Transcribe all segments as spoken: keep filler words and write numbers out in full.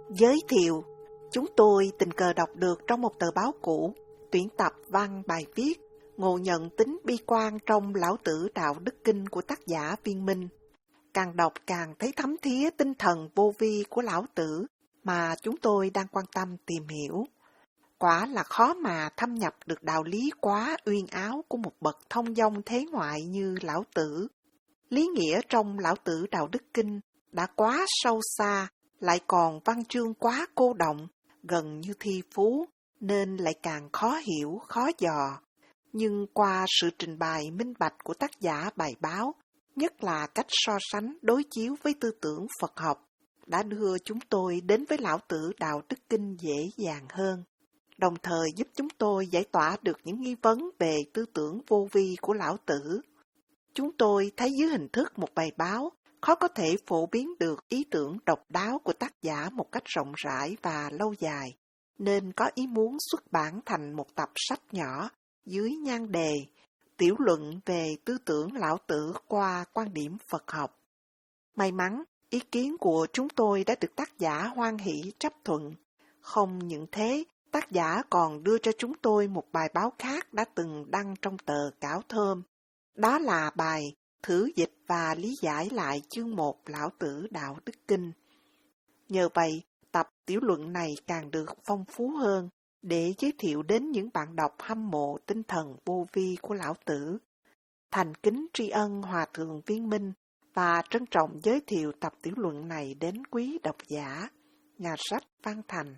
Giới thiệu, chúng tôi tình cờ đọc được trong một tờ báo cũ, tuyển tập văn bài viết ngộ nhận tính bi quan trong Lão Tử Đạo Đức Kinh của tác giả Viên Minh. Càng đọc càng thấy thấm thía tinh thần vô vi của Lão Tử mà chúng tôi đang quan tâm tìm hiểu. Quả là khó mà thâm nhập được đạo lý quá uyên áo của một bậc thông dong thế ngoại như Lão Tử. Lý nghĩa trong Lão Tử Đạo Đức Kinh đã quá sâu xa, lại còn văn chương quá cô động, gần như thi phú, nên lại càng khó hiểu, khó dò. Nhưng qua sự trình bày minh bạch của tác giả bài báo, nhất là cách so sánh đối chiếu với tư tưởng Phật học, đã đưa chúng tôi đến với Lão Tử Đạo Đức Kinh dễ dàng hơn, đồng thời giúp chúng tôi giải tỏa được những nghi vấn về tư tưởng vô vi của Lão Tử. Chúng tôi thấy dưới hình thức một bài báo, khó có thể phổ biến được ý tưởng độc đáo của tác giả một cách rộng rãi và lâu dài, nên có ý muốn xuất bản thành một tập sách nhỏ dưới nhan đề Tiểu luận về tư tưởng Lão Tử qua quan điểm Phật học. May mắn, ý kiến của chúng tôi đã được tác giả hoan hỷ chấp thuận. Không những thế, tác giả còn đưa cho chúng tôi một bài báo khác đã từng đăng trong tờ Cáo Thơm. Đó là bài Thử dịch và lý giải lại chương một Lão Tử Đạo Đức Kinh. Nhờ vậy, tập tiểu luận này càng được phong phú hơn để giới thiệu đến những bạn đọc hâm mộ tinh thần vô vi của Lão Tử. Thành kính tri ân Hòa Thượng Viên Minh và trân trọng giới thiệu tập tiểu luận này đến quý độc giả. Nhà sách Văn Thành.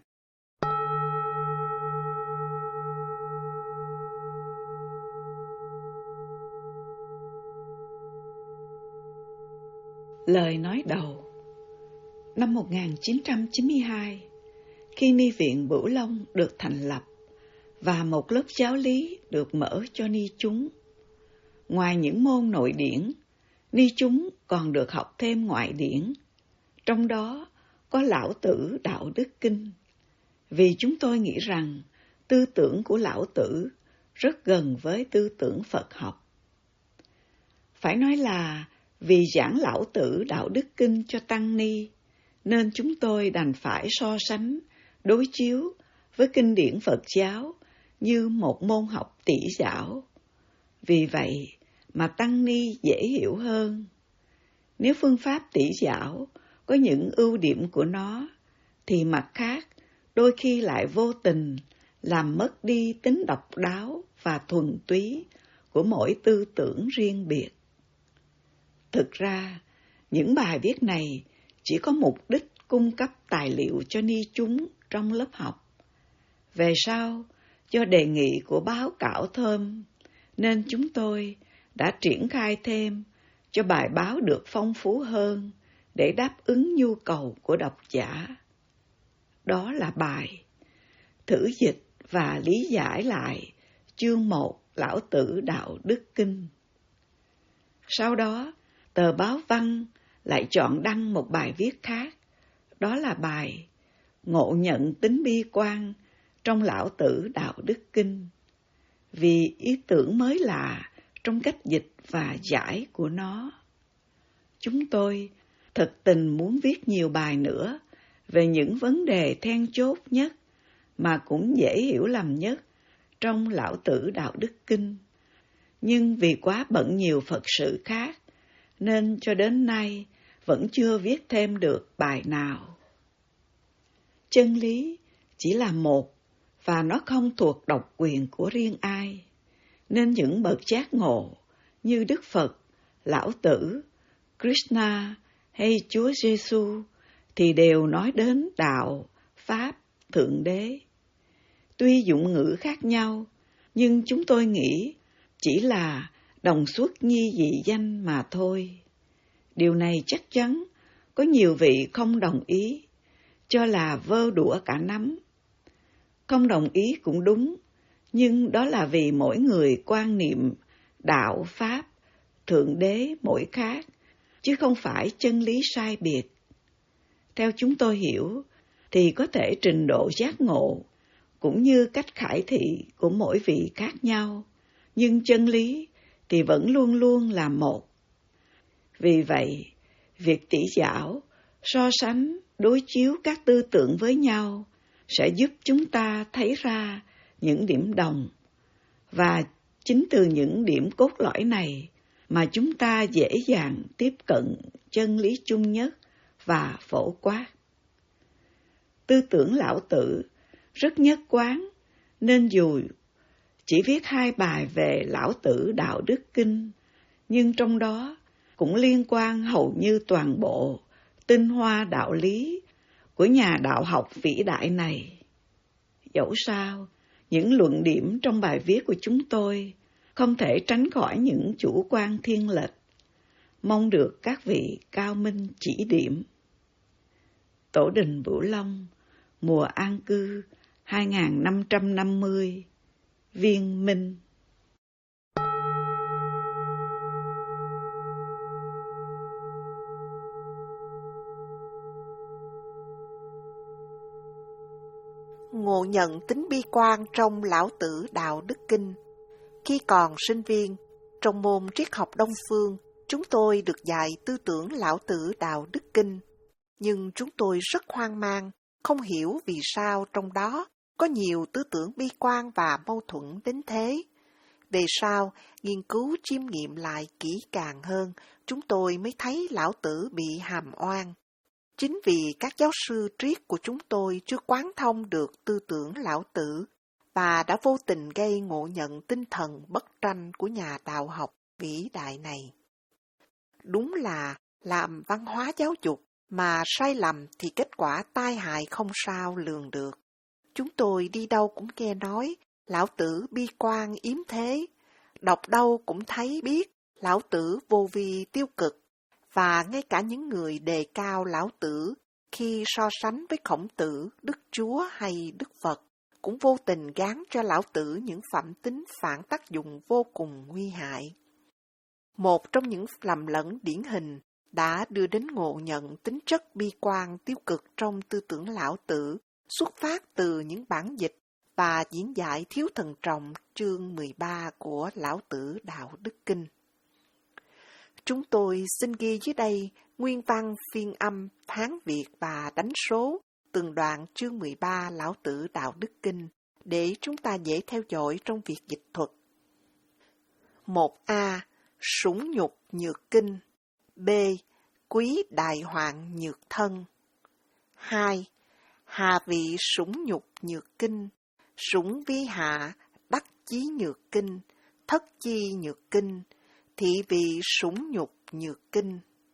Lời nói đầu. Năm một nghìn chín trăm chín mươi hai, khi Ni viện Bửu Long được thành lập và một lớp giáo lý được mở cho ni chúng, ngoài những môn nội điển, ni chúng còn được học thêm ngoại điển, trong đó có Lão Tử Đạo Đức Kinh, vì chúng tôi nghĩ rằng tư tưởng của Lão Tử rất gần với tư tưởng Phật học. Phải nói là vì giảng Lão Tử Đạo Đức Kinh cho tăng ni, nên chúng tôi đành phải so sánh, đối chiếu với kinh điển Phật giáo như một môn học tỷ giáo. Vì vậy mà tăng ni dễ hiểu hơn. Nếu phương pháp tỷ giáo có những ưu điểm của nó, thì mặt khác đôi khi lại vô tình làm mất đi tính độc đáo và thuần túy của mỗi tư tưởng riêng biệt. Thực ra, những bài viết này chỉ có mục đích cung cấp tài liệu cho ni chúng trong lớp học. Về sau, do đề nghị của báo Cáo Thơm, nên chúng tôi đã triển khai thêm cho bài báo được phong phú hơn để đáp ứng nhu cầu của độc giả. Đó là bài Thử dịch và lý giải lại chương một Lão Tử Đạo Đức Kinh. Sau đó, tờ báo Văn lại chọn đăng một bài viết khác, đó là bài Ngộ nhận tính bi quan trong Lão Tử Đạo Đức Kinh, vì ý tưởng mới lạ trong cách dịch và giải của nó. Chúng tôi thật tình muốn viết nhiều bài nữa về những vấn đề then chốt nhất mà cũng dễ hiểu lầm nhất trong Lão Tử Đạo Đức Kinh, nhưng vì quá bận nhiều Phật sự khác, nên cho đến nay vẫn chưa viết thêm được bài nào. Chân lý chỉ là một, và nó không thuộc độc quyền của riêng ai, nên những bậc giác ngộ như Đức Phật, Lão Tử, Krishna hay Chúa Giêsu thì đều nói đến đạo, pháp, thượng đế. Tuy dụng ngữ khác nhau, nhưng chúng tôi nghĩ chỉ là đồng xuất nhi dị danh mà thôi. Điều này chắc chắn có nhiều vị không đồng ý, cho là vơ đũa cả nắm. Không đồng ý cũng đúng, nhưng đó là vì mỗi người quan niệm đạo, pháp, thượng đế mỗi khác, chứ không phải chân lý sai biệt. Theo chúng tôi hiểu, thì có thể trình độ giác ngộ, cũng như cách khải thị của mỗi vị khác nhau, nhưng chân lý thì vẫn luôn luôn là một. Vì vậy, việc tỷ giáo, so sánh đối chiếu các tư tưởng với nhau sẽ giúp chúng ta thấy ra những điểm đồng, và chính từ những điểm cốt lõi này mà chúng ta dễ dàng tiếp cận chân lý chung nhất và phổ quát. Tư tưởng Lão Tử rất nhất quán, nên dù chỉ viết hai bài về Lão Tử Đạo Đức Kinh, nhưng trong đó cũng liên quan hầu như toàn bộ tinh hoa đạo lý của nhà đạo học vĩ đại này. Dẫu sao, những luận điểm trong bài viết của chúng tôi không thể tránh khỏi những chủ quan thiên lệch, mong được các vị cao minh chỉ điểm. Tổ đình Bửu Long, mùa an cư hai nghìn năm trăm năm mươi, Viên Minh. Ngộ nhận tính bi quan trong Lão Tử Đạo Đức Kinh. Khi còn sinh viên, trong môn triết học Đông phương, chúng tôi được dạy tư tưởng Lão Tử Đạo Đức Kinh. Nhưng chúng tôi rất hoang mang, không hiểu vì sao trong đó có nhiều tư tưởng bi quan và mâu thuẫn đến thế. Về sau, nghiên cứu chiêm nghiệm lại kỹ càng hơn, chúng tôi mới thấy Lão Tử bị hàm oan. Chính vì các giáo sư triết của chúng tôi chưa quán thông được tư tưởng Lão Tử và đã vô tình gây ngộ nhận tinh thần bất tranh của nhà đạo học vĩ đại này. Đúng là làm văn hóa giáo dục mà sai lầm thì kết quả tai hại không sao lường được. Chúng tôi đi đâu cũng nghe nói Lão Tử bi quan yếm thế, đọc đâu cũng thấy biết Lão Tử vô vi tiêu cực. Và ngay cả những người đề cao Lão Tử khi so sánh với Khổng Tử, Đức Chúa hay Đức Phật, cũng vô tình gán cho Lão Tử những phẩm tính phản tác dụng vô cùng nguy hại. Một trong những lầm lẫn điển hình đã đưa đến ngộ nhận tính chất bi quan tiêu cực trong tư tưởng Lão Tử, xuất phát từ những bản dịch và diễn giải thiếu thận trọng chương mười ba của Lão Tử Đạo Đức Kinh. Chúng tôi xin ghi dưới đây nguyên văn phiên âm Hán Việt và đánh số từng đoạn chương mười ba Lão Tử Đạo Đức Kinh để chúng ta dễ theo dõi trong việc dịch thuật. một A. Sủng nhục nhược kinh. B. Quý đại hoạn nhược thân. hai. Hà vị sủng nhục nhược kinh. Sủng vi hạ đắc chí nhược kinh. Thất chi nhược kinh. Thị vị sủng nhục nhược kinh.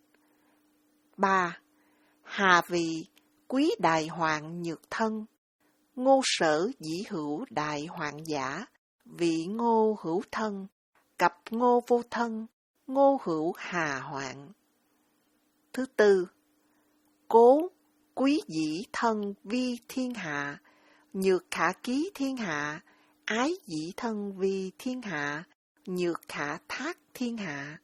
ba. Hà vị quý đại hoạn nhược thân. Ngô sở dĩ hữu đại hoạn giả. Vị ngô hữu thân. Cặp ngô vô thân. Ngô hữu hà hoạn. Thứ tư. Cố quý dĩ thân vi thiên hạ. Nhược khả ký thiên hạ. Ái dĩ thân vi thiên hạ. Nhược khả thác thiên hạ.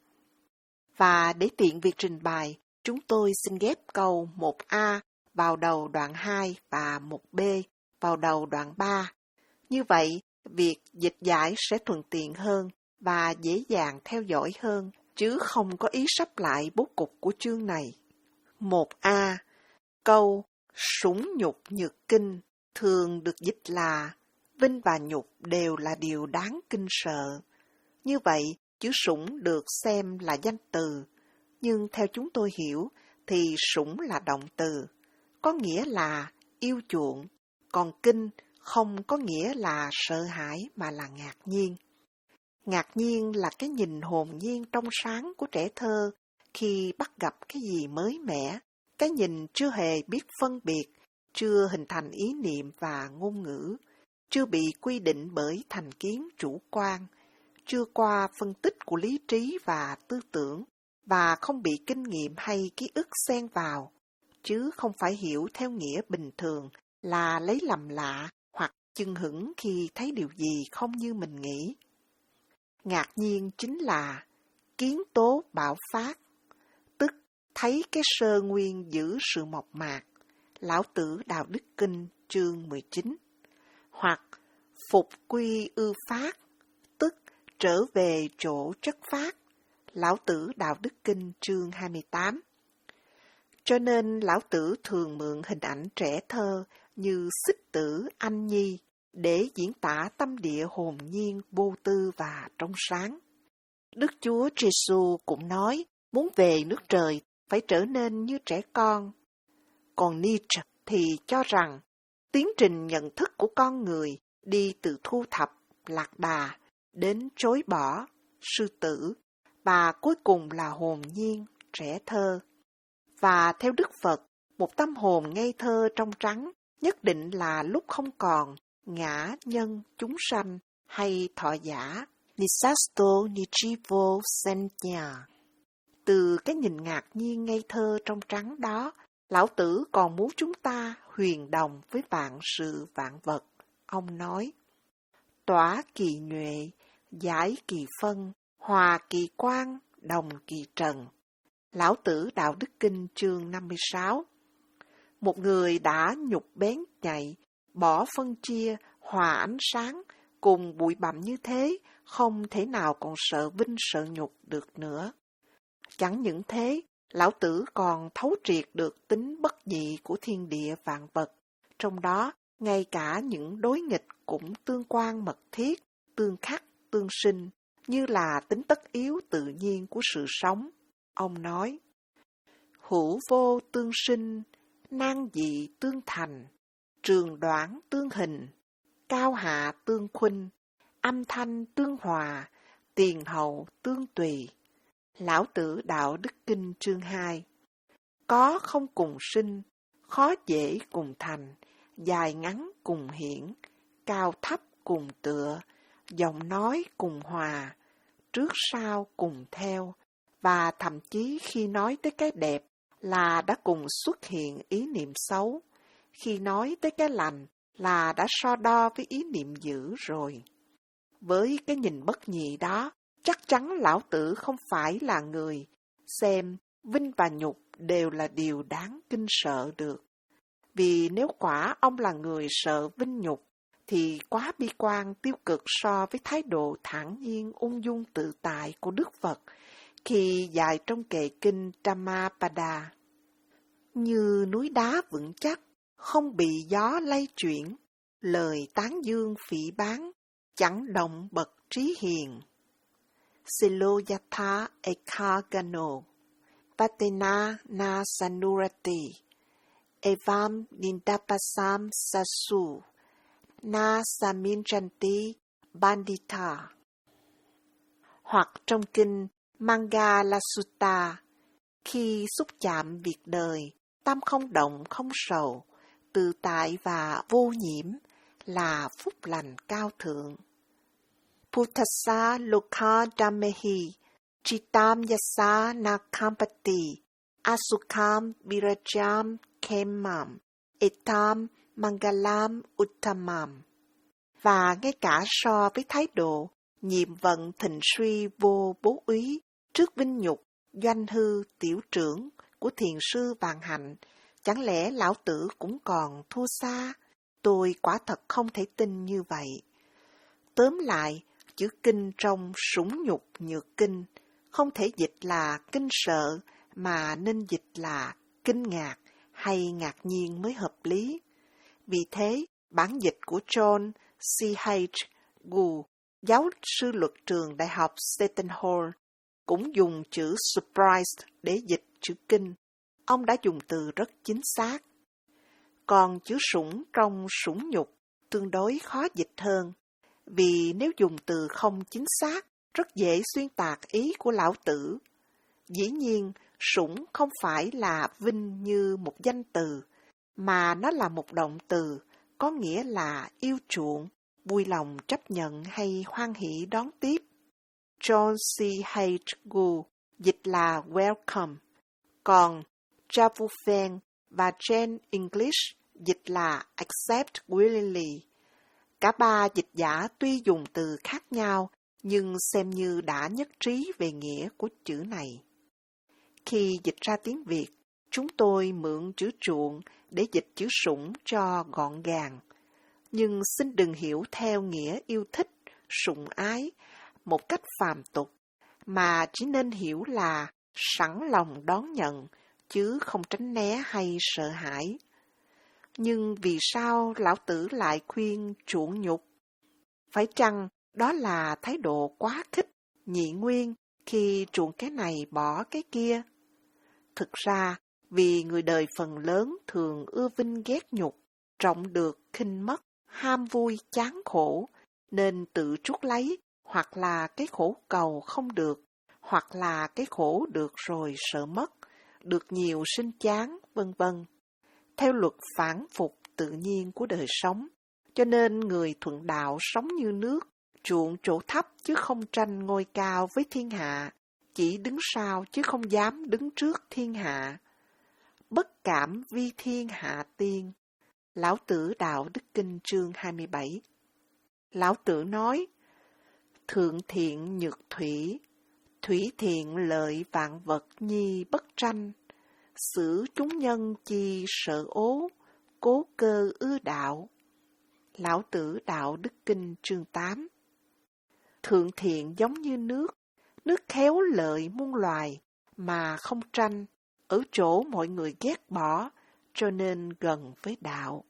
Và để tiện việc trình bày, chúng tôi xin ghép câu một A vào đầu đoạn hai và một B vào đầu đoạn ba. Như vậy, việc dịch giải sẽ thuận tiện hơn và dễ dàng theo dõi hơn, chứ không có ý sắp lại bố cục của chương này. một A. Câu sủng nhục nhược kinh thường được dịch là vinh và nhục đều là điều đáng kinh sợ. Như vậy, chữ sủng được xem là danh từ, nhưng theo chúng tôi hiểu thì sủng là động từ, có nghĩa là yêu chuộng, còn kinh không có nghĩa là sợ hãi mà là ngạc nhiên. Ngạc nhiên là cái nhìn hồn nhiên trong sáng của trẻ thơ khi bắt gặp cái gì mới mẻ, cái nhìn chưa hề biết phân biệt, chưa hình thành ý niệm và ngôn ngữ, chưa bị quy định bởi thành kiến chủ quan, chưa qua phân tích của lý trí và tư tưởng, và không bị kinh nghiệm hay ký ức xen vào, chứ không phải hiểu theo nghĩa bình thường là lấy làm lạ hoặc chưng hửng khi thấy điều gì không như mình nghĩ. Ngạc nhiên chính là kiến tố bạo phát, tức thấy cái sơ nguyên giữ sự mộc mạc, Lão Tử Đạo Đức Kinh chương mười chín, hoặc phục quy ư phát, tức trở về chỗ chất phát, Lão Tử Đạo Đức Kinh chương hai mươi tám. cho nên Lão Tử thường mượn hình ảnh trẻ thơ như Xích Tử, Anh Nhi để diễn tả tâm địa hồn nhiên, vô tư và trong sáng. Đức Chúa Giêsu cũng nói muốn về nước trời phải trở nên như trẻ con. Còn Nietzsche thì cho rằng tiến trình nhận thức của con người đi từ thu thập, lạc đà đến chối bỏ, sư tử, và cuối cùng là hồn nhiên, trẻ thơ. Và theo Đức Phật, một tâm hồn ngây thơ trong trắng nhất định là lúc không còn ngã, nhân, chúng sanh hay thọ giả. Nisasto Nichivo Senya. Từ cái nhìn ngạc nhiên ngây thơ trong trắng đó, Lão Tử còn muốn chúng ta huyền đồng với vạn sự vạn vật. Ông nói, tỏa kỳ nhuệ, giải kỳ phân, hòa kỳ quan, đồng kỳ trần. Lão Tử Đạo Đức Kinh chương năm mươi sáu. Một người đã nhục bén nhạy, bỏ phân chia, hòa ánh sáng, cùng bụi bặm như thế, không thể nào còn sợ vinh sợ nhục được nữa. Chẳng những thế, Lão Tử còn thấu triệt được tính bất nhị của thiên địa vạn vật, trong đó ngay cả những đối nghịch cũng tương quan mật thiết, tương khắc, tương sinh, như là tính tất yếu tự nhiên của sự sống. Ông nói, hữu vô tương sinh, nan dị tương thành, trường đoạn tương hình, cao hạ tương khuynh, âm thanh tương hòa, tiền hậu tương tùy. Lão Tử Đạo Đức Kinh chương hai. Có không cùng sinh, khó dễ cùng thành, dài ngắn cùng hiển, cao thấp cùng tựa, giọng nói cùng hòa, trước sau cùng theo, và thậm chí khi nói tới cái đẹp là đã cùng xuất hiện ý niệm xấu, khi nói tới cái lành là đã so đo với ý niệm dữ rồi. Với cái nhìn bất nhị đó, chắc chắn Lão Tử không phải là người xem vinh và nhục đều là điều đáng kinh sợ được. Vì nếu quả ông là người sợ vinh nhục, thì quá bi quan tiêu cực so với thái độ thản nhiên ung dung tự tại của Đức Phật khi dạy trong kệ kinh Dhammapada. Như núi đá vững chắc, không bị gió lay chuyển, lời tán dương phỉ báng, chẳng động bậc trí hiền. Siloyatha ekagano, patena na sanurati, evam nindapasam sasu, na saminjanti bandita. Hoặc trong kinh Mangala Sutta, khi xúc chạm việc đời, tâm không động không sầu, tự tại và vô nhiễm là phúc lành cao thượng. Puttasa lokha dhamehi, chitam yasa nakampati, asukam birajam kemam, etam mangalam uttamam. Và ngay cả so với thái độ nhiệm vận thịnh suy vô bố úy trước vinh nhục, doanh hư, tiểu trưởng của thiền sư Vạn Hạnh, chẳng lẽ Lão Tử cũng còn thua xa? Tôi quả thật không thể tin như vậy. Tóm lại, chữ kinh trong Sủng Nhục Nhược Kinh không thể dịch là kinh sợ, mà nên dịch là kinh ngạc hay ngạc nhiên mới hợp lý. Vì thế, bản dịch của John C H Gu, giáo sư luật trường Đại học Seton Hall, cũng dùng chữ surprised để dịch chữ kinh. Ông đã dùng từ rất chính xác. Còn chữ sủng trong Sủng Nhục tương đối khó dịch hơn, vì nếu dùng từ không chính xác, rất dễ xuyên tạc ý của Lão Tử. Dĩ nhiên, sủng không phải là vinh như một danh từ, mà nó là một động từ, có nghĩa là yêu chuộng, vui lòng chấp nhận hay hoan hỷ đón tiếp. John C H Gu dịch là welcome, còn Javufen và Jane English dịch là accept willingly. Cả ba dịch giả tuy dùng từ khác nhau, nhưng xem như đã nhất trí về nghĩa của chữ này. Khi dịch ra tiếng Việt, chúng tôi mượn chữ chuộng để dịch chữ sủng cho gọn gàng. Nhưng xin đừng hiểu theo nghĩa yêu thích, sủng ái, một cách phàm tục, mà chỉ nên hiểu là sẵn lòng đón nhận, chứ không tránh né hay sợ hãi. Nhưng vì sao lão tử lại khuyên chuộng nhục? Phải chăng đó là thái độ quá khích, nhị nguyên khi chuộng cái này bỏ cái kia? Thực ra, vì người đời phần lớn thường ưa vinh ghét nhục, trọng được khinh mất, ham vui chán khổ, nên tự trút lấy, hoặc là cái khổ cầu không được, hoặc là cái khổ được rồi sợ mất, được nhiều sinh chán, vân vân. Theo luật phản phục tự nhiên của đời sống, cho nên người thuận đạo sống như nước, chuộng chỗ thấp chứ không tranh ngôi cao với thiên hạ, chỉ đứng sau chứ không dám đứng trước thiên hạ. Bất cảm vi thiên hạ tiên. Lão Tử Đạo Đức Kinh chương hai mươi bảy. Lão Tử nói, thượng thiện nhược thủy, thủy thiện lợi vạn vật nhi bất tranh, xử chúng nhân chi sợ ố, cố cơ ư đạo. Lão Tử Đạo Đức Kinh chương tám. Thượng thiện giống như nước, nước khéo lợi muôn loài, mà không tranh, ở chỗ mọi người ghét bỏ, cho nên gần với đạo.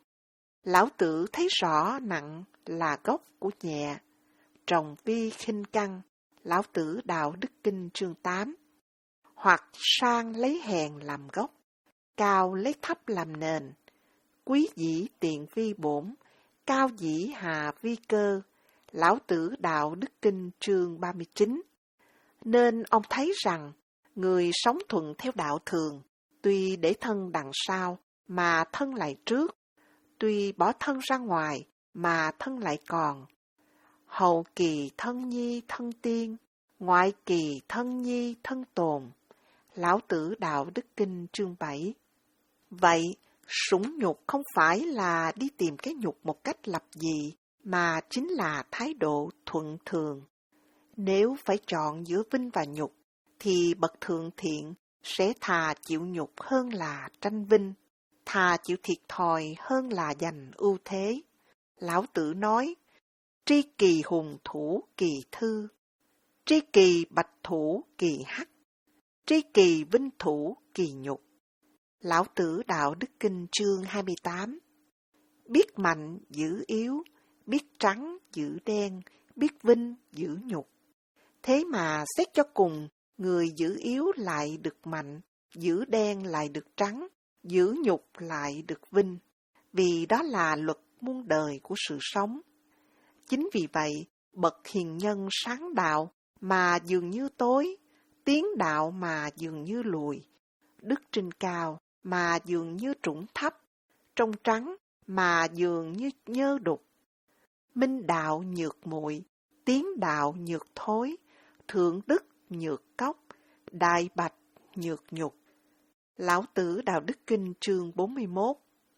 Lão Tử thấy rõ nặng là gốc của nhẹ, trồng vi khinh căn. Lão Tử Đạo Đức Kinh chương tám. Hoặc sang lấy hèn làm gốc, cao lấy thấp làm nền, quý dĩ tiện vi bổn, cao dĩ hà vi cơ. Lão Tử Đạo Đức Kinh chương ba mươi chín. Nên ông thấy rằng, người sống thuận theo đạo thường, tuy để thân đằng sau, mà thân lại trước, tuy bỏ thân ra ngoài, mà thân lại còn. Hậu kỳ thân nhi thân tiên, ngoại kỳ thân nhi thân tồn. Lão Tử Đạo Đức Kinh chương bảy. Vậy, sủng nhục không phải là đi tìm cái nhục một cách lập dị, mà chính là thái độ thuận thường. Nếu phải chọn giữa vinh và nhục, thì bậc thượng thiện sẽ thà chịu nhục hơn là tranh vinh, thà chịu thiệt thòi hơn là giành ưu thế. Lão Tử nói, tri kỳ hùng thủ kỳ thư, tri kỳ bạch thủ kỳ hắc, tri kỳ vinh thủ kỳ nhục. Lão Tử Đạo Đức Kinh chương hai mươi tám. Biết mạnh giữ yếu, biết trắng giữ đen, biết vinh giữ nhục. Thế mà xét cho cùng, người giữ yếu lại được mạnh, giữ đen lại được trắng, giữ nhục lại được vinh, vì đó là luật muôn đời của sự sống. Chính vì vậy, bậc hiền nhân sáng đạo mà dường như tối, tiến đạo mà dường như lùi, đức trên cao mà dường như trũng thấp, trong trắng mà dường như nhơ đục. Minh đạo nhược muội, tiến đạo nhược thối, thượng đức nhược cốc, đại bạch nhược nhục. Lão Tử Đạo Đức Kinh chương bốn mươi mốt.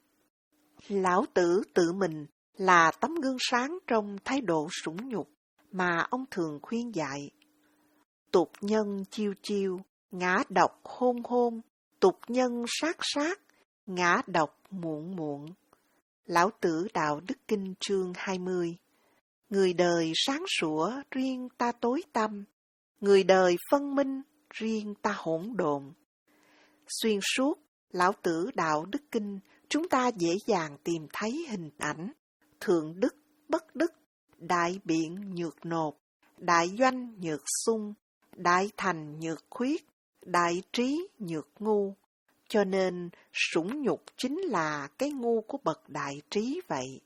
Lão Tử tự mình là tấm gương sáng trong thái độ sủng nhục mà ông thường khuyên dạy. Tục nhân chiêu chiêu, ngã độc hôn hôn, tục nhân sát sát, ngã độc muộn muộn. Lão Tử Đạo Đức Kinh chương hai mươi. Người đời sáng sủa, riêng ta tối tăm, người đời phân minh, riêng ta hỗn độn. Xuyên suốt, Lão Tử Đạo Đức Kinh, chúng ta dễ dàng tìm thấy hình ảnh thượng đức, bất đức, đại biện nhược nộp, đại doanh nhược sung, đại thành nhược khuyết, đại trí nhược ngu. Cho nên, sủng nhục chính là cái ngu của bậc đại trí vậy.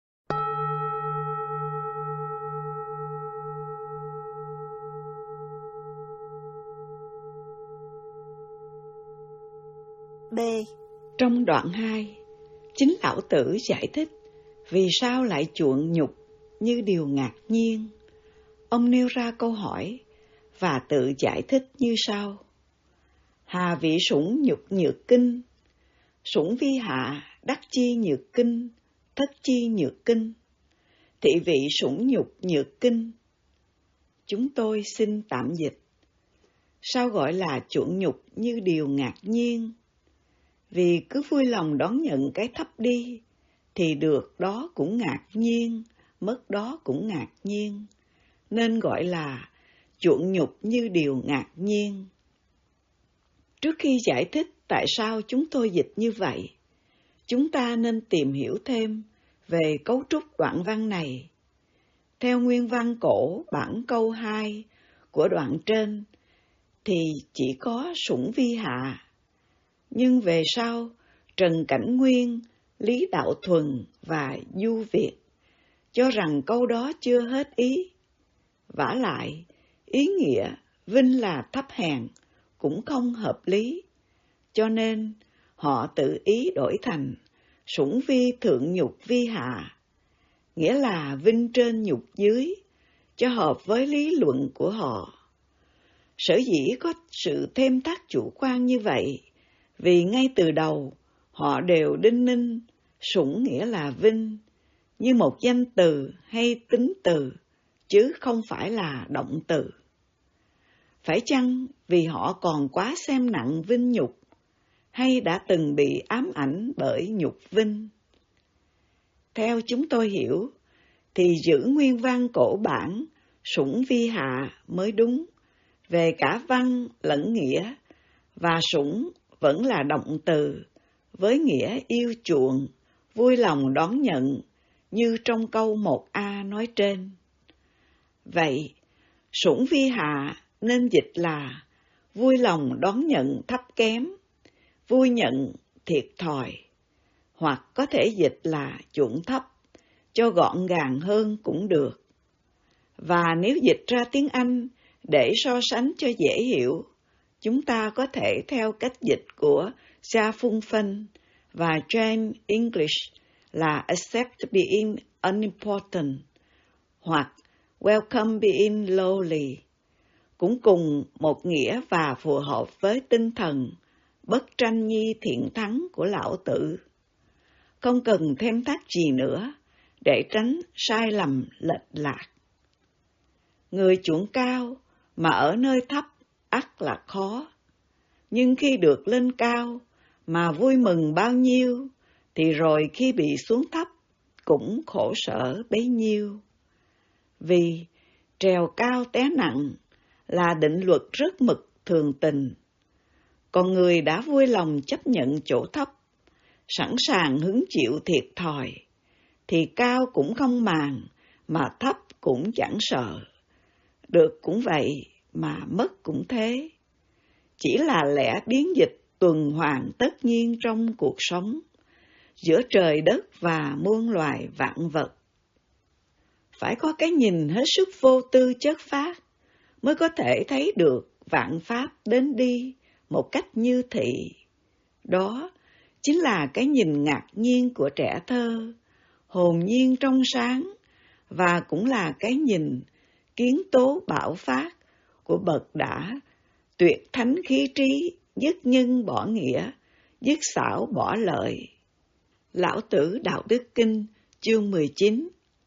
B. Trong đoạn hai, chính Lão Tử giải thích vì sao lại chuộng nhục như điều ngạc nhiên. Ông nêu ra câu hỏi và tự giải thích như sau. Hà vị sủng nhục nhược kinh, sủng vi hạ đắc chi nhược kinh, thất chi nhược kinh, thị vị sủng nhục nhược kinh. Chúng tôi xin tạm dịch. Sao gọi là chuộng nhục như điều ngạc nhiên? Vì cứ vui lòng đón nhận cái thấp đi, thì được đó cũng ngạc nhiên, mất đó cũng ngạc nhiên, nên gọi là chuộng nhục như điều ngạc nhiên. Trước khi giải thích tại sao chúng tôi dịch như vậy, chúng ta nên tìm hiểu thêm về cấu trúc đoạn văn này. Theo nguyên văn cổ bản câu hai của đoạn trên thì chỉ có Sủng Vi Hạ. Nhưng về sau, Trần Cảnh Nguyên, Lý Đạo Thuần và Du Việt cho rằng câu đó chưa hết ý. Vả lại, ý nghĩa vinh là thấp hèn cũng không hợp lý, cho nên họ tự ý đổi thành Sủng Vi thượng nhục vi hạ, nghĩa là vinh trên nhục dưới, cho hợp với lý luận của họ. Sở dĩ có sự thêm thắt chủ quan như vậy, vì ngay từ đầu họ đều đinh ninh sủng nghĩa là vinh, như một danh từ hay tính từ, chứ không phải là động từ. Phải chăng vì họ còn quá xem nặng vinh nhục, hay đã từng bị ám ảnh bởi nhục vinh? Theo chúng tôi hiểu, thì giữ nguyên văn cổ bản Sủng Vi Hạ mới đúng, về cả văn lẫn nghĩa, và sủng vẫn là động từ, với nghĩa yêu chuộng, vui lòng đón nhận, như trong câu một a nói trên. Vậy, Sủng Vi Hạ nên dịch là vui lòng đón nhận thấp kém, vui nhận thiệt thòi, hoặc có thể dịch là chuộng thấp, cho gọn gàng hơn cũng được. Và nếu dịch ra tiếng Anh để so sánh cho dễ hiểu, chúng ta có thể theo cách dịch của Gia Phung Phân và James English là accept being unimportant, hoặc welcome being lowly, cũng cùng một nghĩa và phù hợp với tinh thần bất tranh nhi thiện thắng của Lão Tử. Không cần thêm thắt gì nữa để tránh sai lầm lệch lạc. Người chuộng cao mà ở nơi thấp ắt là khó, nhưng khi được lên cao mà vui mừng bao nhiêu, thì rồi khi bị xuống thấp cũng khổ sở bấy nhiêu. Vì trèo cao té nặng là định luật rất mực thường tình. Còn người đã vui lòng chấp nhận chỗ thấp, sẵn sàng hứng chịu thiệt thòi, thì cao cũng không màng, mà thấp cũng chẳng sợ. Được cũng vậy, mà mất cũng thế. Chỉ là lẽ biến dịch tuần hoàn tất nhiên trong cuộc sống, giữa trời đất và muôn loài vạn vật. Phải có cái nhìn hết sức vô tư chất phác, mới có thể thấy được vạn pháp đến đi một cách như thị. Đó chính là cái nhìn ngạc nhiên của trẻ thơ, hồn nhiên trong sáng, và cũng là cái nhìn kiến tố bạo phát của bậc đã tuyệt thánh khí trí, dứt nhân bỏ nghĩa, dứt xảo bỏ lợi. Lão Tử Đạo Đức Kinh chương mười chín.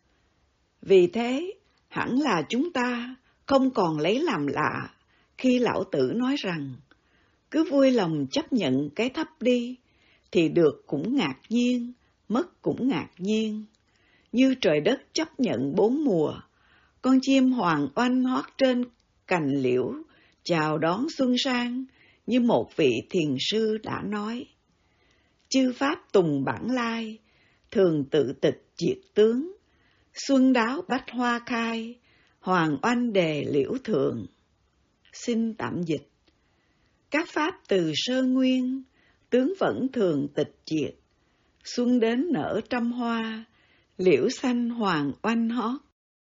Vì thế, hẳn là chúng ta không còn lấy làm lạ khi Lão Tử nói rằng cứ vui lòng chấp nhận cái thấp đi, thì được cũng ngạc nhiên, mất cũng ngạc nhiên. Như trời đất chấp nhận bốn mùa, con chim hoàng oanh hót trên cành liễu, chào đón xuân sang, như một vị thiền sư đã nói. Chư pháp tùng bản lai, thường tự tịch diệt tướng, xuân đáo bách hoa khai, hoàng oanh đề liễu thượng. Xin tạm dịch. Các pháp từ sơ nguyên, tướng vẫn thường tịch diệt, xuân đến nở trăm hoa, liễu xanh hoàng oanh hót.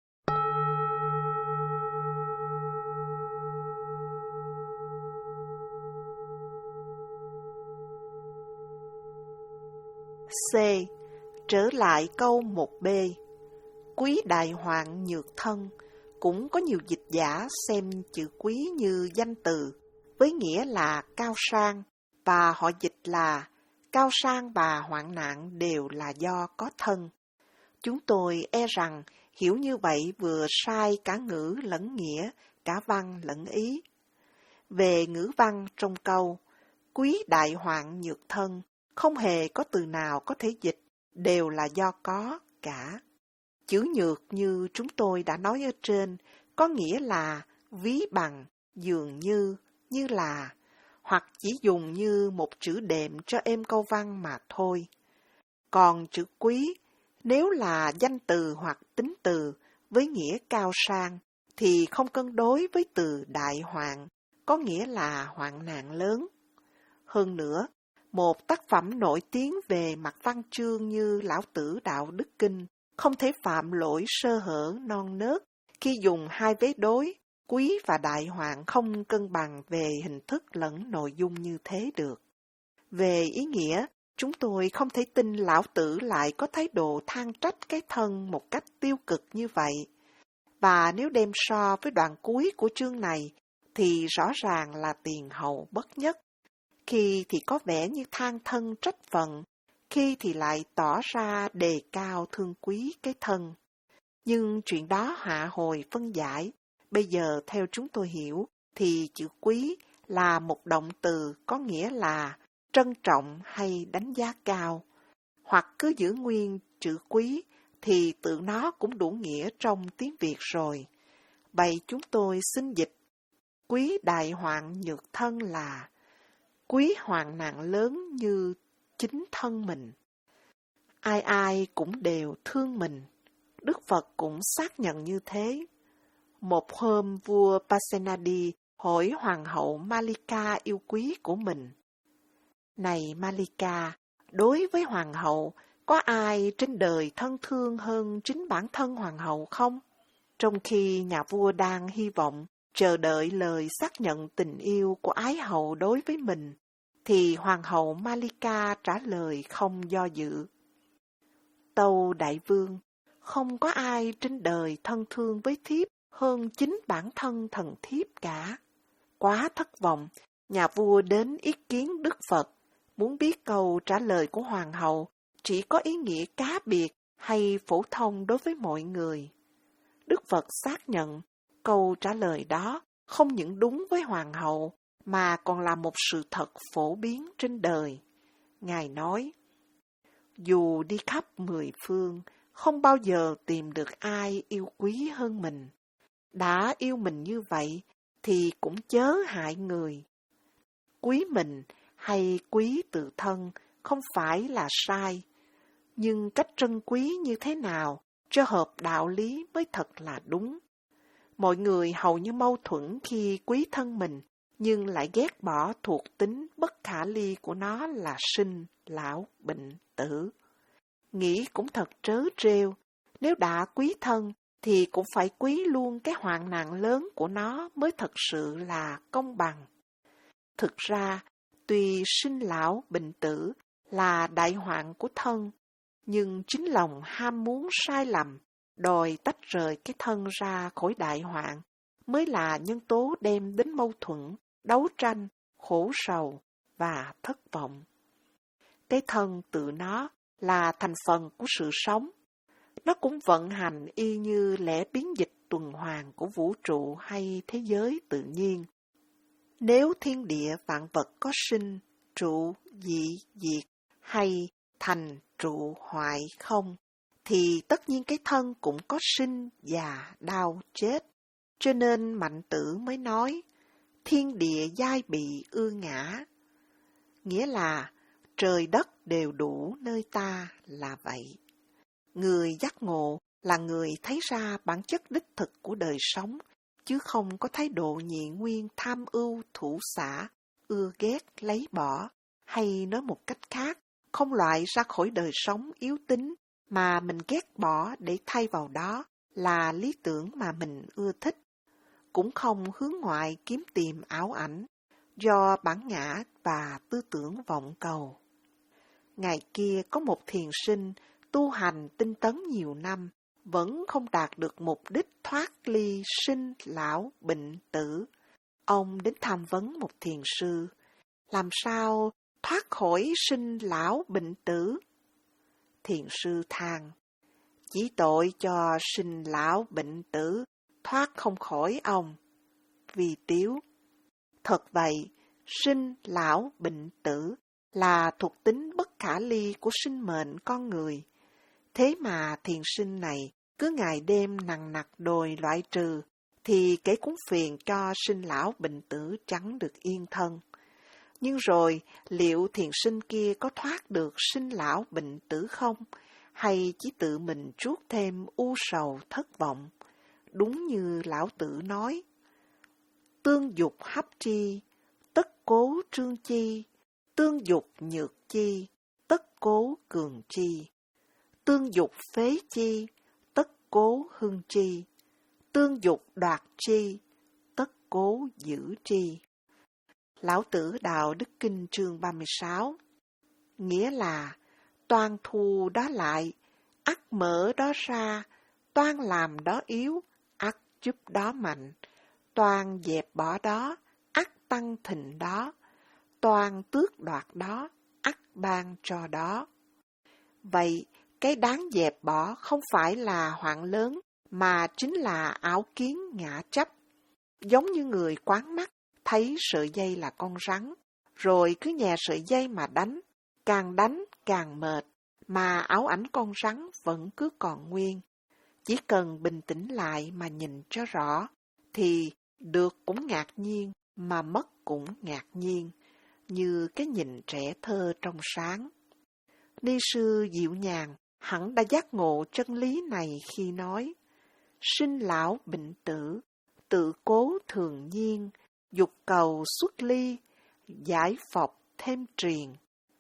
C. Trở lại câu một B. Quý đại hoạn nhược thân, cũng có nhiều dịch giả xem chữ quý như danh từ, với nghĩa là cao sang, và họ dịch là cao sang và hoạn nạn đều là do có thân. Chúng tôi e rằng hiểu như vậy vừa sai cả ngữ lẫn nghĩa, cả văn lẫn ý. Về ngữ văn trong câu, quý đại hoạn nhược thân, không hề có từ nào có thể dịch, đều là do có cả. Chữ nhược như chúng tôi đã nói ở trên, có nghĩa là ví bằng, dường như, như là, hoặc chỉ dùng như một chữ đệm cho êm câu văn mà thôi. Còn chữ quý, nếu là danh từ hoặc tính từ với nghĩa cao sang, thì không cân đối với từ đại hoạn, có nghĩa là hoạn nạn lớn. Hơn nữa, một tác phẩm nổi tiếng về mặt văn chương như Lão Tử Đạo Đức Kinh không thể phạm lỗi sơ hở non nớt khi dùng hai vế đối, quý và đại hoạn không cân bằng về hình thức lẫn nội dung như thế được. Về ý nghĩa, chúng tôi không thể tin Lão Tử lại có thái độ than trách cái thân một cách tiêu cực như vậy. Và nếu đem so với đoạn cuối của chương này, thì rõ ràng là tiền hậu bất nhất. Khi thì có vẻ như than thân trách phận, khi thì lại tỏ ra đề cao thương quý cái thân. Nhưng chuyện đó hạ hồi phân giải. Bây giờ theo chúng tôi hiểu, thì chữ quý là một động từ có nghĩa là trân trọng hay đánh giá cao. Hoặc cứ giữ nguyên chữ quý, thì tự nó cũng đủ nghĩa trong tiếng Việt rồi. Vậy chúng tôi xin dịch, quý đại hoạn nhược thân là quý hoạn nạn lớn như chính thân mình. Ai ai cũng đều thương mình. Đức Phật cũng xác nhận như thế. Một hôm vua Pasenadi hỏi hoàng hậu Malika yêu quý của mình. Này Malika, đối với hoàng hậu, có ai trên đời thân thương hơn chính bản thân hoàng hậu không? Trong khi nhà vua đang hy vọng, chờ đợi lời xác nhận tình yêu của ái hậu đối với mình, thì hoàng hậu Malika trả lời không do dự. Tâu đại vương, không có ai trên đời thân thương với thiếp hơn chính bản thân thần thiếp cả. Quá thất vọng, nhà vua đến ý kiến Đức Phật, muốn biết câu trả lời của hoàng hậu chỉ có ý nghĩa cá biệt hay phổ thông đối với mọi người. Đức Phật xác nhận câu trả lời đó không những đúng với hoàng hậu mà còn là một sự thật phổ biến trên đời. Ngài nói, dù đi khắp mười phương, không bao giờ tìm được ai yêu quý hơn mình. Đã yêu mình như vậy, thì cũng chớ hại người. Quý mình hay quý tự thân không phải là sai, nhưng cách trân quý như thế nào cho hợp đạo lý mới thật là đúng. Mọi người hầu như mâu thuẫn khi quý thân mình, nhưng lại ghét bỏ thuộc tính bất khả ly của nó là sinh, lão, bệnh, tử. Nghĩ cũng thật trớ trêu, nếu đã quý thân thì cũng phải quý luôn cái hoạn nạn lớn của nó mới thật sự là công bằng. Thực ra, tuy sinh lão bệnh tử là đại hoạn của thân, nhưng chính lòng ham muốn sai lầm, đòi tách rời cái thân ra khỏi đại hoạn, mới là nhân tố đem đến mâu thuẫn, đấu tranh, khổ sầu và thất vọng. Cái thân tự nó là thành phần của sự sống. Nó cũng vận hành y như lẽ biến dịch tuần hoàn của vũ trụ hay thế giới tự nhiên. Nếu thiên địa vạn vật có sinh, trụ, dị, diệt, hay thành, trụ, hoại, không, thì tất nhiên cái thân cũng có sinh, già, đau, chết. Cho nên Mạnh Tử mới nói, thiên địa giai bị ưa ngã. Nghĩa là trời đất đều đủ nơi ta là vậy. Người giác ngộ là người thấy ra bản chất đích thực của đời sống, chứ không có thái độ nhị nguyên tham ưu, thủ xả, ưa ghét, lấy bỏ, hay nói một cách khác, không loại ra khỏi đời sống yếu tính mà mình ghét bỏ để thay vào đó là lý tưởng mà mình ưa thích. Cũng không hướng ngoại kiếm tìm ảo ảnh, do bản ngã và tư tưởng vọng cầu. Ngày kia có một thiền sinh tu hành tinh tấn nhiều năm, vẫn không đạt được mục đích thoát ly sinh, lão, bệnh, tử. Ông đến tham vấn một thiền sư, làm sao thoát khỏi sinh, lão, bệnh, tử? Thiền sư than, chỉ tội cho sinh, lão, bệnh, tử, thoát không khỏi ông. Vì tiếu, thật vậy, sinh, lão, bệnh, tử là thuộc tính bất khả ly của sinh mệnh con người. Thế mà thiền sinh này cứ ngày đêm nằng nặc đòi loại trừ, thì kẻ cũng phiền cho sinh lão bệnh tử chẳng được yên thân. Nhưng rồi, liệu thiền sinh kia có thoát được sinh lão bệnh tử không? Hay chỉ tự mình chuốc thêm u sầu thất vọng? Đúng như lão tử nói, tương dục hấp chi, tất cố trương chi, tương dục nhược chi, tất cố cường chi, tương dục phế chi, tất cố hưng chi, tương dục đoạt chi, tất cố giữ chi. Lão Tử Đạo Đức Kinh chương ba mươi sáu. Nghĩa là, toan thu đó lại, ắt mở đó ra, toan làm đó yếu, ắt giúp đó mạnh, toan dẹp bỏ đó, ắt tăng thịnh đó, toan tước đoạt đó, ắt ban cho đó. Vậy, cái đáng dẹp bỏ không phải là hoạn lớn, mà chính là ảo kiến ngã chấp. Giống như người quáng mắt, thấy sợi dây là con rắn, rồi cứ nhè sợi dây mà đánh, càng đánh càng mệt, mà ảo ảnh con rắn vẫn cứ còn nguyên. Chỉ cần bình tĩnh lại mà nhìn cho rõ, thì được cũng ngạc nhiên, mà mất cũng ngạc nhiên, như cái nhìn trẻ thơ trong sáng. Ni sư dịu nhàng, hẳn đã giác ngộ chân lý này khi nói, sinh lão bệnh tử, tự cố thường nhiên, dục cầu xuất ly, giải phộc thêm truyền.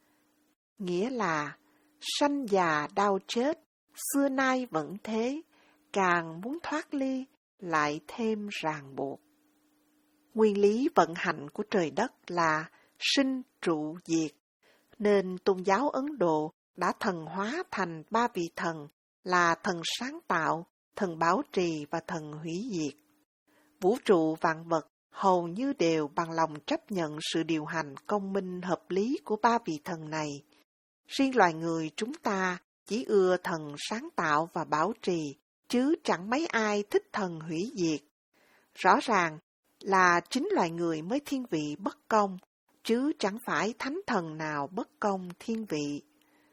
Nghĩa là, sanh già đau chết, xưa nay vẫn thế, càng muốn thoát ly, lại thêm ràng buộc. Nguyên lý vận hành của trời đất là sinh trụ diệt, nên tôn giáo Ấn Độ đã thần hóa thành ba vị thần là thần sáng tạo, thần bảo trì và thần hủy diệt. Vũ trụ vạn vật hầu như đều bằng lòng chấp nhận sự điều hành công minh hợp lý của ba vị thần này. Riêng loài người chúng ta chỉ ưa thần sáng tạo và bảo trì, chứ chẳng mấy ai thích thần hủy diệt. Rõ ràng là chính loài người mới thiên vị bất công, chứ chẳng phải thánh thần nào bất công thiên vị.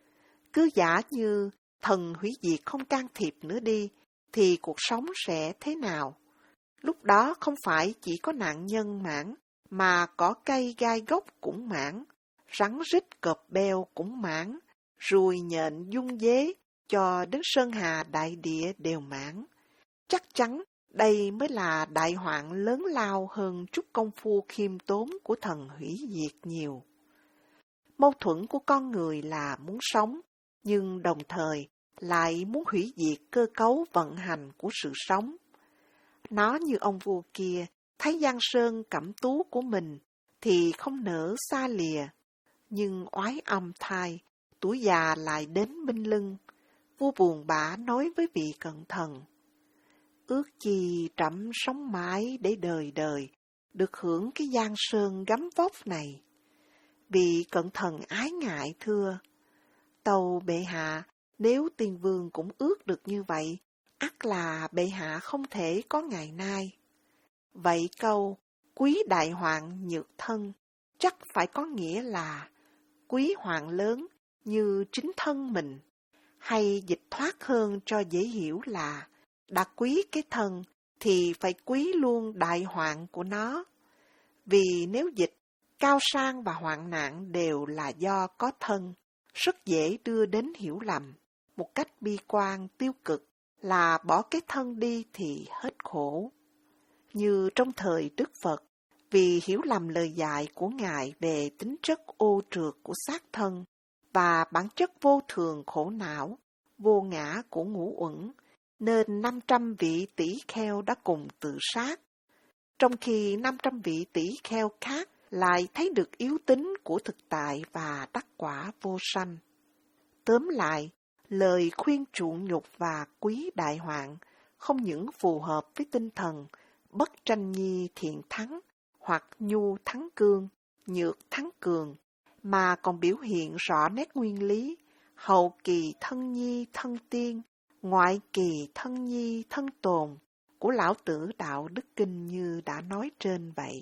Cứ giả như thần hủy diệt không can thiệp nữa đi, thì cuộc sống sẽ thế nào? Lúc đó không phải chỉ có nạn nhân mãn, mà cỏ cây gai gốc cũng mãn, rắn rít cọp beo cũng mãn, ruồi nhện dung dế, cho đến sơn hà đại địa đều mãn. Chắc chắn đây mới là đại hoạn lớn lao hơn chút công phu khiêm tốn của thần hủy diệt nhiều. Mâu thuẫn của con người là muốn sống, nhưng đồng thời lại muốn hủy diệt cơ cấu vận hành của sự sống. Nó như ông vua kia, thấy giang sơn cẩm tú của mình, thì không nỡ xa lìa, nhưng oái âm thai, tuổi già lại đến bên lưng. Vua buồn bã nói với vị cận thần, ước chi trẫm sống mãi để đời đời, được hưởng cái giang sơn gấm vóc này. Vị cận thần ái ngại thưa, tâu bệ hạ, nếu tiên vương cũng ước được như vậy, ắt là bệ hạ không thể có ngày nay. Vậy câu quý đại hoạn nhược thân chắc phải có nghĩa là quý hoạn lớn như chính thân mình, hay dịch thoát hơn cho dễ hiểu là đã quý cái thân thì phải quý luôn đại hoạn của nó. Vì nếu dịch cao sang và hoạn nạn đều là do có thân, rất dễ đưa đến hiểu lầm. Một cách bi quan tiêu cực là bỏ cái thân đi thì hết khổ. Như trong thời Đức Phật, vì hiểu lầm lời dạy của Ngài về tính chất ô trượt của xác thân và bản chất vô thường khổ não, vô ngã của ngũ uẩn, nên năm trăm vị tỷ kheo đã cùng tự sát. Trong khi năm trăm vị tỷ kheo khác lại thấy được yếu tính của thực tại và đắc quả vô sanh. Tóm lại, lời khuyên chuộng nhục và quý đại hoạn không những phù hợp với tinh thần bất tranh nhi thiện thắng hoặc nhu thắng cương, nhược thắng cường, mà còn biểu hiện rõ nét nguyên lý hậu kỳ thân nhi thân tiên, ngoại kỳ thân nhi thân tồn của Lão Tử Đạo Đức Kinh như đã nói trên vậy.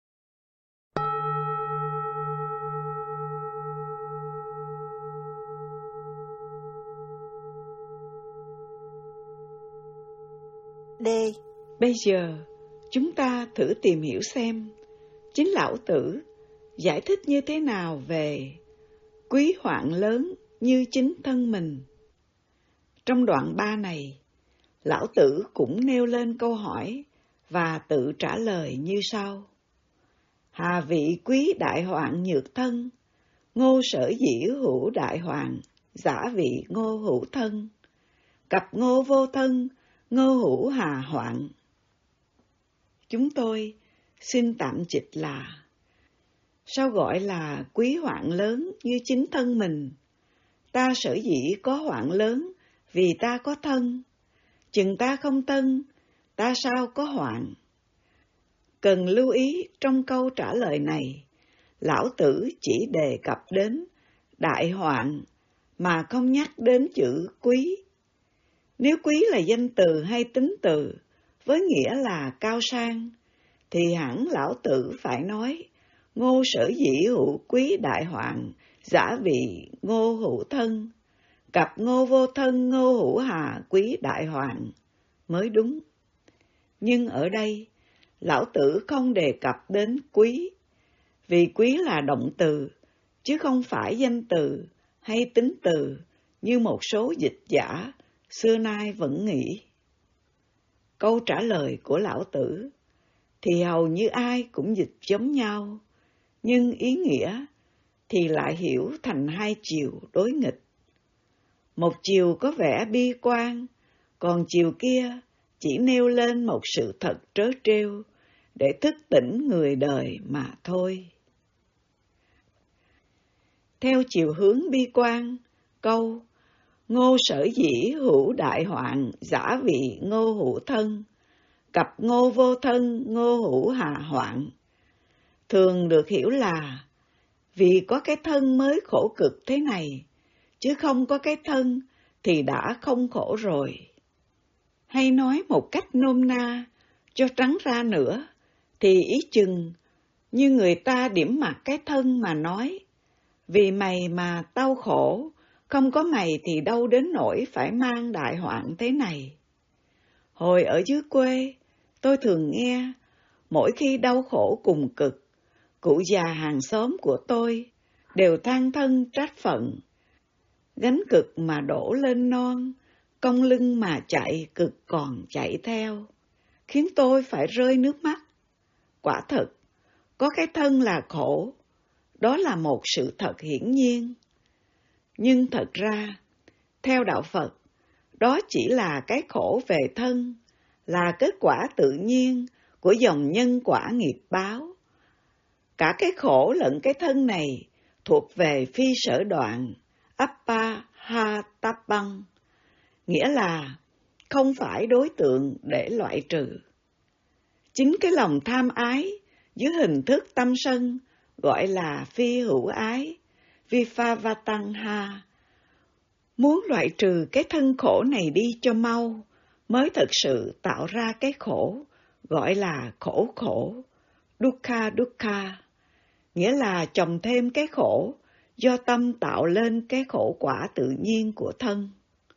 D. Bây giờ, chúng ta thử tìm hiểu xem, chính Lão Tử, Giải thích như thế nào về quý hoạn lớn như chính thân mình? Trong đoạn ba này, Lão Tử cũng nêu lên câu hỏi và tự trả lời như sau. Hà vị quý đại hoạn nhược thân, ngô sở dĩ hữu đại hoạn, giả vị ngô hữu thân. Cặp ngô vô thân, ngô hữu hà hoạn. Chúng tôi xin tạm dịch là: sao gọi là quý hoạn lớn như chính thân mình? Ta sở dĩ có hoạn lớn vì ta có thân. Chừng ta không thân, ta sao có hoạn? Cần lưu ý trong câu trả lời này, Lão Tử chỉ đề cập đến đại hoạn mà không nhắc đến chữ quý. Nếu quý là danh từ hay tính từ với nghĩa là cao sang, thì hẳn Lão Tử phải nói ngô sở dĩ hữu quý đại hoạn, giả vị ngô hữu thân. Cặp ngô vô thân, ngô hữu hà quý đại hoạn mới đúng. Nhưng ở đây, Lão Tử không đề cập đến quý, vì quý là động từ, chứ không phải danh từ hay tính từ như một số dịch giả xưa nay vẫn nghĩ. Câu trả lời của Lão Tử thì hầu như ai cũng dịch giống nhau, nhưng ý nghĩa thì lại hiểu thành hai chiều đối nghịch. Một chiều có vẻ bi quan, còn chiều kia chỉ nêu lên một sự thật trớ trêu để thức tỉnh người đời mà thôi. Theo chiều hướng bi quan, câu ngô sở dĩ hữu đại hoạn, giả vị ngô hữu thân. Cặp ngô vô thân, ngô hữu hà hoạn thường được hiểu là vì có cái thân mới khổ cực thế này, chứ không có cái thân thì đã không khổ rồi. Hay nói một cách nôm na, cho trắng ra nữa, thì ý chừng như người ta điểm mặt cái thân mà nói, vì mày mà tao khổ, không có mày thì đâu đến nỗi phải mang đại hoạn thế này. Hồi ở dưới quê, tôi thường nghe, mỗi khi đau khổ cùng cực, cụ già hàng xóm của tôi đều than thân trách phận. Gánh cực mà đổ lên non, cong lưng mà chạy cực còn chạy theo, khiến tôi phải rơi nước mắt. Quả thật, có cái thân là khổ, đó là một sự thật hiển nhiên. Nhưng thật ra, theo đạo Phật, đó chỉ là cái khổ về thân, là kết quả tự nhiên của dòng nhân quả nghiệp báo. Cả cái khổ lẫn cái thân này thuộc về phi sở đoạn, Appahatapang, nghĩa là không phải đối tượng để loại trừ. Chính cái lòng tham ái dưới hình thức tâm sân gọi là phi hữu ái, Vipavattanha. Muốn loại trừ cái thân khổ này đi cho mau, mới thật sự tạo ra cái khổ, gọi là khổ khổ, dukkha dukkha, nghĩa là chồng thêm cái khổ, do tâm tạo lên cái khổ quả tự nhiên của thân.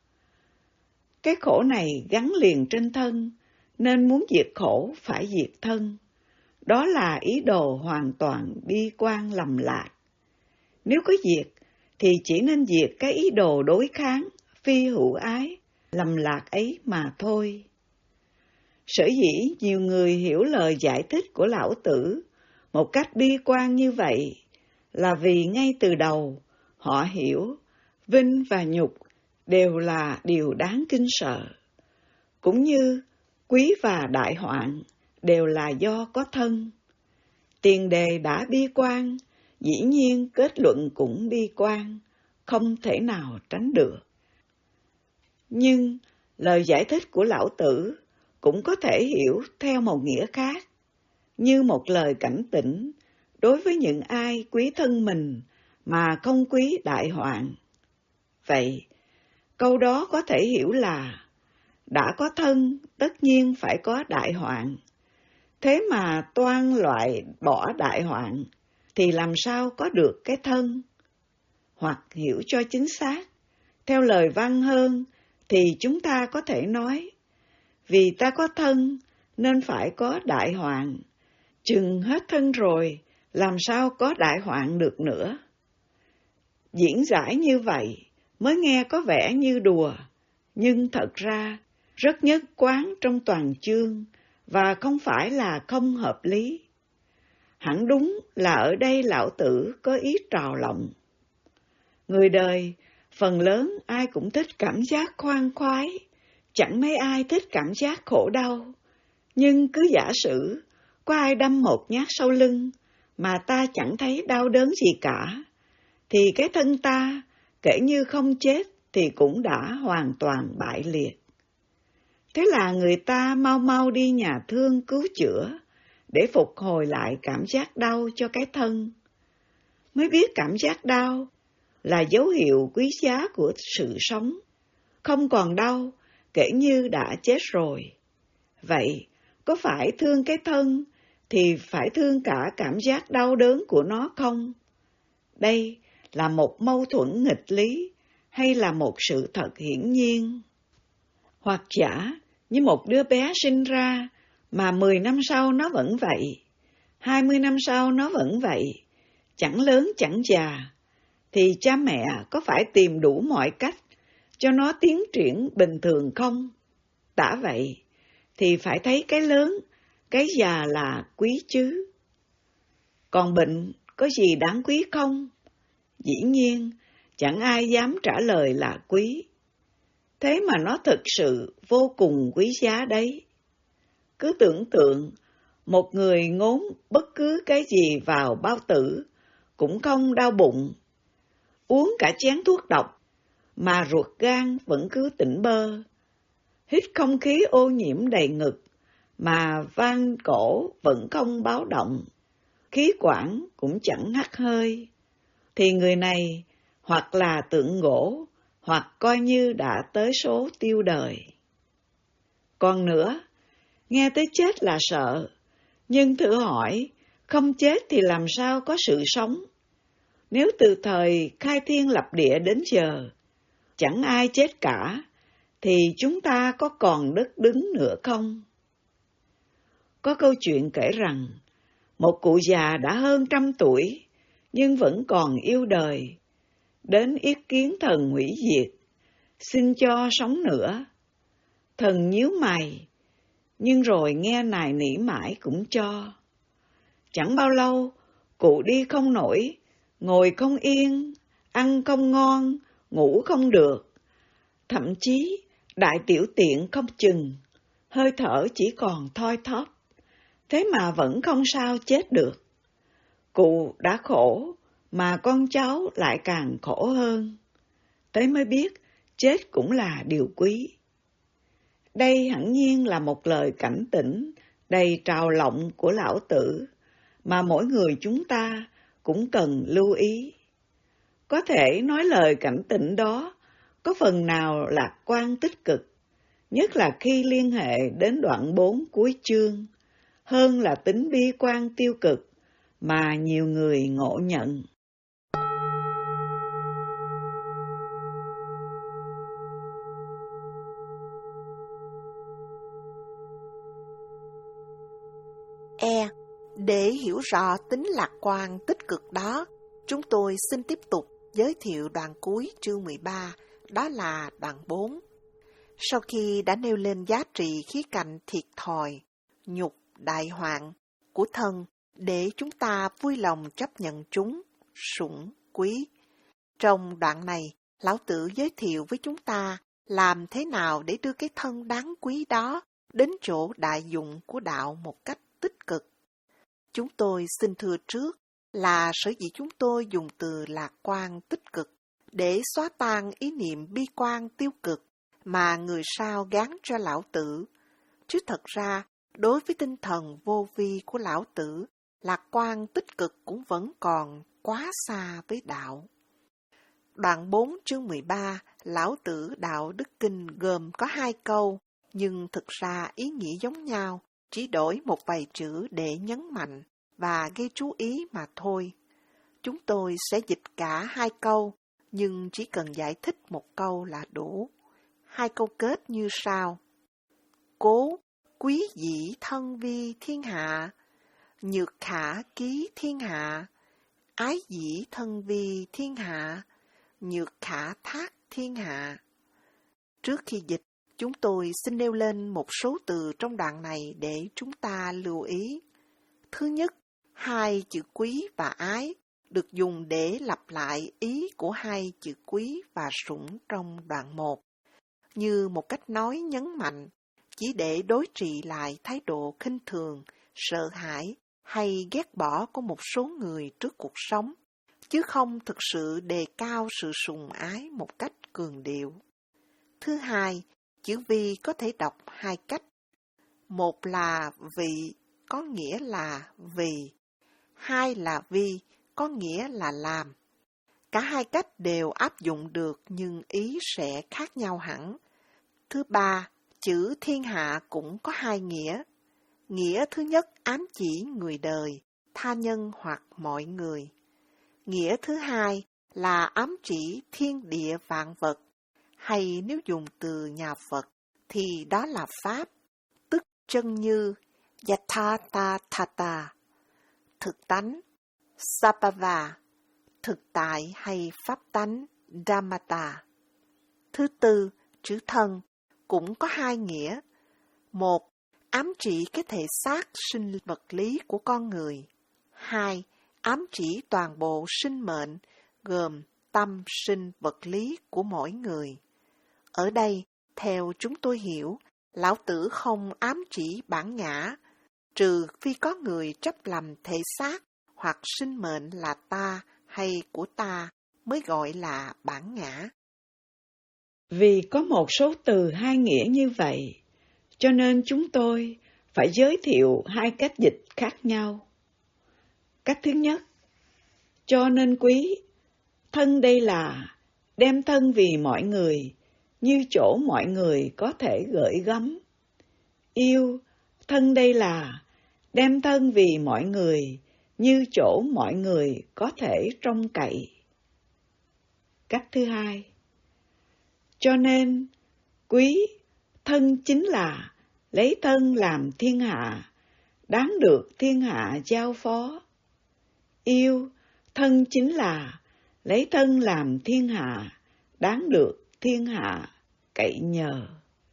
Cái khổ này gắn liền trên thân, nên muốn diệt khổ phải diệt thân. Đó là ý đồ hoàn toàn bi quan lầm lạc. Nếu có diệt, thì chỉ nên diệt cái ý đồ đối kháng, phi hữu ái, lầm lạc ấy mà thôi. Sở dĩ nhiều người hiểu lời giải thích của Lão Tử một cách bi quan như vậy, là vì ngay từ đầu họ hiểu vinh và nhục đều là điều đáng kinh sợ, cũng như quý và đại hoạn đều là do có thân. Tiền đề đã bi quan, dĩ nhiên kết luận cũng bi quan, không thể nào tránh được. Nhưng lời giải thích của Lão Tử cũng có thể hiểu theo một nghĩa khác, như một lời cảnh tỉnh đối với những ai quý thân mình mà không quý đại hoạn. Vậy, câu đó có thể hiểu là đã có thân, tất nhiên phải có đại hoạn. Thế mà toan loại bỏ đại hoạn, thì làm sao có được cái thân? Hoặc hiểu cho chính xác, theo lời văn hơn, thì chúng ta có thể nói, vì ta có thân, nên phải có đại hoạn. Chừng hết thân rồi, làm sao có đại hoạn được nữa. Diễn giải như vậy mới nghe có vẻ như đùa, nhưng thật ra rất nhất quán trong toàn chương và không phải là không hợp lý. Hẳn đúng là ở đây Lão Tử có ý trào lộng. Người đời, phần lớn ai cũng thích cảm giác khoan khoái, chẳng mấy ai thích cảm giác khổ đau. Nhưng cứ giả sử, có ai đâm một nhát sau lưng, mà ta chẳng thấy đau đớn gì cả, thì cái thân ta, kể như không chết, thì cũng đã hoàn toàn bại liệt. Thế là người ta mau mau đi nhà thương cứu chữa, để phục hồi lại cảm giác đau cho cái thân. Mới biết cảm giác đau là dấu hiệu quý giá của sự sống, không còn đau, kể như đã chết rồi. Vậy, có phải thương cái thân, thì phải thương cả cảm giác đau đớn của nó không? Đây là một mâu thuẫn nghịch lý, hay là một sự thật hiển nhiên? Hoặc giả, như một đứa bé sinh ra, mà mười năm sau nó vẫn vậy, hai mươi năm sau nó vẫn vậy, chẳng lớn chẳng già, thì cha mẹ có phải tìm đủ mọi cách cho nó tiến triển bình thường không? Đã vậy, thì phải thấy cái lớn, cái già là quý chứ. Còn bệnh có gì đáng quý không? Dĩ nhiên, chẳng ai dám trả lời là quý. Thế mà nó thực sự vô cùng quý giá đấy. Cứ tưởng tượng, một người ngốn bất cứ cái gì vào bao tử, cũng không đau bụng. Uống cả chén thuốc độc, mà ruột gan vẫn cứ tỉnh bơ. Hít không khí ô nhiễm đầy ngực, mà van cổ vẫn không báo động. Khí quản cũng chẳng hắt hơi. Thì người này hoặc là tượng gỗ, hoặc coi như đã tới số tiêu đời. Còn nữa, nghe tới chết là sợ, nhưng thử hỏi, không chết thì làm sao có sự sống? Nếu từ thời khai thiên lập địa đến giờ, chẳng ai chết cả, thì chúng ta có còn đất đứng nữa không? Có câu chuyện kể rằng, một cụ già đã hơn trăm tuổi, nhưng vẫn còn yêu đời, đến yết kiến thần hủy diệt, xin cho sống nữa. Thần nhíu mày, nhưng rồi nghe nài nỉ mãi cũng cho. Chẳng bao lâu, cụ đi không nổi, ngồi không yên, ăn không ngon, ngủ không được. Thậm chí, đại tiểu tiện không chừng, hơi thở chỉ còn thoi thóp. Thế mà vẫn không sao chết được. Cụ đã khổ, mà con cháu lại càng khổ hơn. Thế mới biết, chết cũng là điều quý. Đây hẳn nhiên là một lời cảnh tỉnh, đầy trào lộng của Lão Tử, mà mỗi người chúng ta cũng cần lưu ý. Có thể nói lời cảnh tỉnh đó có phần nào lạc quan tích cực, nhất là khi liên hệ đến đoạn bốn cuối chương, hơn là tính bi quan tiêu cực mà nhiều người ngộ nhận. E. Để hiểu rõ tính lạc quan tích cực đó, chúng tôi xin tiếp tục giới thiệu đoạn cuối chương mười ba, đó là đoạn bốn. Sau khi đã nêu lên giá trị khía cạnh thiệt thòi, nhục, đại hoạn của thân, để chúng ta vui lòng chấp nhận chúng, sủng, quý. Trong đoạn này, Lão Tử giới thiệu với chúng ta làm thế nào để đưa cái thân đáng quý đó đến chỗ đại dụng của đạo một cách tích cực. Chúng tôi xin thưa trước là sở dĩ chúng tôi dùng từ lạc quan tích cực để xóa tan ý niệm bi quan tiêu cực mà người sau gán cho Lão Tử. Chứ thật ra, đối với tinh thần vô vi của Lão Tử, lạc quan tích cực cũng vẫn còn quá xa với đạo. Đoạn bốn chương mười ba, Lão Tử Đạo Đức Kinh gồm có hai câu, nhưng thực ra ý nghĩa giống nhau, chỉ đổi một vài chữ để nhấn mạnh và gây chú ý mà thôi. Chúng tôi sẽ dịch cả hai câu, nhưng chỉ cần giải thích một câu là đủ. Hai câu kết như sau. Cố, quý dĩ thân vi thiên hạ, nhược khả ký thiên hạ, ái dĩ thân vi thiên hạ, nhược khả thác thiên hạ. Trước khi dịch, chúng tôi xin nêu lên một số từ trong đoạn này để chúng ta lưu ý. Thứ nhất, hai chữ quý và ái được dùng để lặp lại ý của hai chữ quý và sủng trong đoạn một, như một cách nói nhấn mạnh, chỉ để đối trị lại thái độ khinh thường, sợ hãi hay ghét bỏ của một số người trước cuộc sống, chứ không thực sự đề cao sự sùng ái một cách cường điệu. Thứ hai, chữ vi có thể đọc hai cách. Một là vị, có nghĩa là vì. Hai là vi, có nghĩa là làm. Cả hai cách đều áp dụng được nhưng ý sẽ khác nhau hẳn. Thứ ba, chữ thiên hạ cũng có hai nghĩa. Nghĩa thứ nhất ám chỉ người đời, tha nhân hoặc mọi người. Nghĩa thứ hai là ám chỉ thiên địa vạn vật, hay nếu dùng từ nhà Phật thì đó là Pháp, tức chân như Yathartha Thata, thực tánh, Sabhava, thực tại hay pháp tánh, Dhammata. Thứ tư, chữ thân cũng có hai nghĩa. Một, ám chỉ cái thể xác sinh vật lý của con người. Hai, ám chỉ toàn bộ sinh mệnh, gồm tâm sinh vật lý của mỗi người. Ở đây, theo chúng tôi hiểu, Lão Tử không ám chỉ bản ngã, trừ phi có người chấp lầm thể xác hoặc sinh mệnh là ta hay của ta mới gọi là bản ngã. Vì có một số từ hai nghĩa như vậy, cho nên chúng tôi phải giới thiệu hai cách dịch khác nhau. Cách thứ nhất, cho nên quý, thân đây là đem thân vì mọi người, như chỗ mọi người có thể gửi gắm. Yêu, thân đây là đem thân vì mọi người, như chỗ mọi người có thể trông cậy. Cách thứ hai, cho nên quý, thân chính là lấy thân làm thiên hạ, đáng được thiên hạ giao phó. Yêu, thân chính là lấy thân làm thiên hạ, đáng được thiên hạ cậy nhờ.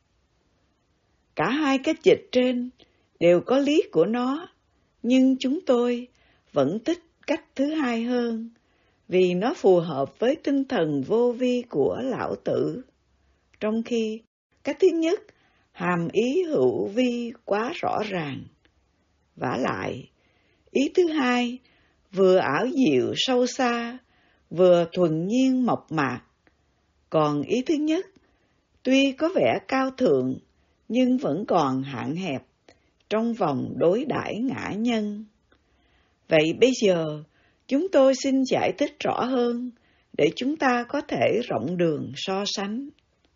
Cả hai cách dịch trên đều có lý của nó, nhưng chúng tôi vẫn thích cách thứ hai hơn, vì nó phù hợp với tinh thần vô vi của Lão Tử, trong khi cách thứ nhất hàm ý hữu vi quá rõ ràng. Vả lại, ý thứ hai vừa ảo diệu sâu xa, vừa thuần nhiên mộc mạc, còn ý thứ nhất tuy có vẻ cao thượng nhưng vẫn còn hạn hẹp trong vòng đối đãi ngã nhân. Vậy bây giờ chúng tôi xin giải thích rõ hơn để chúng ta có thể rộng đường so sánh.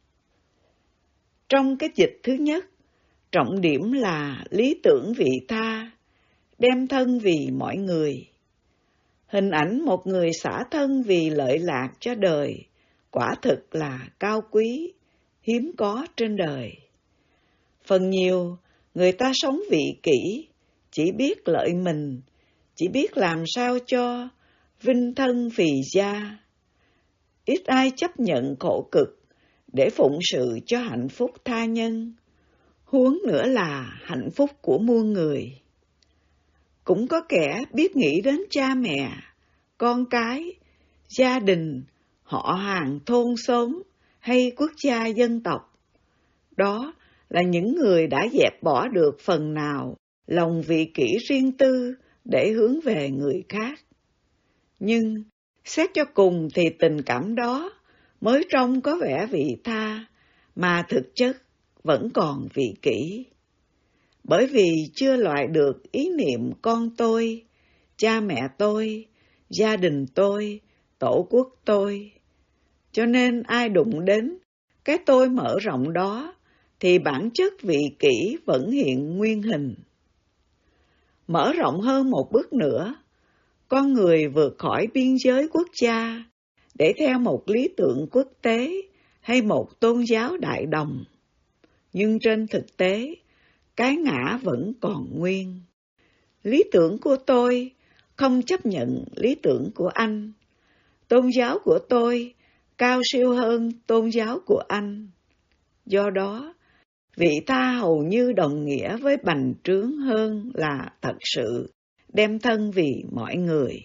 Trong cái dịch thứ nhất, trọng điểm là lý tưởng vị tha, đem thân vì mọi người. Hình ảnh một người xả thân vì lợi lạc cho đời, quả thực là cao quý, hiếm có trên đời. Phần nhiều, người ta sống vị kỷ, chỉ biết lợi mình, chỉ biết làm sao cho vinh thân phì gia. Ít ai chấp nhận khổ cực để phụng sự cho hạnh phúc tha nhân, huống nữa là hạnh phúc của muôn người. Cũng có kẻ biết nghĩ đến cha mẹ, con cái, gia đình, họ hàng thôn xóm hay quốc gia dân tộc. Đó là những người đã dẹp bỏ được phần nào lòng vị kỷ riêng tư để hướng về người khác. Nhưng xét cho cùng thì tình cảm đó mới trông có vẻ vị tha, mà thực chất vẫn còn vị kỷ. Bởi vì chưa loại được ý niệm con tôi, cha mẹ tôi, gia đình tôi, tổ quốc tôi. Cho nên ai đụng đến cái tôi mở rộng đó thì bản chất vị kỷ vẫn hiện nguyên hình. Mở rộng hơn một bước nữa, con người vượt khỏi biên giới quốc gia để theo một lý tưởng quốc tế hay một tôn giáo đại đồng. Nhưng trên thực tế, cái ngã vẫn còn nguyên. Lý tưởng của tôi không chấp nhận lý tưởng của anh. Tôn giáo của tôi cao siêu hơn tôn giáo của anh. Do đó, vị tha hầu như đồng nghĩa với bành trướng hơn là thật sự đem thân vì mọi người.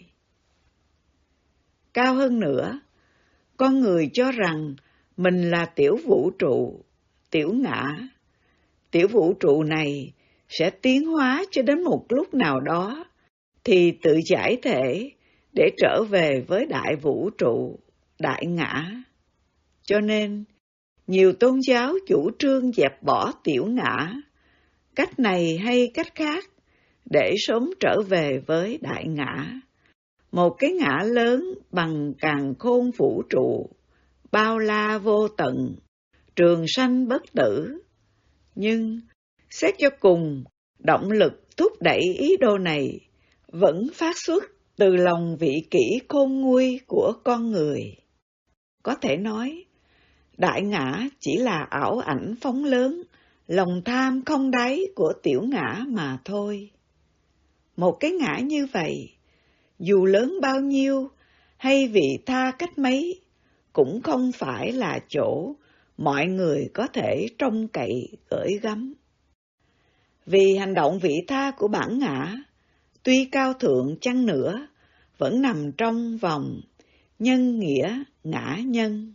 Cao hơn nữa, con người cho rằng mình là tiểu vũ trụ, tiểu ngã. Tiểu vũ trụ này sẽ tiến hóa cho đến một lúc nào đó, thì tự giải thể để trở về với đại vũ trụ, đại ngã. Cho nên, nhiều tôn giáo chủ trương dẹp bỏ tiểu ngã, cách này hay cách khác, để sớm trở về với đại ngã. Một cái ngã lớn bằng càn khôn vũ trụ, bao la vô tận, trường sanh bất tử. Nhưng, xét cho cùng, động lực thúc đẩy ý đồ này vẫn phát xuất từ lòng vị kỷ khôn nguôi của con người. Có thể nói, đại ngã chỉ là ảo ảnh phóng lớn, lòng tham không đáy của tiểu ngã mà thôi. Một cái ngã như vậy, dù lớn bao nhiêu hay vị tha cách mấy, cũng không phải là chỗ mọi người có thể trông cậy gửi gắm. Vì hành động vị tha của bản ngã, tuy cao thượng chăng nữa, vẫn nằm trong vòng nhân nghĩa ngã nhân.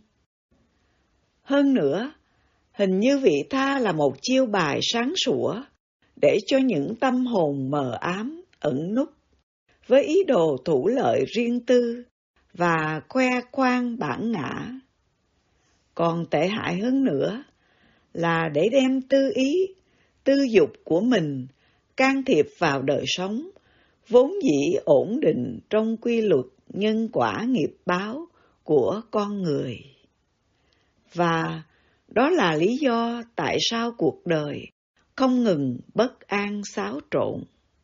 Hơn nữa, hình như vị tha là một chiêu bài sáng sủa để cho những tâm hồn mờ ám, ẩn núp, với ý đồ thủ lợi riêng tư và khoe khoang bản ngã. Còn tệ hại hơn nữa là để đem tư ý, tư dục của mình can thiệp vào đời sống, vốn dĩ ổn định trong quy luật nhân quả nghiệp báo của con người. Và đó là lý do tại sao cuộc đời không ngừng bất an xáo trộn.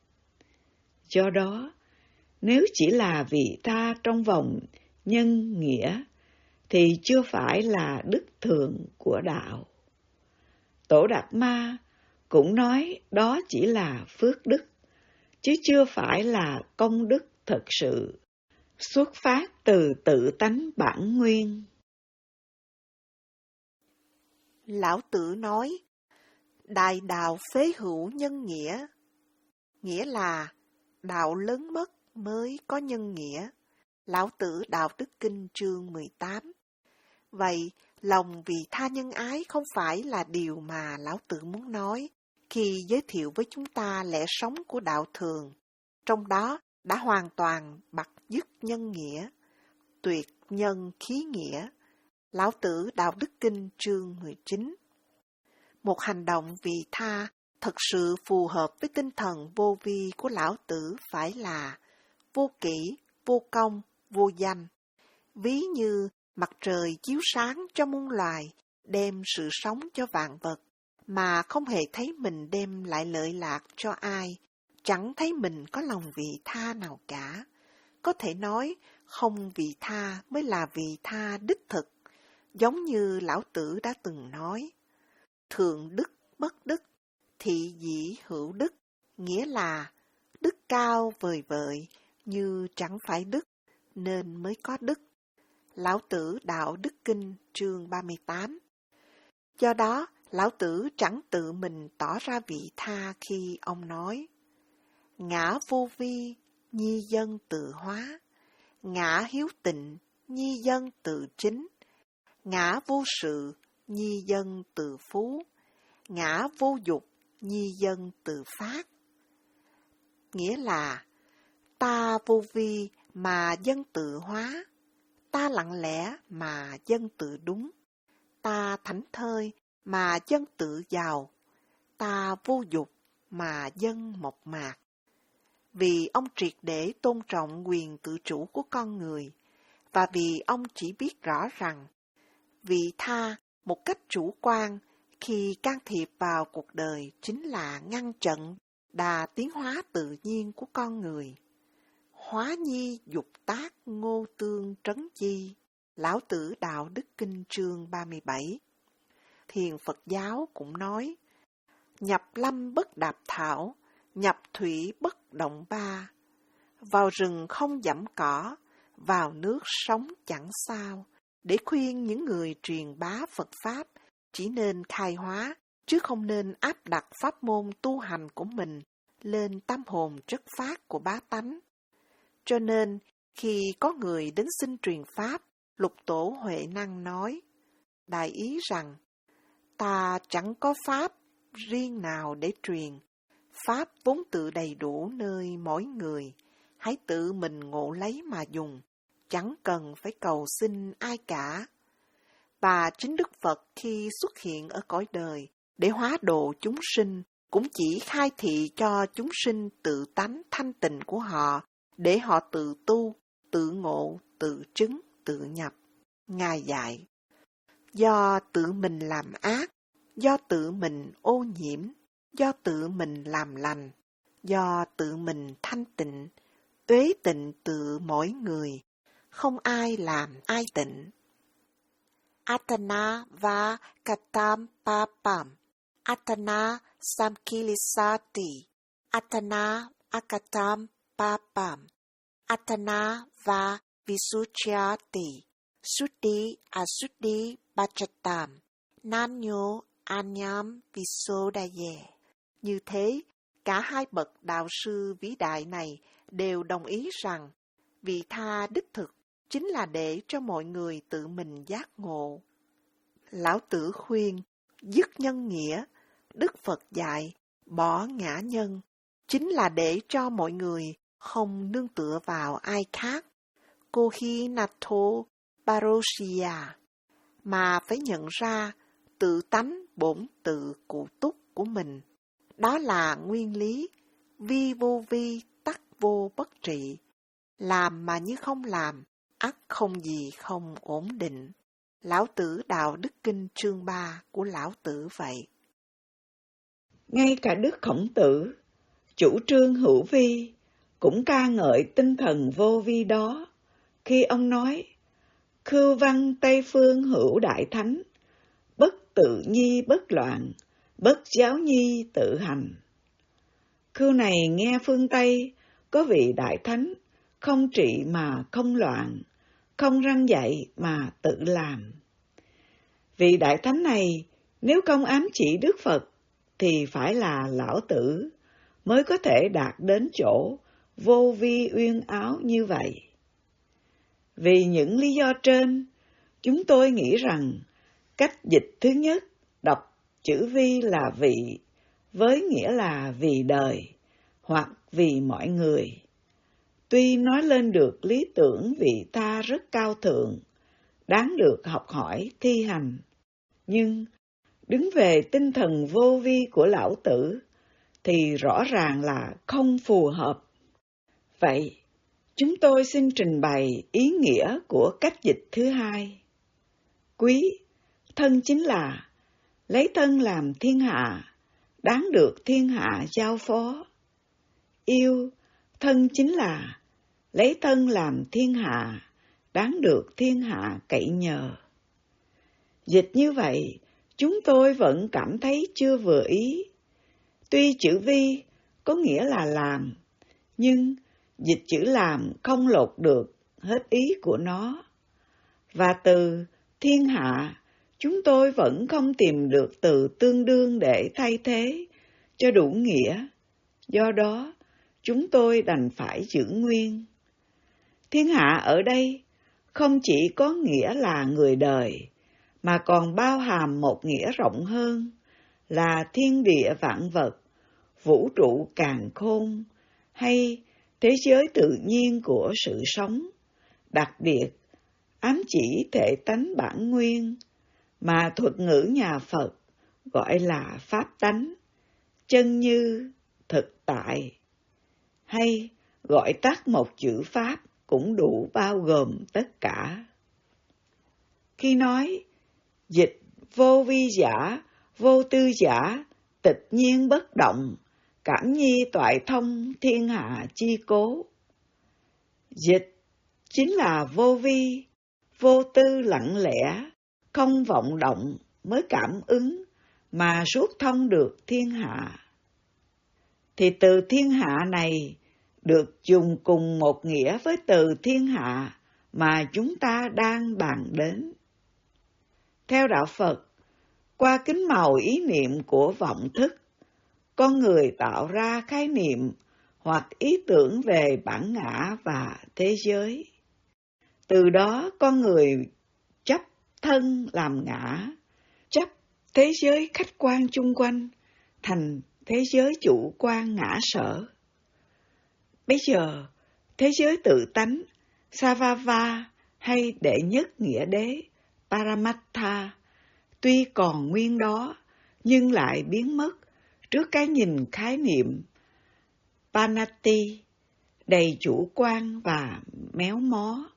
Do đó, nếu chỉ là vị tha trong vòng nhân nghĩa, thì chưa phải là đức thường của đạo. Tổ Đạt Ma cũng nói đó chỉ là phước đức, chứ chưa phải là công đức thật sự, xuất phát từ tự tánh bản nguyên. Lão Tử nói, đại đạo phế hữu nhân nghĩa, nghĩa là đạo lớn mất mới có nhân nghĩa. Lão Tử Đạo Đức Kinh chương mười tám. Vậy, lòng vì tha nhân ái không phải là điều mà Lão Tử muốn nói khi giới thiệu với chúng ta lẽ sống của đạo thường. Trong đó đã hoàn toàn bặt dứt nhân nghĩa, tuyệt nhân khí nghĩa. Lão Tử Đạo Đức Kinh chương mười chín. Một hành động vì tha thật sự phù hợp với tinh thần vô vi của Lão Tử phải là vô kỷ, vô công, vô danh. Ví như mặt trời chiếu sáng cho muôn loài, đem sự sống cho vạn vật, mà không hề thấy mình đem lại lợi lạc cho ai, chẳng thấy mình có lòng vị tha nào cả. Có thể nói, không vị tha mới là vị tha đích thực, giống như Lão Tử đã từng nói. Thượng đức bất đức, thị dĩ hữu đức, nghĩa là đức cao vời vợi, như chẳng phải đức, nên mới có đức. Lão Tử Đạo Đức Kinh chương ba mươi tám. Do đó, Lão Tử chẳng tự mình tỏ ra vị tha khi ông nói: ngã vô vi, nhi dân tự hóa; ngã hiếu tịnh, nhi dân tự chính; ngã vô sự, nhi dân tự phú; ngã vô dục, nhi dân tự phát. Nghĩa là, ta vô vi mà dân tự hóa, ta lặng lẽ mà dân tự đúng, ta thảnh thơi mà dân tự giàu, ta vô dục mà dân mộc mạc. Vì ông triệt để tôn trọng quyền tự chủ của con người, và vì ông chỉ biết rõ rằng, vị tha một cách chủ quan khi can thiệp vào cuộc đời chính là ngăn chặn đà tiến hóa tự nhiên của con người. Hóa nhi dục tác ngô tương trấn chi. Lão Tử Đạo Đức Kinh chương ba mươi bảy. Thiền Phật giáo cũng nói, nhập lâm bất đạp thảo, nhập thủy bất động ba, vào rừng không dẫm cỏ, vào nước sống chẳng sao, để khuyên những người truyền bá Phật Pháp chỉ nên khai hóa, chứ không nên áp đặt pháp môn tu hành của mình lên tâm hồn chất phát của bá tánh. Cho nên, khi có người đến xin truyền Pháp, Lục Tổ Huệ Năng nói, đại ý rằng, ta chẳng có Pháp riêng nào để truyền, Pháp vốn tự đầy đủ nơi mỗi người, hãy tự mình ngộ lấy mà dùng, chẳng cần phải cầu xin ai cả. Và chính Đức Phật khi xuất hiện ở cõi đời để hóa độ chúng sinh, cũng chỉ khai thị cho chúng sinh tự tánh thanh tịnh của họ, để họ tự tu, tự ngộ, tự chứng, tự nhập. Ngài dạy, do tự mình làm ác, do tự mình ô nhiễm, do tự mình làm lành, do tự mình thanh tịnh, tuế tịnh tự mỗi người, không ai làm ai tịnh. Atana va katam papam, Atana samkilisati, Atana akatam papam, Atana va visuchyati, Suddhi asuddhi bachatam, Nanyo anyam visodaye. Như thế, cả hai bậc đạo sư vĩ đại này đều đồng ý rằng vị tha đích thực chính là để cho mọi người tự mình giác ngộ. Lão Tử khuyên, dứt nhân nghĩa, Đức Phật dạy, bỏ ngã nhân, chính là để cho mọi người không nương tựa vào ai khác, kohinato parosya, mà phải nhận ra tự tánh bổn tự cụ túc của mình. Đó là nguyên lý, vi vô vi, tắc vô bất trị, làm mà như không làm, ắt không gì không ổn định. Lão Tử Đạo Đức Kinh chương ba của Lão Tử vậy. Ngay cả Đức Khổng Tử, chủ trương hữu vi, cũng ca ngợi tinh thần vô vi đó, khi ông nói, khư văn Tây Phương hữu đại thánh, bất tự nhi bất loạn, bất giáo nhi tự hành. Khư này nghe phương Tây, có vị đại thánh, không trị mà không loạn, không răn dạy mà tự làm. Vị đại thánh này, nếu không ám chỉ Đức Phật, thì phải là Lão Tử, mới có thể đạt đến chỗ vô vi uyên áo như vậy. Vì những lý do trên, chúng tôi nghĩ rằng cách dịch thứ nhất đọc chữ vi là vị, với nghĩa là vì đời, hoặc vì mọi người. Tuy nói lên được lý tưởng vị tha rất cao thượng, đáng được học hỏi thi hành, nhưng đứng về tinh thần vô vi của Lão Tử thì rõ ràng là không phù hợp. Vậy, chúng tôi xin trình bày ý nghĩa của cách dịch thứ hai. Quý, thân chính là lấy thân làm thiên hạ, đáng được thiên hạ giao phó. Yêu, thân chính là lấy thân làm thiên hạ, đáng được thiên hạ cậy nhờ. Dịch như vậy, chúng tôi vẫn cảm thấy chưa vừa ý. Tuy chữ vi có nghĩa là làm, nhưng dịch chữ làm không lột được hết ý của nó. Và từ thiên hạ, chúng tôi vẫn không tìm được từ tương đương để thay thế cho đủ nghĩa. Do đó, chúng tôi đành phải giữ nguyên. Thiên hạ ở đây không chỉ có nghĩa là người đời, mà còn bao hàm một nghĩa rộng hơn là thiên địa vạn vật, vũ trụ càn khôn, hay thế giới tự nhiên của sự sống, đặc biệt ám chỉ thể tánh bản nguyên, mà thuật ngữ nhà Phật gọi là pháp tánh, chân như, thực tại, hay gọi tắt một chữ pháp cũng đủ bao gồm tất cả. Khi nói dịch vô vi giả, vô tư giả, tịch nhiên bất động, cảm nhi toại thông thiên hạ chi cố. Dịch chính là vô vi, vô tư lặng lẽ, không vọng động mới cảm ứng mà suốt thông được thiên hạ. thì từ thiên hạ này được dùng cùng một nghĩa với từ thiên hạ mà chúng ta đang bàn đến. Theo đạo Phật, qua kính màu ý niệm của vọng thức, con người tạo ra khái niệm hoặc ý tưởng về bản ngã và thế giới. Từ đó con người chấp thân làm ngã, chấp thế giới khách quan chung quanh thành thế giới chủ quan ngã sở. Bây giờ, thế giới tự tánh, Savava hay đệ nhất nghĩa đế, Paramattha, tuy còn nguyên đó, nhưng lại biến mất trước cái nhìn khái niệm Panati, đầy chủ quan và méo mó.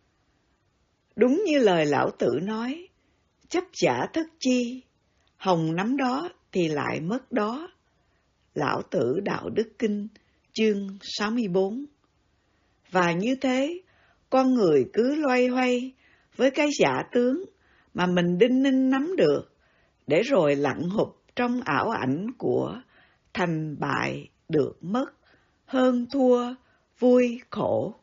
Đúng như lời Lão Tử nói, chấp chả thất chi, hồng nắm đó thì lại mất đó. Lão Tử Đạo Đức Kinh, chương sáu mươi bốn. Và như thế, con người cứ loay hoay với cái giả tướng mà mình đinh ninh nắm được, để rồi lặn hụp trong ảo ảnh của thành bại được mất, hơn thua, vui khổ.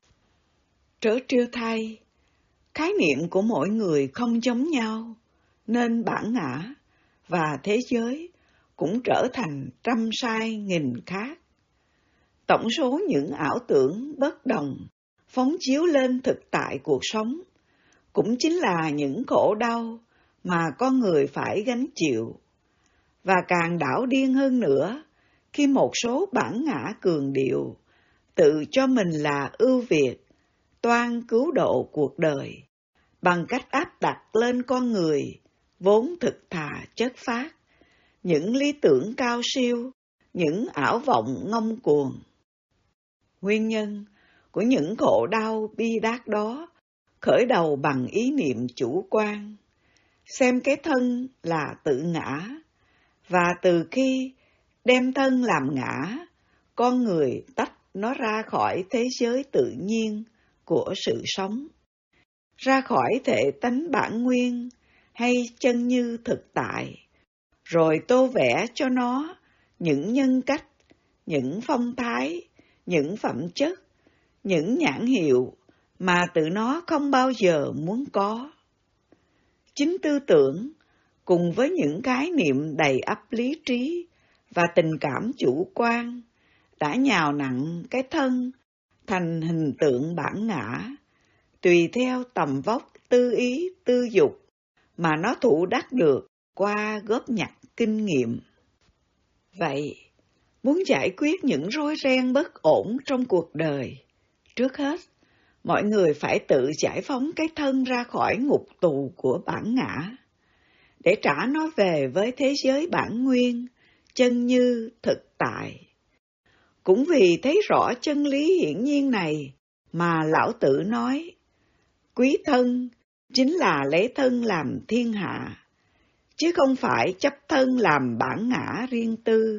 Trớ trêu thay, khái niệm của mỗi người không giống nhau, nên bản ngã và thế giới cũng trở thành trăm sai nghìn khác. Tổng số những ảo tưởng bất đồng phóng chiếu lên thực tại cuộc sống cũng chính là những khổ đau mà con người phải gánh chịu. Và càng đảo điên hơn nữa khi một số bản ngã cường điệu tự cho mình là ưu việt, toan cứu độ cuộc đời bằng cách áp đặt lên con người vốn thực thà chất phác những lý tưởng cao siêu, những ảo vọng ngông cuồng. Nguyên nhân của những khổ đau bi đát đó khởi đầu bằng ý niệm chủ quan, xem cái thân là tự ngã, và từ khi đem thân làm ngã, con người tách nó ra khỏi thế giới tự nhiên của sự sống, ra khỏi thể tánh bản nguyên hay chân như thực tại, rồi tô vẽ cho nó những nhân cách, những phong thái, những phẩm chất, những nhãn hiệu mà tự nó không bao giờ muốn có. Chính tư tưởng, cùng với những khái niệm đầy ắp lý trí và tình cảm chủ quan, đã nhào nặng cái thân thành hình tượng bản ngã, tùy theo tầm vóc tư ý, tư dục mà nó thụ đắc được qua góp nhặt kinh nghiệm. Vậy, muốn giải quyết những rối ren bất ổn trong cuộc đời, trước hết, mọi người phải tự giải phóng cái thân ra khỏi ngục tù của bản ngã, để trả nó về với thế giới bản nguyên, chân như thực tại. Cũng vì thấy rõ chân lý hiển nhiên này mà Lão Tử nói, quý thân chính là lấy thân làm thiên hạ, chứ không phải chấp thân làm bản ngã riêng tư.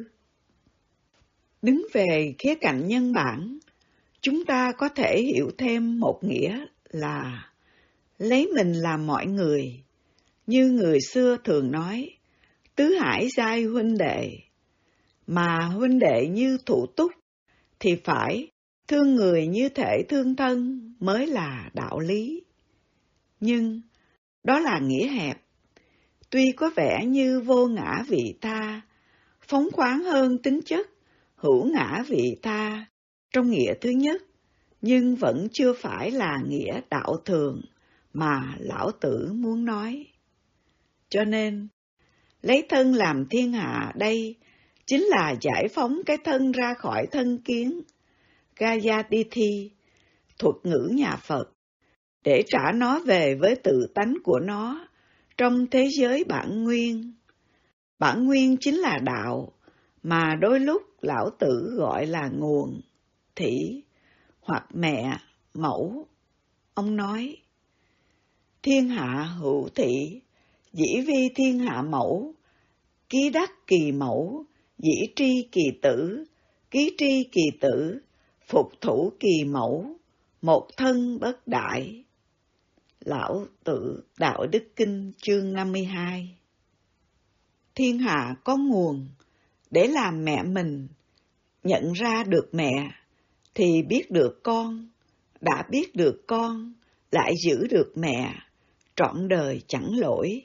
Đứng về khía cạnh nhân bản, chúng ta có thể hiểu thêm một nghĩa là lấy mình làm mọi người, như người xưa thường nói, tứ hải giai huynh đệ, mà huynh đệ như thủ túc thì phải thương người như thể thương thân mới là đạo lý. Nhưng đó là nghĩa hẹp, tuy có vẻ như vô ngã vị tha, phóng khoáng hơn tính chất hữu ngã vị tha trong nghĩa thứ nhất, nhưng vẫn chưa phải là nghĩa đạo thường mà Lão Tử muốn nói. Cho nên, lấy thân làm thiên hạ đây chính là giải phóng cái thân ra khỏi thân kiến, Gayatithi, thuật ngữ nhà Phật, để trả nó về với tự tánh của nó trong thế giới bản nguyên. Bản nguyên chính là đạo, mà đôi lúc Lão Tử gọi là nguồn, thỉ, hoặc mẹ, mẫu. Ông nói, thiên hạ hữu thị, dĩ vi thiên hạ mẫu, ký đắc kỳ mẫu, dĩ tri kỳ tử, ký tri kỳ tử, phục thủ kỳ mẫu, một thân bất đại. Lão Tử Đạo Đức Kinh chương năm mươi hai. Thiên hạ có nguồn để làm mẹ mình, nhận ra được mẹ thì biết được con, đã biết được con lại giữ được mẹ, trọn đời chẳng lỗi.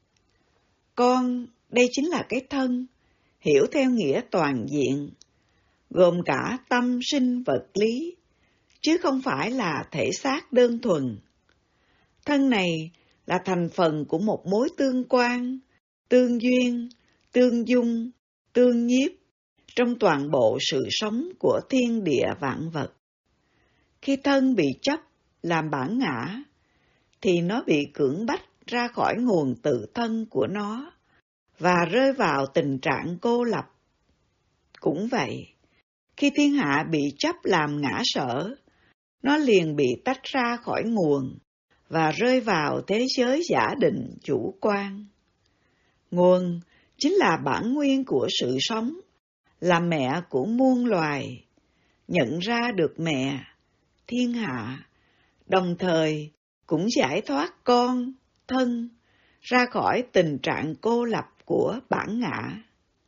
Con, đây chính là cái thân, hiểu theo nghĩa toàn diện, gồm cả tâm sinh vật lý, chứ không phải là thể xác đơn thuần. Thân này là thành phần của một mối tương quan, tương duyên, tương dung, tương nhiếp trong toàn bộ sự sống của thiên địa vạn vật. Khi thân bị chấp làm bản ngã, thì nó bị cưỡng bách ra khỏi nguồn tự thân của nó và rơi vào tình trạng cô lập. Cũng vậy, khi thiên hạ bị chấp làm ngã sở, nó liền bị tách ra khỏi nguồn và rơi vào thế giới giả định chủ quan. Nguồn chính là bản nguyên của sự sống, là mẹ của muôn loài. Nhận ra được mẹ, thiên hạ, đồng thời cũng giải thoát con, thân, ra khỏi tình trạng cô lập của bản ngã.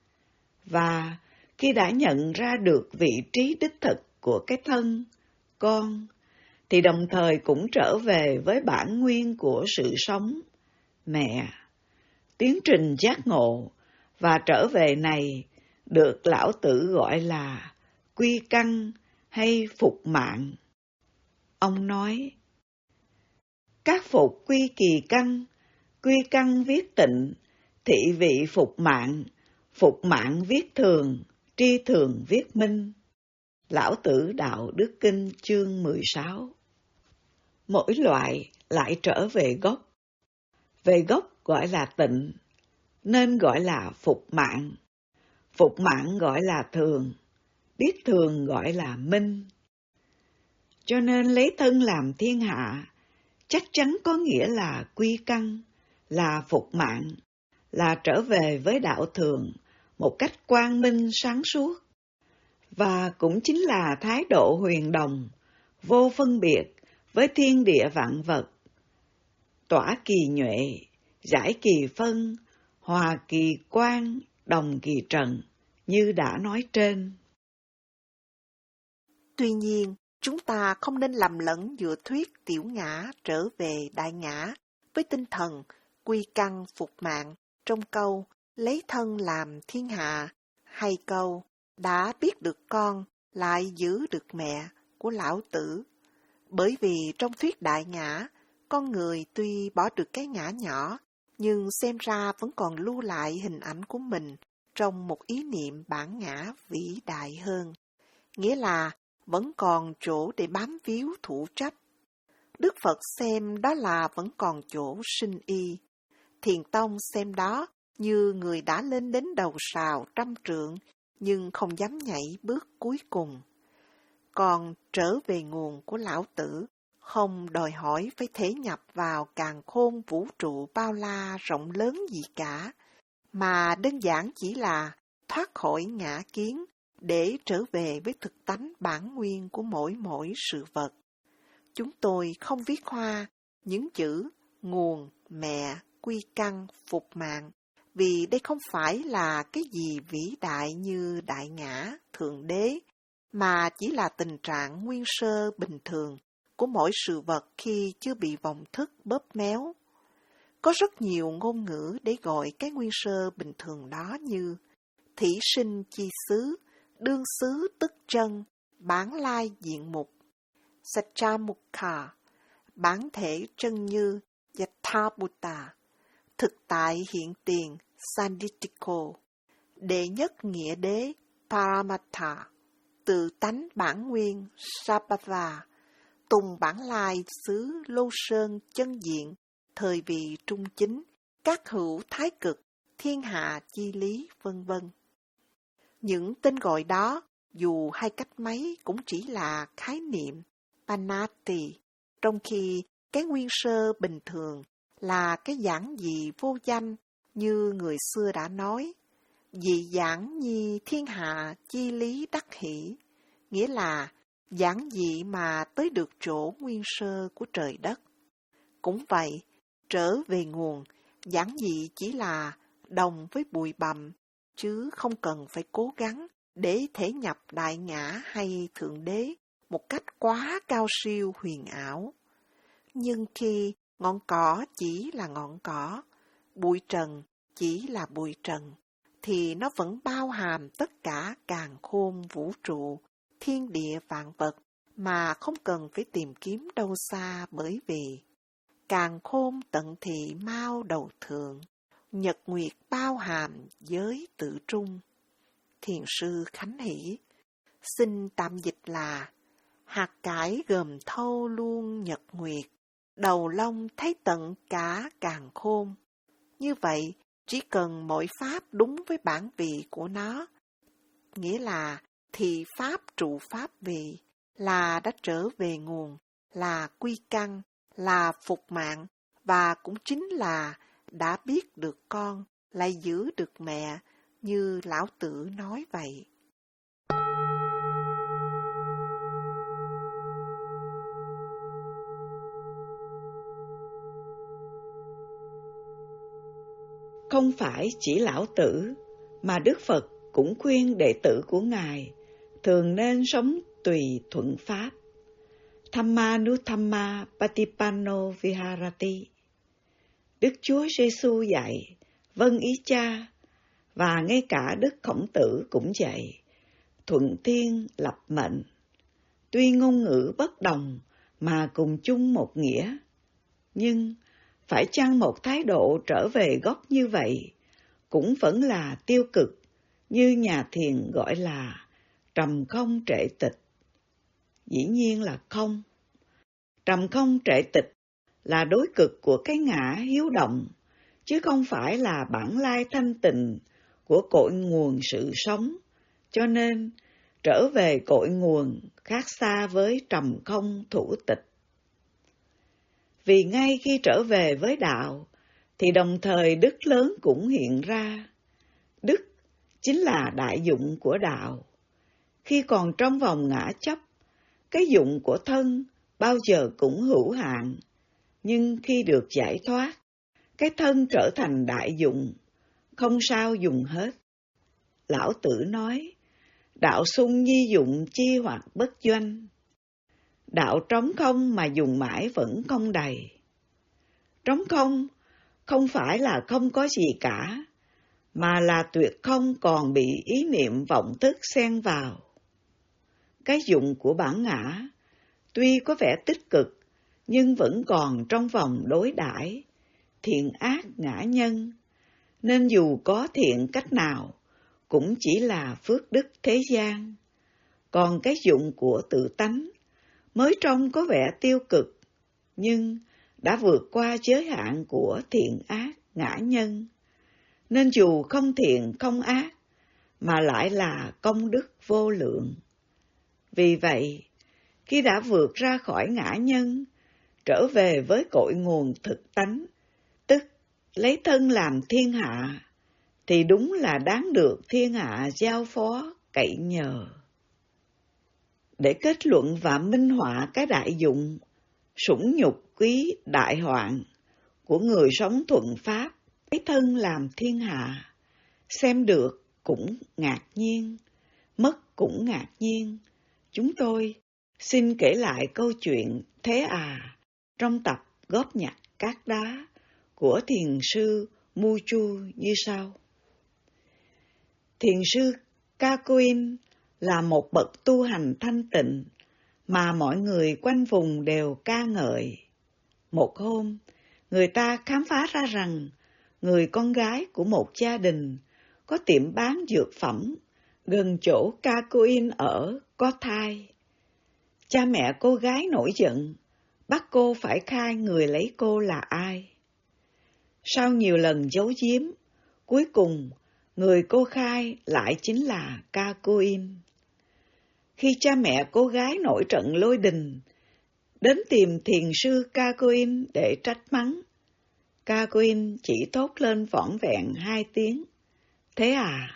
Và khi đã nhận ra được vị trí đích thực của cái thân, con, thì đồng thời cũng trở về với bản nguyên của sự sống, mẹ. Tiến trình giác ngộ và trở về này được Lão Tử gọi là quy căn hay phục mạng. Ông nói, các phục quy kỳ căn, quy căn viết tịnh, thị vị phục mạng, phục mạng viết thường, tri thường viết minh. Lão Tử Đạo Đức Kinh chương mười sáu. Mỗi loại lại trở về gốc. Về gốc gọi là tịnh, nên gọi là phục mạng. Phục mạng gọi là thường, biết thường gọi là minh. Cho nên lấy thân làm thiên hạ, chắc chắn có nghĩa là quy căn, là phục mạng, là trở về với đạo thường một cách quang minh sáng suốt. Và cũng chính là thái độ huyền đồng, vô phân biệt với thiên địa vạn vật. Tỏa kỳ nhuệ, giải kỳ phân, hòa kỳ quang, đồng kỳ trần, như đã nói trên. Tuy nhiên, chúng ta không nên lầm lẫn giữa thuyết tiểu ngã trở về đại ngã với tinh thần quy căn phục mạng trong câu lấy thân làm thiên hạ hay câu đã biết được con lại giữ được mẹ của Lão Tử. Bởi vì trong thuyết đại ngã, con người tuy bỏ được cái ngã nhỏ, nhưng xem ra vẫn còn lưu lại hình ảnh của mình trong một ý niệm bản ngã vĩ đại hơn. Nghĩa là vẫn còn chỗ để bám víu thủ chấp. Đức Phật xem đó là vẫn còn chỗ sinh y. Thiền Tông xem đó như người đã lên đến đầu sào trăm trượng, nhưng không dám nhảy bước cuối cùng. Còn trở về nguồn của Lão Tử, không đòi hỏi phải thể nhập vào càn khôn vũ trụ bao la rộng lớn gì cả, mà đơn giản chỉ là thoát khỏi ngã kiến để trở về với thực tánh bản nguyên của mỗi mỗi sự vật. Chúng tôi không viết hoa những chữ nguồn, mẹ, quy căn, phục mạng, vì đây không phải là cái gì vĩ đại như đại ngã, thượng đế, mà chỉ là tình trạng nguyên sơ bình thường của mỗi sự vật khi chưa bị vọng thức bóp méo. Có rất nhiều ngôn ngữ để gọi cái nguyên sơ bình thường đó như thỉ sinh chi xứ, đương xứ tức chân, bản lai diện mục, Satchamukha, bản thể chân như, Yathabhuta, thực tại hiện tiền, Sanditiko, đệ nhất nghĩa đế, Paramatha, tự tánh bản nguyên, Sabhava, tùng bản lai xứ Lô Sơn chân diện, thời vị trung chính, các hữu thái cực, thiên hạ chi lý, vân vân. Những tên gọi đó, dù hai cách mấy cũng chỉ là khái niệm, Panati, trong khi cái nguyên sơ bình thường là cái giản dị vô danh như người xưa đã nói, dị giản nhi thiên hạ chi lý đắc hỷ, nghĩa là giản dị mà tới được chỗ nguyên sơ của trời đất. Cũng vậy, trở về nguồn, giản dị chỉ là đồng với bụi bặm, chứ không cần phải cố gắng để thể nhập đại ngã hay thượng đế một cách quá cao siêu huyền ảo. Nhưng khi ngọn cỏ chỉ là ngọn cỏ, bụi trần chỉ là bụi trần, thì nó vẫn bao hàm tất cả càn khôn vũ trụ, thiên địa vạn vật, mà không cần phải tìm kiếm đâu xa, bởi vì càn khôn tận thị mao đầu thượng, nhật nguyệt bao hàm giới tự trung. Thiền sư Khánh Hỷ xin tạm dịch là: hạt cải gồm thâu luôn nhật nguyệt, đầu lông thấy tận cả càn khôn. Như vậy, chỉ cần mỗi pháp đúng với bản vị của nó, nghĩa là thì pháp trụ pháp vị, là đã trở về nguồn, là quy căn, là phục mạng, và cũng chính là đã biết được con, lại giữ được mẹ, như Lão Tử nói vậy. Không phải chỉ Lão Tử, mà Đức Phật cũng khuyên đệ tử của Ngài thường nên sống tùy thuận pháp. Dhamma-nuthamma patipanno viharati. Đức Chúa Giêsu dạy, vâng ý Cha, và ngay cả Đức Khổng Tử cũng dạy, thuận thiên lập mệnh. Tuy ngôn ngữ bất đồng mà cùng chung một nghĩa, nhưng phải chăng một thái độ trở về gốc như vậy cũng vẫn là tiêu cực, như nhà thiền gọi là trầm không trệ tịch? Dĩ nhiên là không. Trầm không trệ tịch là đối cực của cái ngã hiếu động, chứ không phải là bản lai thanh tịnh của cội nguồn sự sống. Cho nên, trở về cội nguồn khác xa với trầm không thủ tịch. Vì ngay khi trở về với đạo, thì đồng thời đức lớn cũng hiện ra. Đức chính là đại dụng của đạo. Khi còn trong vòng ngã chấp, cái dụng của thân bao giờ cũng hữu hạn. Nhưng khi được giải thoát, cái thân trở thành đại dụng, không sao dùng hết. Lão Tử nói, đạo sung nhi dụng chi hoặc bất doanh. Đạo trống không mà dùng mãi vẫn không đầy. Trống không không phải là không có gì cả, mà là tuyệt không còn bị ý niệm vọng thức xen vào. Cái dụng của bản ngã, tuy có vẻ tích cực, nhưng vẫn còn trong vòng đối đãi, thiện ác ngã nhân, nên dù có thiện cách nào, cũng chỉ là phước đức thế gian. Còn cái dụng của tự tánh, mới trông có vẻ tiêu cực, nhưng đã vượt qua giới hạn của thiện ác ngã nhân, nên dù không thiện không ác, mà lại là công đức vô lượng. Vì vậy, khi đã vượt ra khỏi ngã nhân, trở về với cội nguồn thực tánh, tức lấy thân làm thiên hạ, thì đúng là đáng được thiên hạ giao phó cậy nhờ. Để kết luận và minh họa cái đại dụng, sủng nhục quý đại hoạn của người sống thuận pháp, lấy thân làm thiên hạ, xem được cũng ngạc nhiên, mất cũng ngạc nhiên. Chúng tôi xin kể lại câu chuyện thế à trong tập Góp nhặt cát đá của thiền sư Mu Chu như sau. Thiền sư Kakuin là một bậc tu hành thanh tịnh mà mọi người quanh vùng đều ca ngợi. Một hôm, người ta khám phá ra rằng người con gái của một gia đình có tiệm bán dược phẩm gần chỗ Kakuin ở có thai. Cha mẹ cô gái nổi giận, bắt cô phải khai người lấy cô là ai. Sau nhiều lần giấu giếm, cuối cùng người cô khai lại chính là Kakuin. Khi cha mẹ cô gái nổi trận lôi đình, đến tìm thiền sư Kakuin để trách mắng, Kakuin chỉ thốt lên vỏn vẹn hai tiếng, thế à.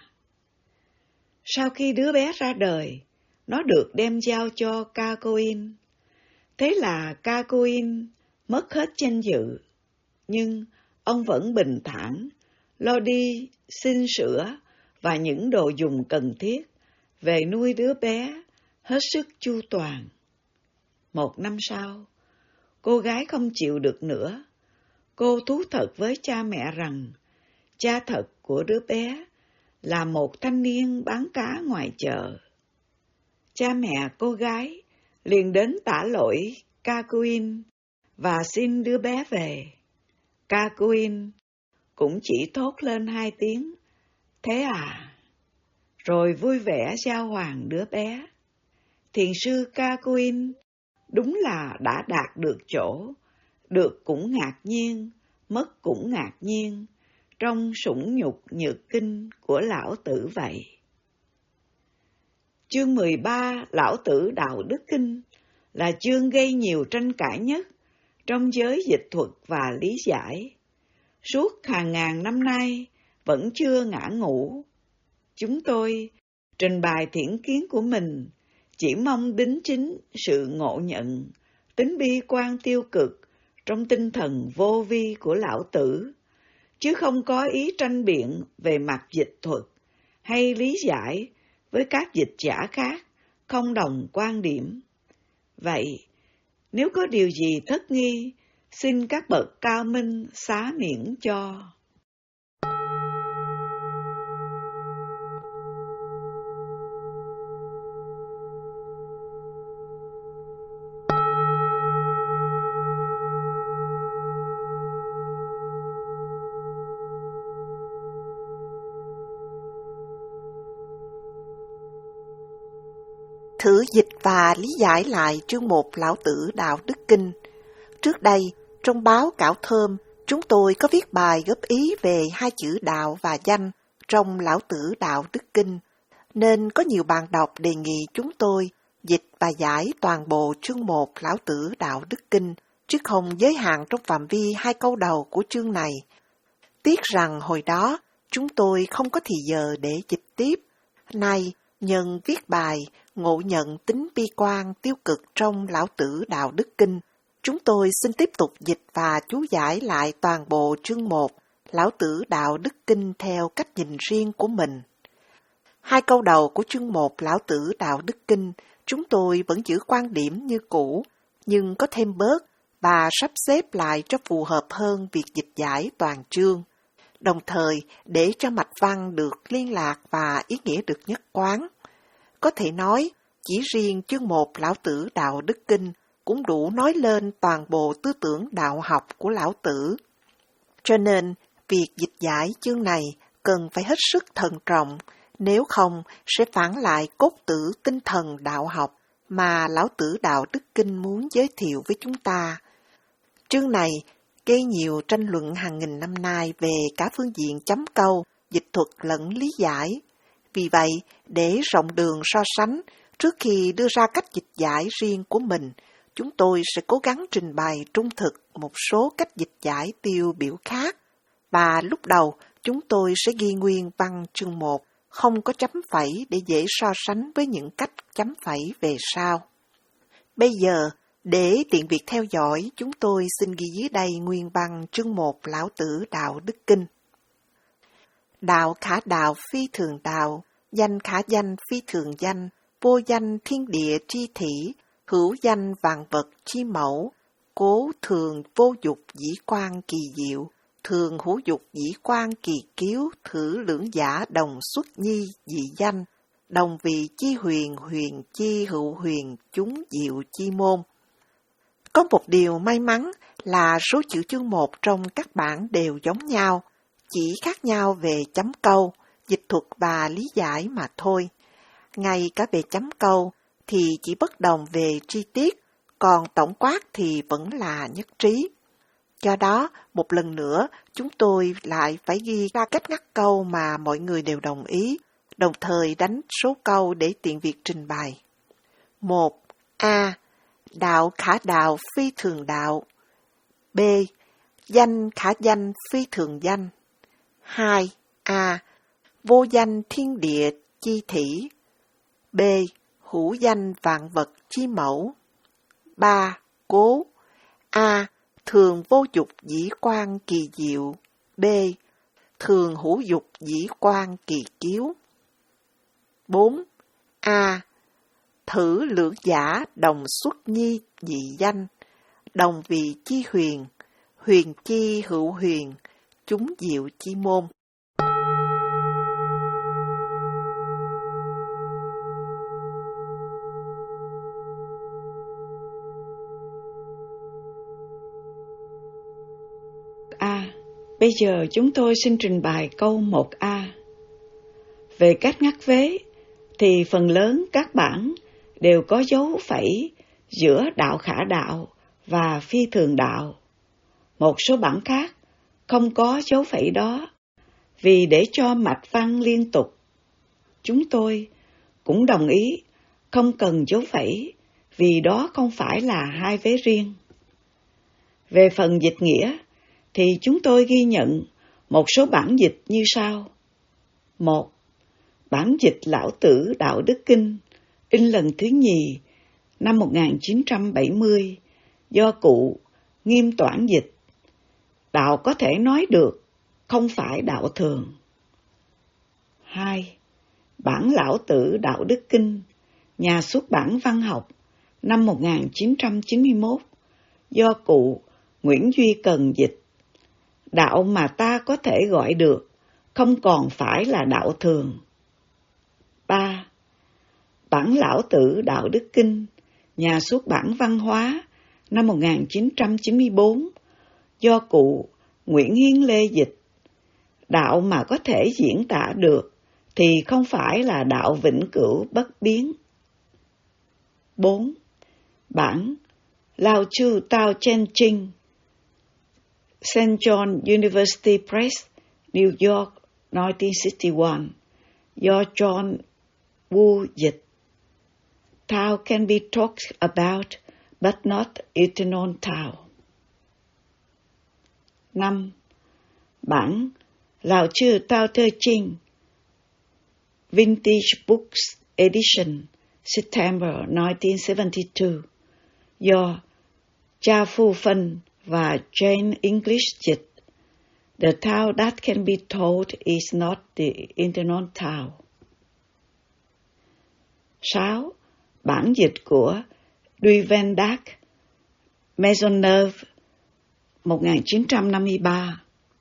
Sau khi đứa bé ra đời, nó được đem giao cho Kakuin. Thế là Kakuin mất hết danh dự, nhưng ông vẫn bình thản, lo đi xin sữa và những đồ dùng cần thiết, về nuôi đứa bé hết sức chu toàn. Một năm sau, cô gái không chịu được nữa. Cô thú thật với cha mẹ rằng cha thật của đứa bé là một thanh niên bán cá ngoài chợ. Cha mẹ cô gái liền đến tả lỗi Cacuin và xin đứa bé về. Cacuin cũng chỉ thốt lên hai tiếng, thế à, rồi vui vẻ giao hoàng đứa bé. Thiền sư Cacuin đúng là đã đạt được chỗ, được cũng ngạc nhiên, mất cũng ngạc nhiên, trong sủng nhục nhược kinh của lão tử vậy. Chương mười ba Lão Tử Đạo Đức Kinh là chương gây nhiều tranh cãi nhất trong giới dịch thuật và lý giải. Suốt hàng ngàn năm nay vẫn chưa ngã ngũ. Chúng tôi trình bày thiển kiến của mình chỉ mong đính chính sự ngộ nhận, tính bi quan tiêu cực trong tinh thần vô vi của Lão Tử, chứ không có ý tranh biện về mặt dịch thuật hay lý giải với các dịch giả khác không đồng quan điểm. Vậy, nếu có điều gì thất nghi, xin các bậc cao minh xá miễn cho. Thử dịch và lý giải lại chương một Lão Tử Đạo Đức Kinh. Trước đây, trong báo Cảo Thơm, chúng tôi có viết bài góp ý về hai chữ đạo và danh trong Lão Tử Đạo Đức Kinh, nên có nhiều bạn đọc đề nghị chúng tôi dịch và giải toàn bộ chương một Lão Tử Đạo Đức Kinh, chứ không giới hạn trong phạm vi hai câu đầu của chương này. Tiếc rằng hồi đó, chúng tôi không có thì giờ để dịch tiếp. Nay, nhân viết bài ngộ nhận tính bi quan tiêu cực trong Lão Tử Đạo Đức Kinh, chúng tôi xin tiếp tục dịch và chú giải lại toàn bộ chương một Lão Tử Đạo Đức Kinh theo cách nhìn riêng của mình. Hai câu đầu của chương một Lão Tử Đạo Đức Kinh, chúng tôi vẫn giữ quan điểm như cũ, nhưng có thêm bớt và sắp xếp lại cho phù hợp hơn việc dịch giải toàn chương, đồng thời để cho mạch văn được liên lạc và ý nghĩa được nhất quán. Có thể nói, chỉ riêng chương một Lão Tử Đạo Đức Kinh cũng đủ nói lên toàn bộ tư tưởng đạo học của Lão Tử. Cho nên, việc dịch giải chương này cần phải hết sức thận trọng, nếu không sẽ phản lại cốt tử tinh thần đạo học mà Lão Tử Đạo Đức Kinh muốn giới thiệu với chúng ta. Chương này gây nhiều tranh luận hàng nghìn năm nay về cả phương diện chấm câu, dịch thuật lẫn lý giải. Vì vậy, để rộng đường so sánh, trước khi đưa ra cách dịch giải riêng của mình, chúng tôi sẽ cố gắng trình bày trung thực một số cách dịch giải tiêu biểu khác. Và lúc đầu, chúng tôi sẽ ghi nguyên văn chương một, không có chấm phẩy để dễ so sánh với những cách chấm phẩy về sau. Bây giờ, để tiện việc theo dõi, chúng tôi xin ghi dưới đây nguyên văn chương một Lão Tử Đạo Đức Kinh. Đạo khả đạo phi thường đạo, danh khả danh phi thường danh, vô danh thiên địa tri thỉ, hữu danh vạn vật chi mẫu, cố thường vô dục dĩ quan kỳ diệu, thường hữu dục dĩ quan kỳ kiếu, thử lưỡng giả đồng xuất nhi dị danh, đồng vị chi huyền huyền chi hữu huyền chúng diệu chi môn. Có một điều may mắn là số chữ chương một trong các bản đều giống nhau, chỉ khác nhau về chấm câu, dịch thuật và lý giải mà thôi. Ngay cả về chấm câu thì chỉ bất đồng về chi tiết, còn tổng quát thì vẫn là nhất trí. Do đó, một lần nữa, chúng tôi lại phải ghi ra cách ngắt câu mà mọi người đều đồng ý, đồng thời đánh số câu để tiện việc trình bày. một. A. Đạo khả đạo phi thường đạo. B. Danh khả danh phi thường danh. hai. A. Vô danh thiên địa chi thỉ. B. Hữu danh vạn vật chi mẫu. ba. Cố. A. Thường vô dục dĩ quan kỳ diệu. B. Thường hữu dục dĩ quan kỳ kiếu. bốn. A. Thử lưỡng giả đồng xuất nhi dị danh, đồng vì chi huyền, huyền chi hữu huyền, chúng diệu chi môn. A. Bây giờ chúng tôi xin trình bày câu một A. Về cách ngắt vế, thì phần lớn các bản đều có dấu phẩy giữa đạo khả đạo và phi thường đạo. Một số bản khác không có dấu phẩy đó, vì để cho mạch văn liên tục. Chúng tôi cũng đồng ý không cần dấu phẩy, vì đó không phải là hai vế riêng. Về phần dịch nghĩa, thì chúng tôi ghi nhận một số bản dịch như sau. Một. Bản dịch Lão Tử Đạo Đức Kinh, in lần thứ nhì, năm một nghìn chín trăm bảy mươi, do cụ Nghiêm Toản dịch. Đạo có thể nói được, không phải đạo thường. Hai. Bản Lão Tử Đạo Đức Kinh, nhà xuất bản văn học, năm một nghìn chín trăm chín mươi mốt, do cụ Nguyễn Duy Cần dịch. Đạo mà ta có thể gọi được, không còn phải là đạo thường. Ba. Bản Lão Tử Đạo Đức Kinh, nhà xuất bản văn hóa, năm một nghìn chín trăm chín mươi bốn, do cụ Nguyễn Hiến Lê dịch. Đạo mà có thể diễn tả được, thì không phải là đạo vĩnh cửu bất biến. Bốn. Bản Lao Chu Tao Chen Ching, Saint John University Press, New York, nineteen sixty-one, do John Wu dịch. Tao can be talked about, but not eternal Tao. Năm. Bản Lao Chư Tao Tơ Ching, Vintage Books Edition, September nineteen seventy-two, do Cha Phu Phân và Jane English dịch. The Tao that can be told is not the eternal Tao. Sáu. Bản dịch của Duvendac, Maisonneuve, một nghìn chín trăm năm mươi ba.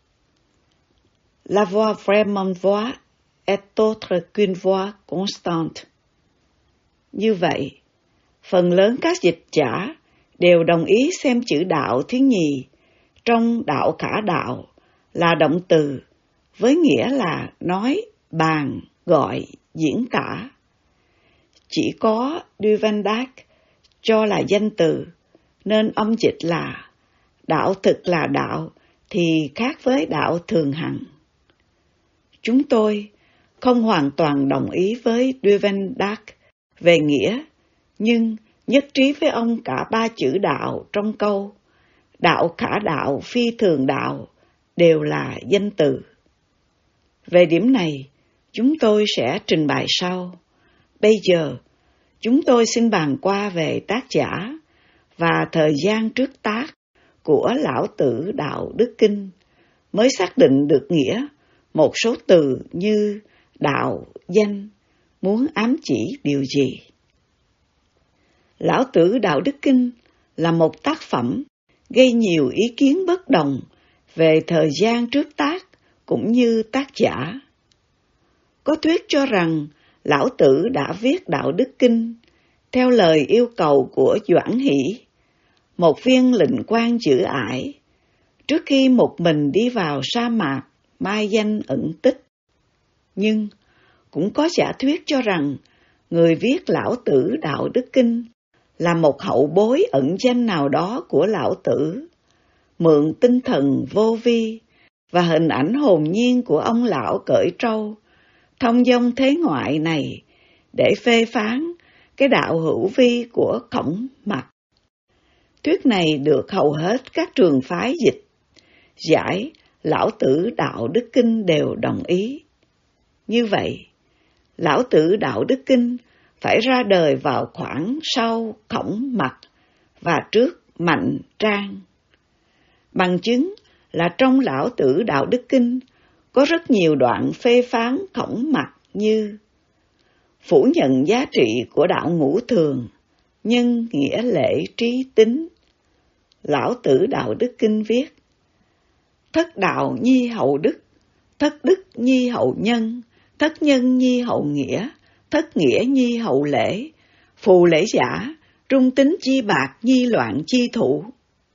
La voix vraiment voix est autre qu'une voix constante. Như vậy, phần lớn các dịch giả đều đồng ý xem chữ đạo thứ nhì trong đạo khả đạo là động từ, với nghĩa là nói, bàn, gọi, diễn tả. Chỉ có Duvendac cho là danh từ, nên âm dịch là đạo thực là đạo thì khác với đạo thường hằng. Chúng tôi không hoàn toàn đồng ý với Duvendac về nghĩa, nhưng nhất trí với ông cả ba chữ đạo trong câu đạo khả đạo, phi thường đạo đều là danh từ. Về điểm này, chúng tôi sẽ trình bày sau. Bây giờ, chúng tôi xin bàn qua về tác giả và thời gian trước tác của Lão Tử Đạo Đức Kinh, mới xác định được nghĩa một số từ như đạo, danh, muốn ám chỉ điều gì. Lão Tử Đạo Đức Kinh là một tác phẩm gây nhiều ý kiến bất đồng về thời gian trước tác cũng như tác giả. Có thuyết cho rằng Lão Tử đã viết Đạo Đức Kinh theo lời yêu cầu của Doãn Hỷ, một viên lệnh quan giữ ải, trước khi một mình đi vào sa mạc mai danh ẩn tích. Nhưng cũng có giả thuyết cho rằng người viết Lão Tử Đạo Đức Kinh là một hậu bối ẩn danh nào đó của Lão Tử, mượn tinh thần vô vi và hình ảnh hồn nhiên của ông lão cởi trâu, thông dong thế ngoại này để phê phán cái đạo hữu vi của Khổng Mặc. Thuyết này được hầu hết các trường phái dịch giải Lão Tử Đạo Đức Kinh đều đồng ý. Như vậy, Lão Tử Đạo Đức Kinh phải ra đời vào khoảng sau Khổng Mặc và trước Mạnh Trang. Bằng chứng là trong Lão Tử Đạo Đức Kinh có rất nhiều đoạn phê phán Khổng Mặc như: phủ nhận giá trị của đạo ngũ thường, nhân nghĩa lễ trí tính. Lão Tử Đạo Đức Kinh viết: thất đạo nhi hậu đức, thất đức nhi hậu nhân, thất nhân nhi hậu nghĩa, thất nghĩa nhi hậu lễ, phù lễ giả, trung tính chi bạc nhi loạn chi thủ.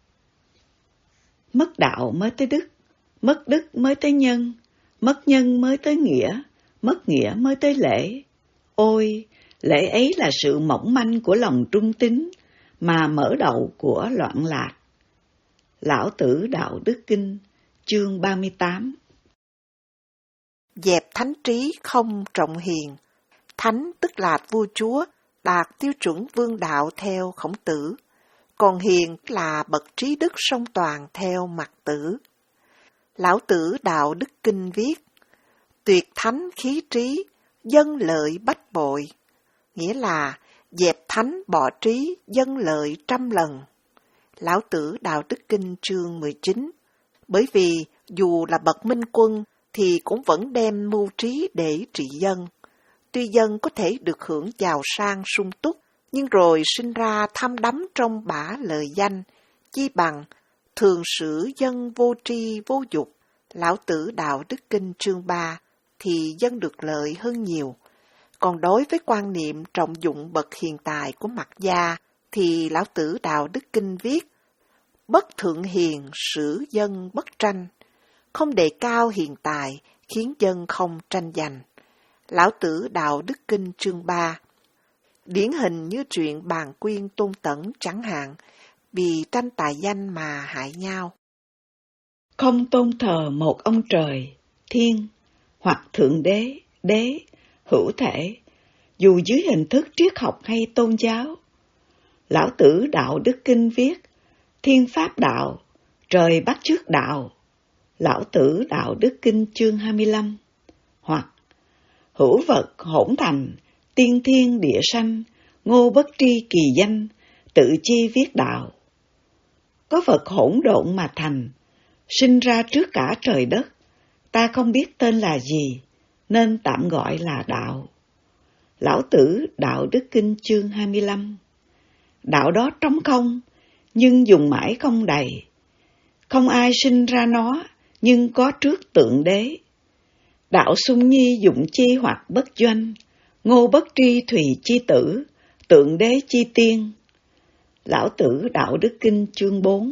Mất đạo mới tới đức, mất đức mới tới nhân, mất nhân mới tới nghĩa, mất nghĩa mới tới lễ. Ôi, lễ ấy là sự mỏng manh của lòng trung tín, mà mở đầu của loạn lạc. Lão Tử Đạo Đức Kinh, chương ba mươi tám. Dẹp thánh trí không trọng hiền. Thánh tức là vua chúa, đạt tiêu chuẩn vương đạo theo Khổng Tử, còn hiền là bậc trí đức song toàn theo Mạc Tử. Lão Tử Đạo Đức Kinh viết: tuyệt thánh khí trí, dân lợi bách bội, nghĩa là dẹp thánh bỏ trí, dân lợi trăm lần. Lão Tử Đạo Đức Kinh chương mười chín. Bởi vì dù là bậc minh quân thì cũng vẫn đem mưu trí để trị dân. Tuy dân có thể được hưởng giàu sang sung túc, nhưng rồi sinh ra tham đắm trong bả lời danh, chi bằng thường xử dân vô tri vô dục. Lão Tử Đạo Đức Kinh chương ba thì dân được lợi hơn nhiều. Còn đối với quan niệm trọng dụng bậc hiền tài của Mạc gia thì Lão Tử Đạo Đức Kinh viết: bất thượng hiền xử dân bất tranh, không đề cao hiền tài khiến dân không tranh giành. Lão Tử Đạo Đức Kinh chương ba. Điển hình như chuyện Bàn Quyên Tôn Tẩn chẳng hạn, vì tranh tài danh mà hại nhau. Không tôn thờ một ông trời, thiên, hoặc thượng đế, đế, hữu thể, dù dưới hình thức triết học hay tôn giáo. Lão Tử Đạo Đức Kinh viết: thiên pháp đạo, trời bắt chước đạo. Lão Tử Đạo Đức Kinh chương hai mươi lăm. Hoặc hữu vật hỗn thành, tiên thiên địa sanh, ngô bất tri kỳ danh, tự chi viết đạo. Có vật hỗn độn mà thành, sinh ra trước cả trời đất, ta không biết tên là gì, nên tạm gọi là đạo. Lão Tử Đạo Đức Kinh chương hai mươi lăm. Đạo đó trống không, nhưng dùng mãi không đầy. Không ai sinh ra nó, nhưng có trước tượng đế. Đạo sung nhi dụng chi hoặc bất doanh, ngô bất tri thùy chi tử, tượng đế chi tiên. Lão Tử Đạo Đức Kinh chương bốn.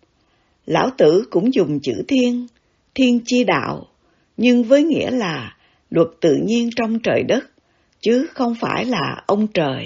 Lão Tử cũng dùng chữ thiên, thiên chi đạo, nhưng với nghĩa là luật tự nhiên trong trời đất, chứ không phải là ông trời.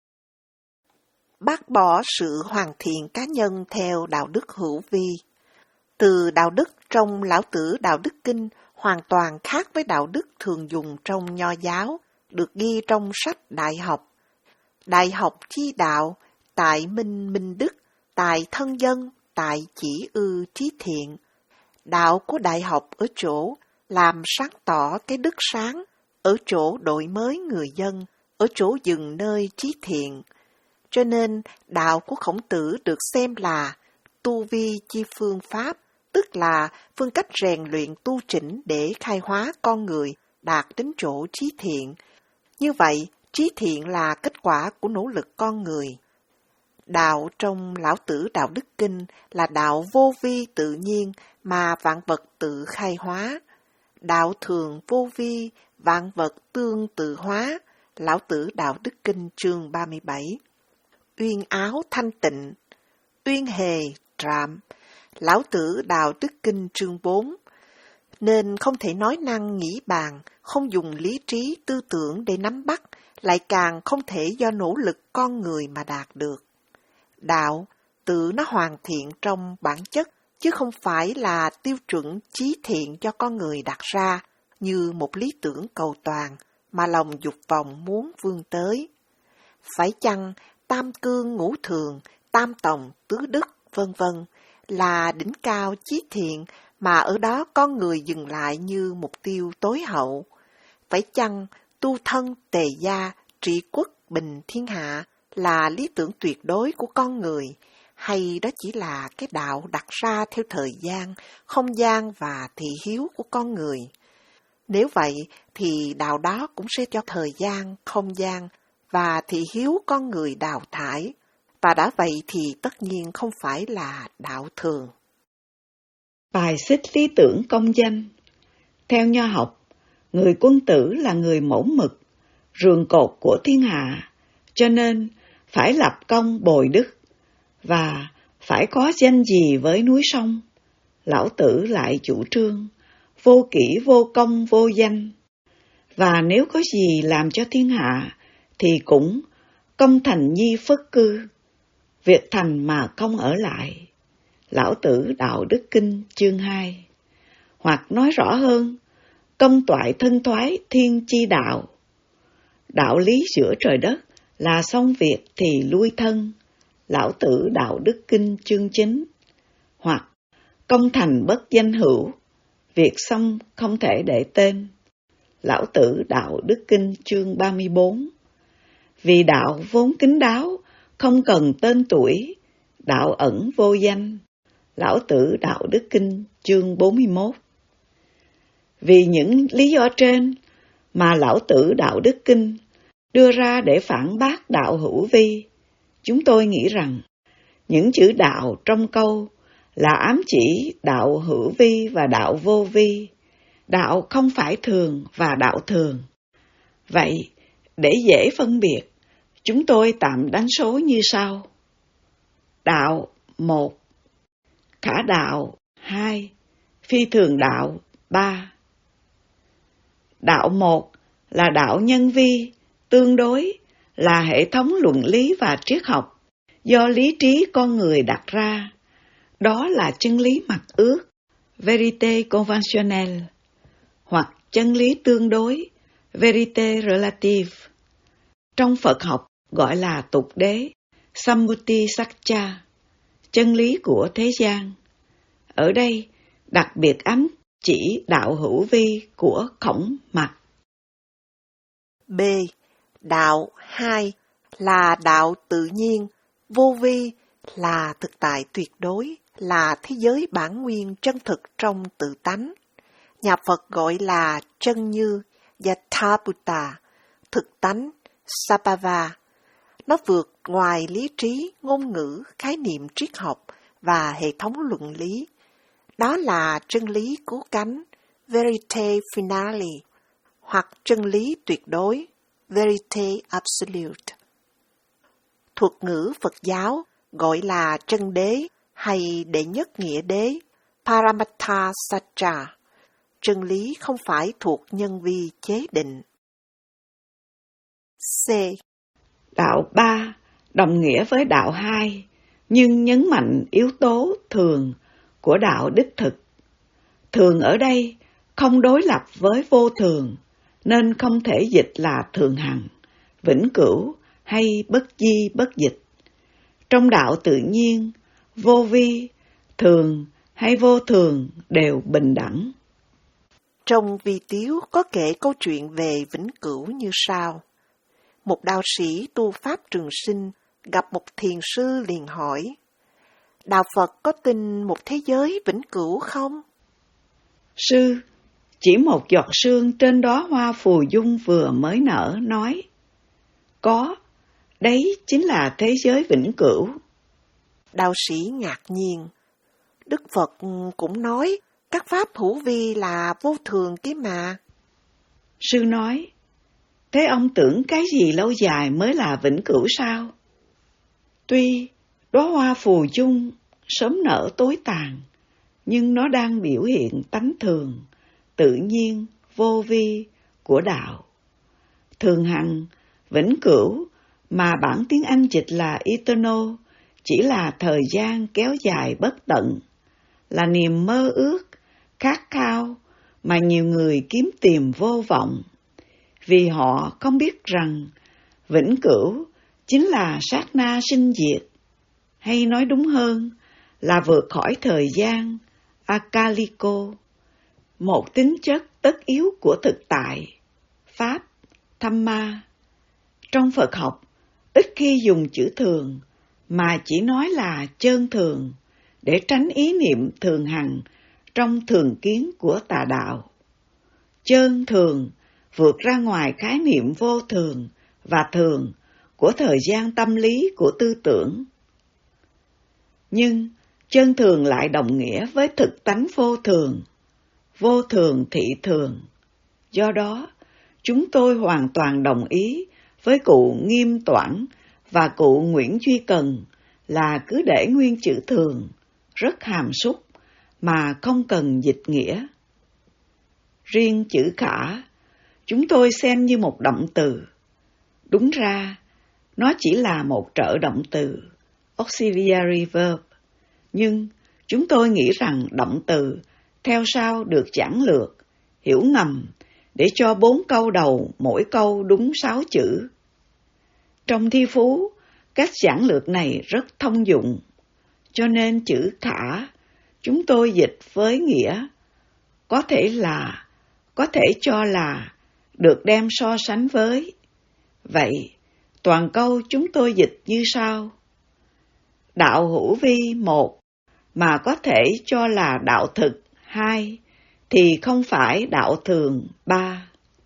Bác bỏ sự hoàn thiện cá nhân theo đạo đức hữu vi. Từ đạo đức trong Lão Tử Đạo Đức Kinh hoàn toàn khác với đạo đức thường dùng trong Nho giáo, được ghi trong sách Đại học. Đại học chi đạo, tại minh minh đức, tại thân dân, tại chỉ ư trí thiện. Đạo của Đại học ở chỗ làm sáng tỏ cái đức sáng, ở chỗ đổi mới người dân, ở chỗ dừng nơi trí thiện. Cho nên, đạo của Khổng Tử được xem là tu vi chi phương pháp, tức là phương cách rèn luyện tu chỉnh để khai hóa con người đạt đến chỗ trí thiện. Như vậy, trí thiện là kết quả của nỗ lực con người. Đạo trong Lão Tử Đạo Đức Kinh là đạo vô vi tự nhiên mà vạn vật tự khai hóa. Đạo thường vô vi, vạn vật tương tự hóa. Lão Tử Đạo Đức Kinh chương ba mươi bảy. Uyên áo thanh tịnh, uyên hề trạm. Lão Tử Đạo Đức Kinh chương bốn. Nên không thể nói năng nghĩ bàn, không dùng lý trí tư tưởng để nắm bắt, lại càng không thể do nỗ lực con người mà đạt được. Đạo, tự nó hoàn thiện trong bản chất, chứ không phải là tiêu chuẩn chí thiện cho con người đặt ra, như một lý tưởng cầu toàn, mà lòng dục vọng muốn vươn tới. Phải chăng tam cương ngũ thường, tam tòng tứ đức, vân vân là đỉnh cao chí thiện mà ở đó con người dừng lại như mục tiêu tối hậu? Phải chăng tu thân tề gia, trị quốc bình thiên hạ là lý tưởng tuyệt đối của con người, hay đó chỉ là cái đạo đặt ra theo thời gian, không gian và thị hiếu của con người? Nếu vậy thì đạo đó cũng sẽ cho thời gian, không gian và thị hiếu con người đào thải, và đã vậy thì tất nhiên không phải là đạo thường. Bài xích lý tưởng công danh. Theo nho học, người quân tử là người mẫu mực, rường cột của thiên hạ, cho nên phải lập công bồi đức, và phải có danh gì với núi sông. Lão Tử lại chủ trương, vô kỷ vô công vô danh, và nếu có gì làm cho thiên hạ, thì cũng công thành nhi phất cư, việc thành mà công ở lại. Lão Tử Đạo Đức Kinh chương hai. Hoặc nói rõ hơn, công toại thân thoái thiên chi đạo. Đạo lý giữa trời đất là xong việc thì lui thân. Lão Tử Đạo Đức Kinh chương chín. Hoặc công thành bất danh hữu, việc xong không thể để tên. Lão Tử Đạo Đức Kinh chương ba mươi bốn. Vì đạo vốn kín đáo, không cần tên tuổi, đạo ẩn vô danh. Lão Tử Đạo Đức Kinh chương bốn mươi mốt. Vì những lý do trên mà Lão Tử Đạo Đức Kinh đưa ra để phản bác đạo hữu vi, chúng tôi nghĩ rằng những chữ đạo trong câu là ám chỉ đạo hữu vi và đạo vô vi, đạo không phải thường và đạo thường. Vậy, để dễ phân biệt, chúng tôi tạm đánh số như sau. Đạo một, khả đạo hai, phi thường đạo ba. Đạo một là đạo nhân vi, tương đối, là hệ thống luận lý và triết học do lý trí con người đặt ra. Đó là chân lý mặc ước, vérité conventionnelle, hoặc chân lý tương đối, vérité relative. Trong Phật học gọi là tục đế, sammuti sakcha, chân lý của thế gian. Ở đây đặc biệt ám chỉ đạo hữu vi của Khổng Mặc. B. Đạo hai là đạo tự nhiên, vô vi là thực tại tuyệt đối, là thế giới bản nguyên chân thực trong tự tánh. Nhà Phật gọi là chân như, Yathabhuta, thực tánh, Sabhava. Nó vượt ngoài lý trí, ngôn ngữ, khái niệm triết học và hệ thống luận lý. Đó là chân lý cứu cánh, Verite Finale, hoặc chân lý tuyệt đối, Verite Absolute. Thuật ngữ Phật giáo gọi là chân đế hay đệ nhất nghĩa đế, Paramattha Satcha. Chân lý không phải thuộc nhân vi chế định. C. Đạo ba đồng nghĩa với đạo hai, nhưng nhấn mạnh yếu tố thường của đạo đích thực. Thường ở đây không đối lập với vô thường, nên không thể dịch là thường hằng, vĩnh cửu hay bất di bất dịch. Trong đạo tự nhiên, vô vi, thường hay vô thường đều bình đẳng. Trong Vi Tiếu có kể câu chuyện về vĩnh cửu như sau. Một đạo sĩ tu Pháp Trường Sinh gặp một thiền sư liền hỏi, Đạo Phật có tin một thế giới vĩnh cửu không? Sư, chỉ một giọt sương trên đóa hoa phù dung vừa mới nở nói, có, đấy chính là thế giới vĩnh cửu. Đạo sĩ ngạc nhiên, Đức Phật cũng nói các pháp hữu vi là vô thường kia mà. Sư nói, thế ông tưởng cái gì lâu dài mới là vĩnh cửu sao? Tuy đóa hoa phù dung sớm nở tối tàn, nhưng nó đang biểu hiện tánh thường, tự nhiên, vô vi của đạo. Thường hằng, vĩnh cửu mà bản tiếng Anh dịch là eternal, chỉ là thời gian kéo dài bất tận, là niềm mơ ước, khát khao mà nhiều người kiếm tìm vô vọng, vì họ không biết rằng vĩnh cửu chính là sát na sinh diệt, hay nói đúng hơn là vượt khỏi thời gian, akaliko, một tính chất tất yếu của thực tại, pháp, Dhamma. Trong Phật học, ít khi dùng chữ thường, mà chỉ nói là chân thường, để tránh ý niệm thường hằng trong thường kiến của tà đạo. chân thường vượt ra ngoài khái niệm vô thường và thường của thời gian tâm lý của tư tưởng. Nhưng chân thường lại đồng nghĩa với thực tánh vô thường, vô thường thị thường. Do đó, chúng tôi hoàn toàn đồng ý với cụ Nghiêm Toản và cụ Nguyễn Duy Cần là cứ để nguyên chữ thường, rất hàm súc mà không cần dịch nghĩa. Riêng chữ khả, chúng tôi xem như một động từ. Đúng ra, nó chỉ là một trợ động từ, auxiliary verb. Nhưng chúng tôi nghĩ rằng động từ theo sau được giản lược, hiểu ngầm, để cho bốn câu đầu mỗi câu đúng sáu chữ. Trong thi phú, các giản lược này rất thông dụng, cho nên chữ khả chúng tôi dịch với nghĩa có thể là, có thể cho là, được đem so sánh với. Vậy, toàn câu chúng tôi dịch như sau. Đạo hữu vi một, mà có thể cho là đạo thực hai, thì không phải đạo thường ba.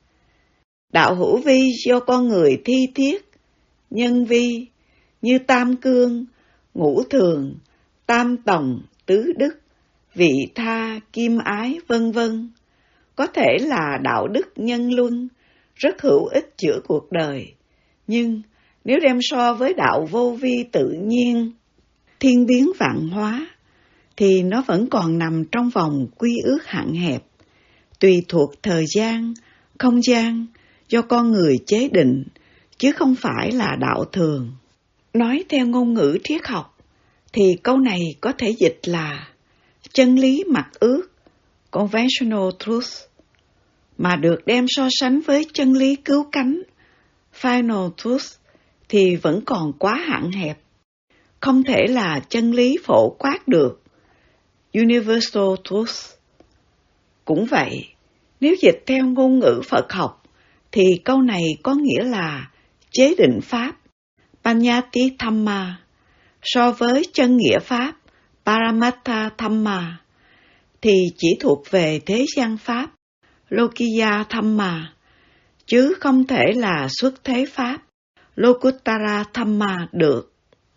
Đạo hữu vi do con người thi thiết, nhân vi, như tam cương, ngũ thường, tam tòng, tứ đức, vị tha, kim ái, vân vân, có thể là đạo đức nhân luân, rất hữu ích giữa cuộc đời. Nhưng nếu đem so với đạo vô vi tự nhiên, thiên biến vạn hóa, thì nó vẫn còn nằm trong vòng quy ước hạn hẹp, tùy thuộc thời gian, không gian, do con người chế định, chứ không phải là đạo thường. Nói theo ngôn ngữ triết học, thì câu này có thể dịch là chân lý mặc ước, conventional truth, mà được đem so sánh với chân lý cứu cánh, final truth, thì vẫn còn quá hạn hẹp. Không thể là chân lý phổ quát được, universal truth. Cũng vậy, nếu dịch theo ngôn ngữ Phật học, thì câu này có nghĩa là chế định pháp, Panyati Thamma, so với chân nghĩa pháp, Paramattha Thamma, thì chỉ thuộc về thế gian pháp, Lokiya Thamma, chứ không thể là xuất thế pháp, Lokuttara Thamma được.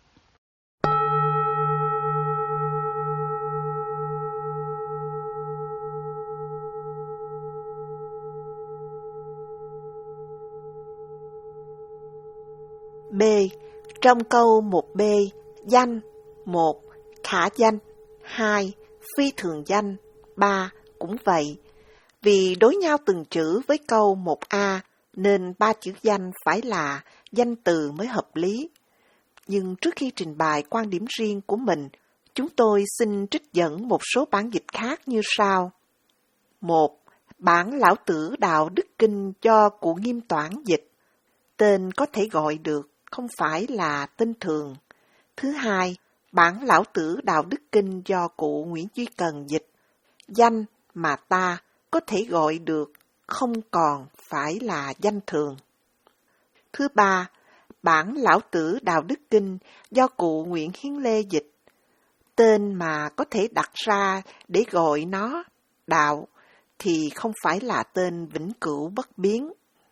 B. Trong câu một B, danh, một, khả danh, hai, phi thường danh, ba, cũng vậy. Vì đối nhau từng chữ với câu một A, nên ba chữ danh phải là danh từ mới hợp lý. Nhưng trước khi trình bày quan điểm riêng của mình, chúng tôi xin trích dẫn một số bản dịch khác như sau. Một. Bản Lão Tử Đạo Đức Kinh do cụ Nghiêm Toản dịch. Tên có thể gọi được, không phải là tên thường. Thứ hai, bản Lão Tử Đạo Đức Kinh do cụ Nguyễn Duy Cần dịch. Danh mà ta có thể gọi được, không còn phải là danh thường. Thứ ba, bản Lão Tử Đạo Đức Kinh do cụ Nguyễn Hiến Lê dịch. Tên mà có thể đặt ra để gọi nó đạo thì không phải là tên vĩnh cửu bất biến.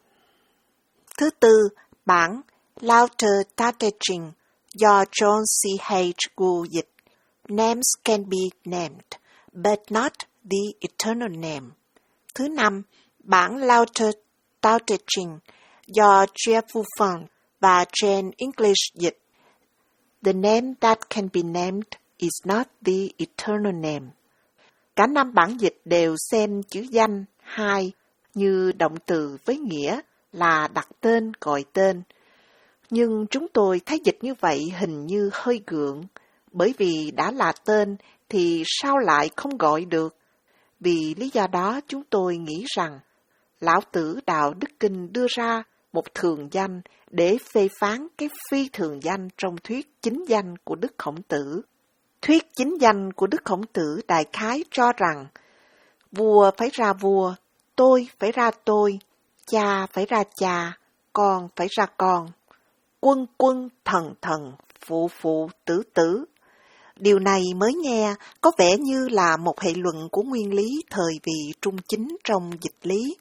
Thứ tư, bản Lauter Tateching do John C. H. Gould dịch. Names can be named, but not the eternal name. Thứ năm, bản Lauter Tateching do Jeff Wufang và Jane English dịch. The name that can be named is not the eternal name. Cả năm bản dịch đều xem chữ danh, hai, như động từ với nghĩa là đặt tên, gọi tên. Nhưng chúng tôi thấy dịch như vậy hình như hơi gượng, bởi vì đã là tên thì sao lại không gọi được? Vì lý do đó chúng tôi nghĩ rằng Lão Tử Đạo Đức Kinh đưa ra một thường danh để phê phán cái phi thường danh trong thuyết chính danh của Đức Khổng Tử. Thuyết chính danh của Đức Khổng Tử đại khái cho rằng vua phải ra vua, tôi phải ra tôi, cha phải ra cha, con phải ra con, quân quân, thần thần, phụ phụ, tử tử. Điều này mới nghe có vẻ như là một hệ luận của nguyên lý thời vị trung chính trong dịch lý,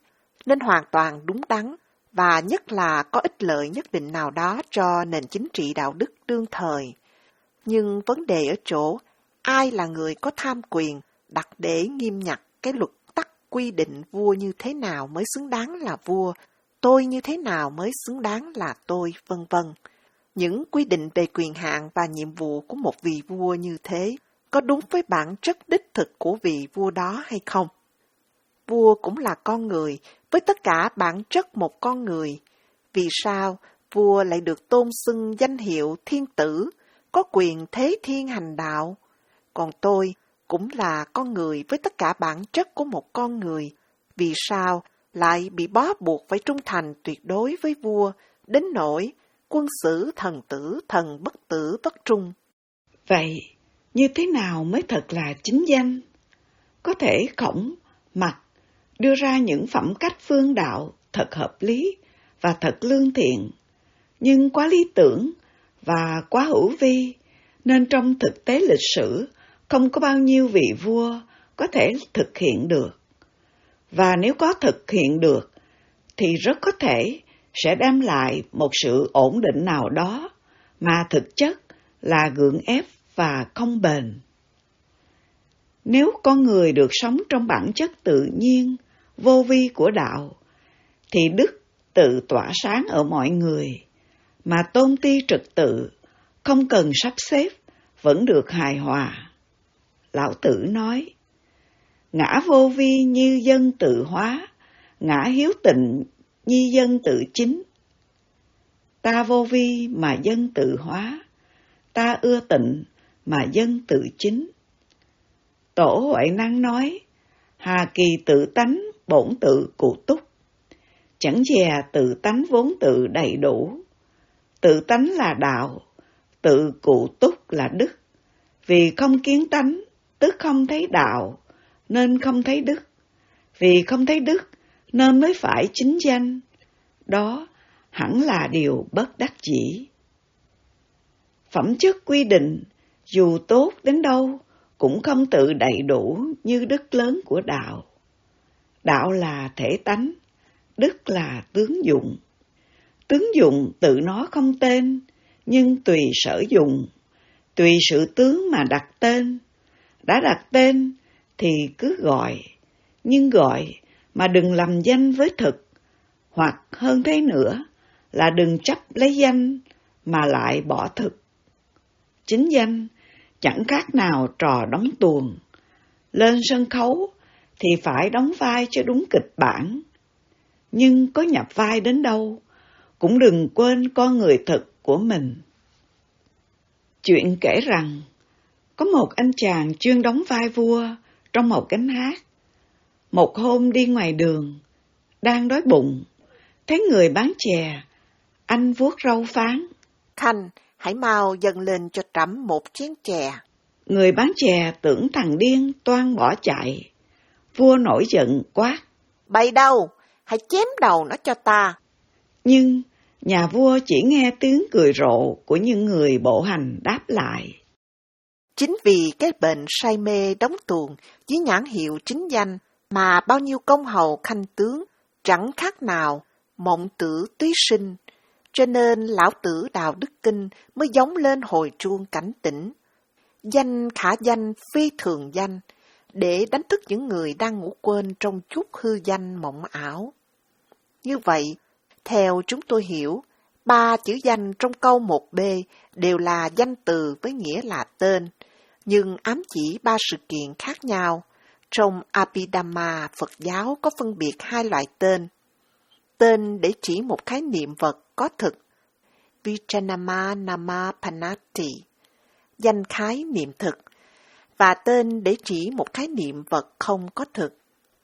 nên hoàn toàn đúng đắn, và nhất là có ích lợi nhất định nào đó cho nền chính trị đạo đức đương thời. Nhưng vấn đề ở chỗ, ai là người có tham quyền đặt để nghiêm ngặt cái luật tắc quy định vua như thế nào mới xứng đáng là vua, tôi như thế nào mới xứng đáng là tôi, vân vân. Những quy định về quyền hạn và nhiệm vụ của một vị vua như thế có đúng với bản chất đích thực của vị vua đó hay không? Vua cũng là con người, với tất cả bản chất một con người. Vì sao vua lại được tôn xưng danh hiệu thiên tử, có quyền thế thiên hành đạo? Còn tôi cũng là con người với tất cả bản chất của một con người. Vì sao lại bị bó buộc phải trung thành tuyệt đối với vua, đến nỗi quân sử thần tử thần bất tử bất trung? Vậy, như thế nào mới thật là chính danh? Có thể Khổng, Mặc đưa ra những phẩm cách phương đạo thật hợp lý và thật lương thiện, nhưng quá lý tưởng và quá hữu vi, nên trong thực tế lịch sử không có bao nhiêu vị vua có thể thực hiện được. Và nếu có thực hiện được, thì rất có thể sẽ đem lại một sự ổn định nào đó mà thực chất là gượng ép và không bền. Nếu con người được sống trong bản chất tự nhiên, vô vi của đạo, thì đức tự tỏa sáng ở mọi người, mà tôn ti trật tự, không cần sắp xếp, vẫn được hài hòa. Lão Tử nói, ngã vô vi như dân tự hóa, ngã hiếu tịnh như dân tự chính. Ta vô vi mà dân tự hóa, ta ưa tịnh mà dân tự chính. Tổ Huệ Năng nói, hà kỳ tự tánh bổn tự cụ túc, chẳng dè tự tánh vốn tự đầy đủ. Tự tánh là đạo, tự cụ túc là đức. Vì không kiến tánh, tức không thấy đạo, nên không thấy đức. Vì không thấy đức, nên mới phải chính danh. Đó hẳn là điều bất đắc dĩ. Phẩm chất quy định, dù tốt đến đâu, cũng không tự đầy đủ như đức lớn của đạo. Đạo là thể tánh, đức là tướng dụng. Tướng dụng tự nó không tên, nhưng tùy sở dụng, tùy sự tướng mà đặt tên. Đã đặt tên thì cứ gọi, nhưng gọi mà đừng lầm danh với thực, hoặc hơn thế nữa là đừng chấp lấy danh mà lại bỏ thực. Chính danh chẳng khác nào trò đóng tuồng. Lên sân khấu thì phải đóng vai cho đúng kịch bản, nhưng có nhập vai đến đâu cũng đừng quên con người thực của mình. Chuyện kể rằng, có một anh chàng chuyên đóng vai vua trong một cánh hát. Một hôm đi ngoài đường, đang đói bụng, thấy người bán chè, anh vuốt râu phán, Khanh, hãy mau dâng lên cho trẫm một chén chè. Người bán chè tưởng thằng điên toan bỏ chạy. Vua nổi giận quát, Bày đâu, hãy chém đầu nó cho ta. Nhưng nhà vua chỉ nghe tiếng cười rộ của những người bộ hành đáp lại. Chính vì cái bệnh say mê đóng tuồng với nhãn hiệu chính danh mà bao nhiêu công hầu khanh tướng chẳng khác nào mộng tử túy sinh, cho nên lão tử Đạo Đức Kinh mới giống lên hồi chuông cảnh tỉnh. Danh khả danh phi thường danh, để đánh thức những người đang ngủ quên trong chút hư danh mộng ảo. Như vậy, theo chúng tôi hiểu, ba chữ danh trong câu một B đều là danh từ với nghĩa là tên, nhưng ám chỉ ba sự kiện khác nhau. Trong Abhidhamma Phật giáo có phân biệt hai loại tên. Tên để chỉ một khái niệm vật có thực, Vichanama Nama Panati, danh khái niệm thực, và tên để chỉ một khái niệm vật không có thực,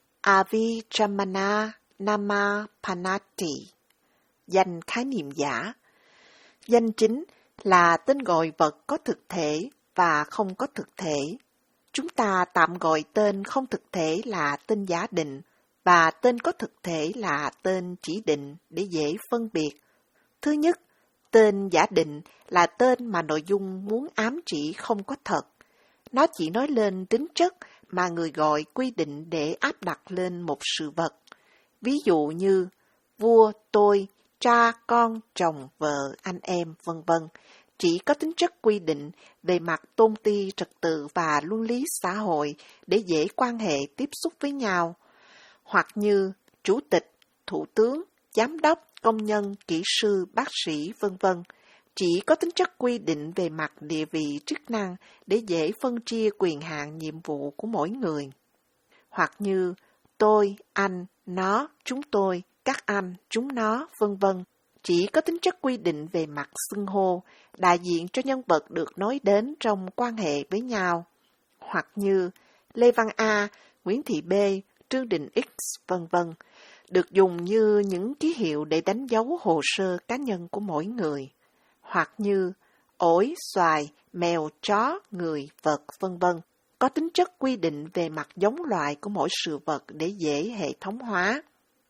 Avichamana Nama Panati, danh khái niệm giả. Danh chính là tên gọi vật có thực thể và không có thực thể. Chúng ta tạm gọi tên không thực thể là tên giả định, và tên có thực thể là tên chỉ định để dễ phân biệt. Thứ nhất, tên giả định là tên mà nội dung muốn ám chỉ không có thật. Nó chỉ nói lên tính chất mà người gọi quy định để áp đặt lên một sự vật. Ví dụ như vua, tôi, cha, con, chồng, vợ, anh em, vân vân chỉ có tính chất quy định về mặt tôn ti trật tự và luân lý xã hội để dễ quan hệ tiếp xúc với nhau. Hoặc như chủ tịch, thủ tướng, giám đốc, công nhân, kỹ sư, bác sĩ, vân vân chỉ có tính chất quy định về mặt địa vị chức năng để dễ phân chia quyền hạn nhiệm vụ của mỗi người. Hoặc như tôi, anh, nó, chúng tôi, các anh, chúng nó, vân vân chỉ có tính chất quy định về mặt xưng hô, đại diện cho nhân vật được nói đến trong quan hệ với nhau. Hoặc như Lê Văn A, Nguyễn Thị B, Trương Đình X, vân vân được dùng như những ký hiệu để đánh dấu hồ sơ cá nhân của mỗi người. Hoặc như ổi, xoài, mèo, chó, người, vật, vân vân có tính chất quy định về mặt giống loại của mỗi sự vật để dễ hệ thống hóa.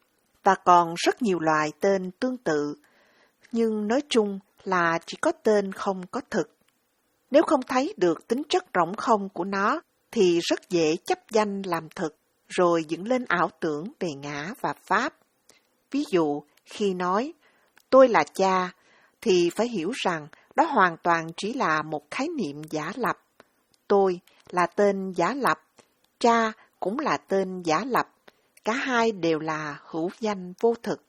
Và còn rất nhiều loại tên tương tự, nhưng nói chung là chỉ có tên không có thực. Nếu không thấy được tính chất rỗng không của nó, thì rất dễ chấp danh làm thực, rồi dựng lên ảo tưởng về ngã và pháp. Ví dụ, khi nói, tôi là cha, thì phải hiểu rằng đó hoàn toàn chỉ là một khái niệm giả lập. Tôi là tên giả lập, cha cũng là tên giả lập, cả hai đều là hữu danh vô thực.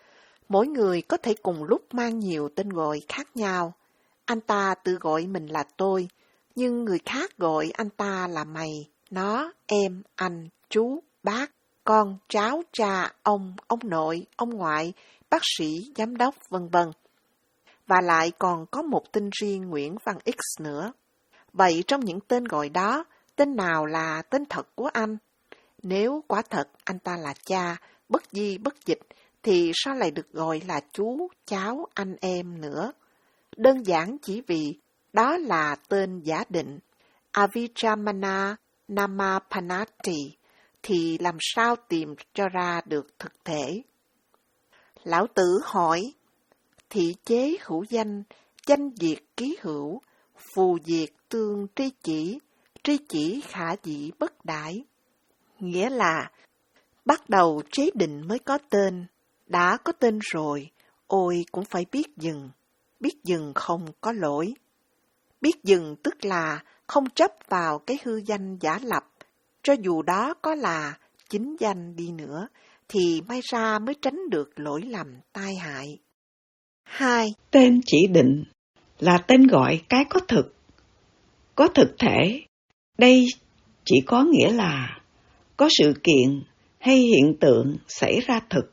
Mỗi người có thể cùng lúc mang nhiều tên gọi khác nhau. Anh ta tự gọi mình là tôi, nhưng người khác gọi anh ta là mày, nó, em, anh, chú, bác, con, cháu, cha, ông, ông nội, ông ngoại, bác sĩ, giám đốc, vân vân. Và lại còn có một tên riêng Nguyễn Văn X nữa. Vậy trong những tên gọi đó, tên nào là tên thật của anh? Nếu quả thật anh ta là cha, bất di bất dịch, thì sao lại được gọi là chú, cháu, anh em nữa? Đơn giản chỉ vì đó là tên giả định, Avijamana Namapanati, thì làm sao tìm cho ra được thực thể? Lão Tử hỏi, thị chế hữu danh, danh diệt ký hữu, phù diệt tương tri chỉ, tri chỉ khả dĩ bất đãi. Nghĩa là, bắt đầu chế định mới có tên, đã có tên rồi, ôi cũng phải biết dừng, biết dừng không có lỗi. Biết dừng tức là không chấp vào cái hư danh giả lập, cho dù đó có là chính danh đi nữa, thì may ra mới tránh được lỗi lầm tai hại. Hai, tên chỉ định là tên gọi cái có thực. Có thực thể, đây chỉ có nghĩa là có sự kiện hay hiện tượng xảy ra thực.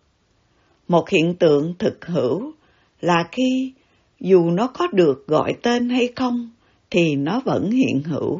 Một hiện tượng thực hữu là khi dù nó có được gọi tên hay không thì nó vẫn hiện hữu.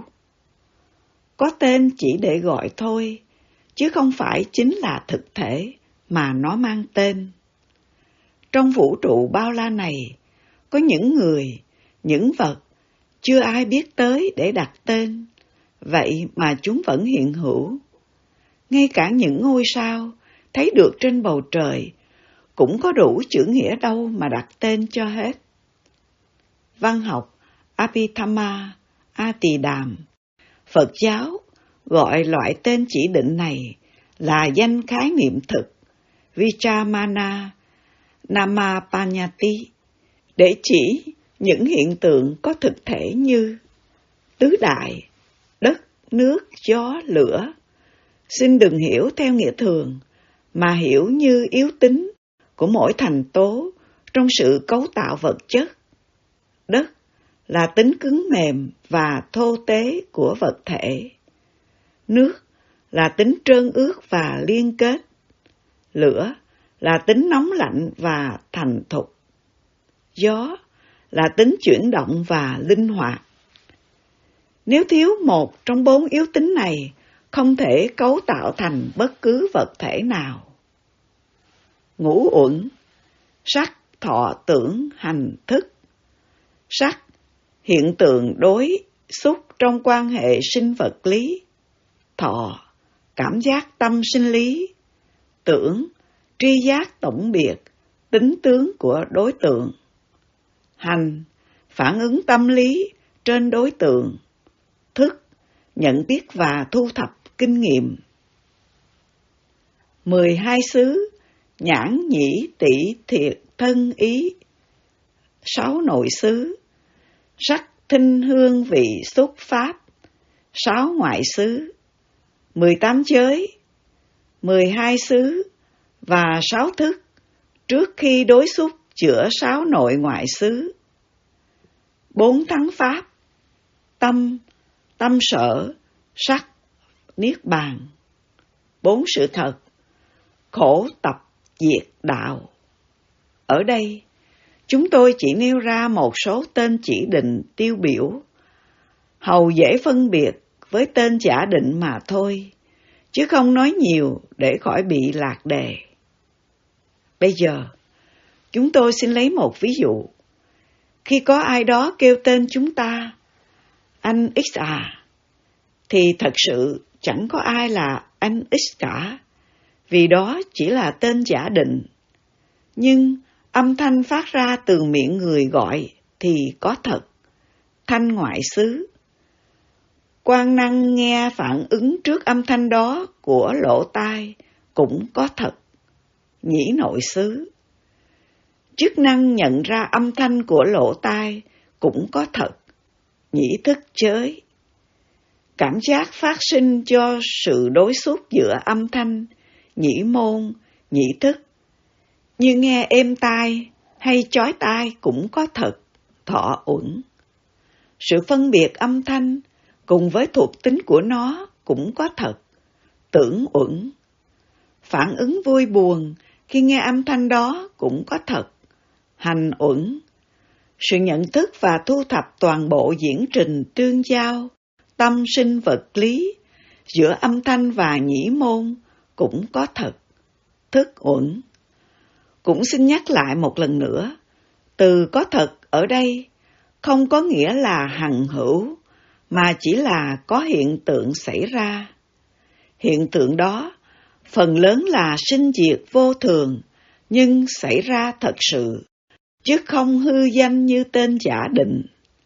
Có tên chỉ để gọi thôi, chứ không phải chính là thực thể mà nó mang tên. Trong vũ trụ bao la này, có những người, những vật chưa ai biết tới để đặt tên, vậy mà chúng vẫn hiện hữu. Ngay cả những ngôi sao thấy được trên bầu trời cũng có đủ chữ nghĩa đâu mà đặt tên cho hết. Văn học Abhidhamma Ati-đàm, Phật giáo gọi loại tên chỉ định này là danh khái niệm thực Vichamana Namapanyati, để chỉ những hiện tượng có thực thể như tứ đại, đất, nước, gió, lửa. Xin đừng hiểu theo nghĩa thường, mà hiểu như yếu tính của mỗi thành tố trong sự cấu tạo vật chất. Đất là tính cứng mềm và thô tế của vật thể. Nước là tính trơn ướt và liên kết. Lửa là tính nóng lạnh và thành thục. Gió là tính chuyển động và linh hoạt. Nếu thiếu một trong bốn yếu tính này, không thể cấu tạo thành bất cứ vật thể nào. Ngũ uẩn, sắc, thọ, tưởng, hành, thức. Sắc, hiện tượng đối xúc trong quan hệ sinh vật lý. Thọ, cảm giác tâm sinh lý. Tưởng, tri giác tổng biệt, tính tướng của đối tượng. Hành, phản ứng tâm lý trên đối tượng. Thức, nhận biết và thu thập kinh nghiệm. mười hai xứ, nhãn nhĩ tỵ thiệt thân ý, sáu nội xứ, sắc thinh hương vị xúc pháp, sáu ngoại xứ, mười tám giới, mười hai xứ và sáu thức trước khi đối xúc giữa sáu nội ngoại xứ. Bốn thắng pháp, tâm, tâm sở, sắc, niết bàn. Bốn sự thật, khổ tập diệt đạo. Ở đây, chúng tôi chỉ nêu ra một số tên chỉ định tiêu biểu, hầu dễ phân biệt với tên giả định mà thôi, chứ không nói nhiều để khỏi bị lạc đề. Bây giờ, chúng tôi xin lấy một ví dụ. Khi có ai đó kêu tên chúng ta, anh X à, thì thật sự chẳng có ai là anh X cả, vì đó chỉ là tên giả định. Nhưng âm thanh phát ra từ miệng người gọi thì có thật, thanh ngoại xứ. Quan năng nghe phản ứng trước âm thanh đó của lỗ tai cũng có thật, nhĩ nội xứ. Chức năng nhận ra âm thanh của lỗ tai cũng có thật, nhĩ thức giới. Cảm giác phát sinh do sự đối xúc giữa âm thanh, nhĩ môn, nhĩ thức, như nghe êm tai hay chói tai cũng có thật, thọ uẩn. Sự phân biệt âm thanh cùng với thuộc tính của nó cũng có thật, tưởng uẩn. Phản ứng vui buồn khi nghe âm thanh đó cũng có thật, hành uẩn. Sự nhận thức và thu thập toàn bộ diễn trình tương giao, tâm sinh vật lý giữa âm thanh và nhĩ môn cũng có thật, thức uẩn. Cũng xin nhắc lại một lần nữa, từ có thật ở đây không có nghĩa là hằng hữu, mà chỉ là có hiện tượng xảy ra. Hiện tượng đó phần lớn là sinh diệt vô thường, nhưng xảy ra thật sự, chứ không hư danh như tên giả định.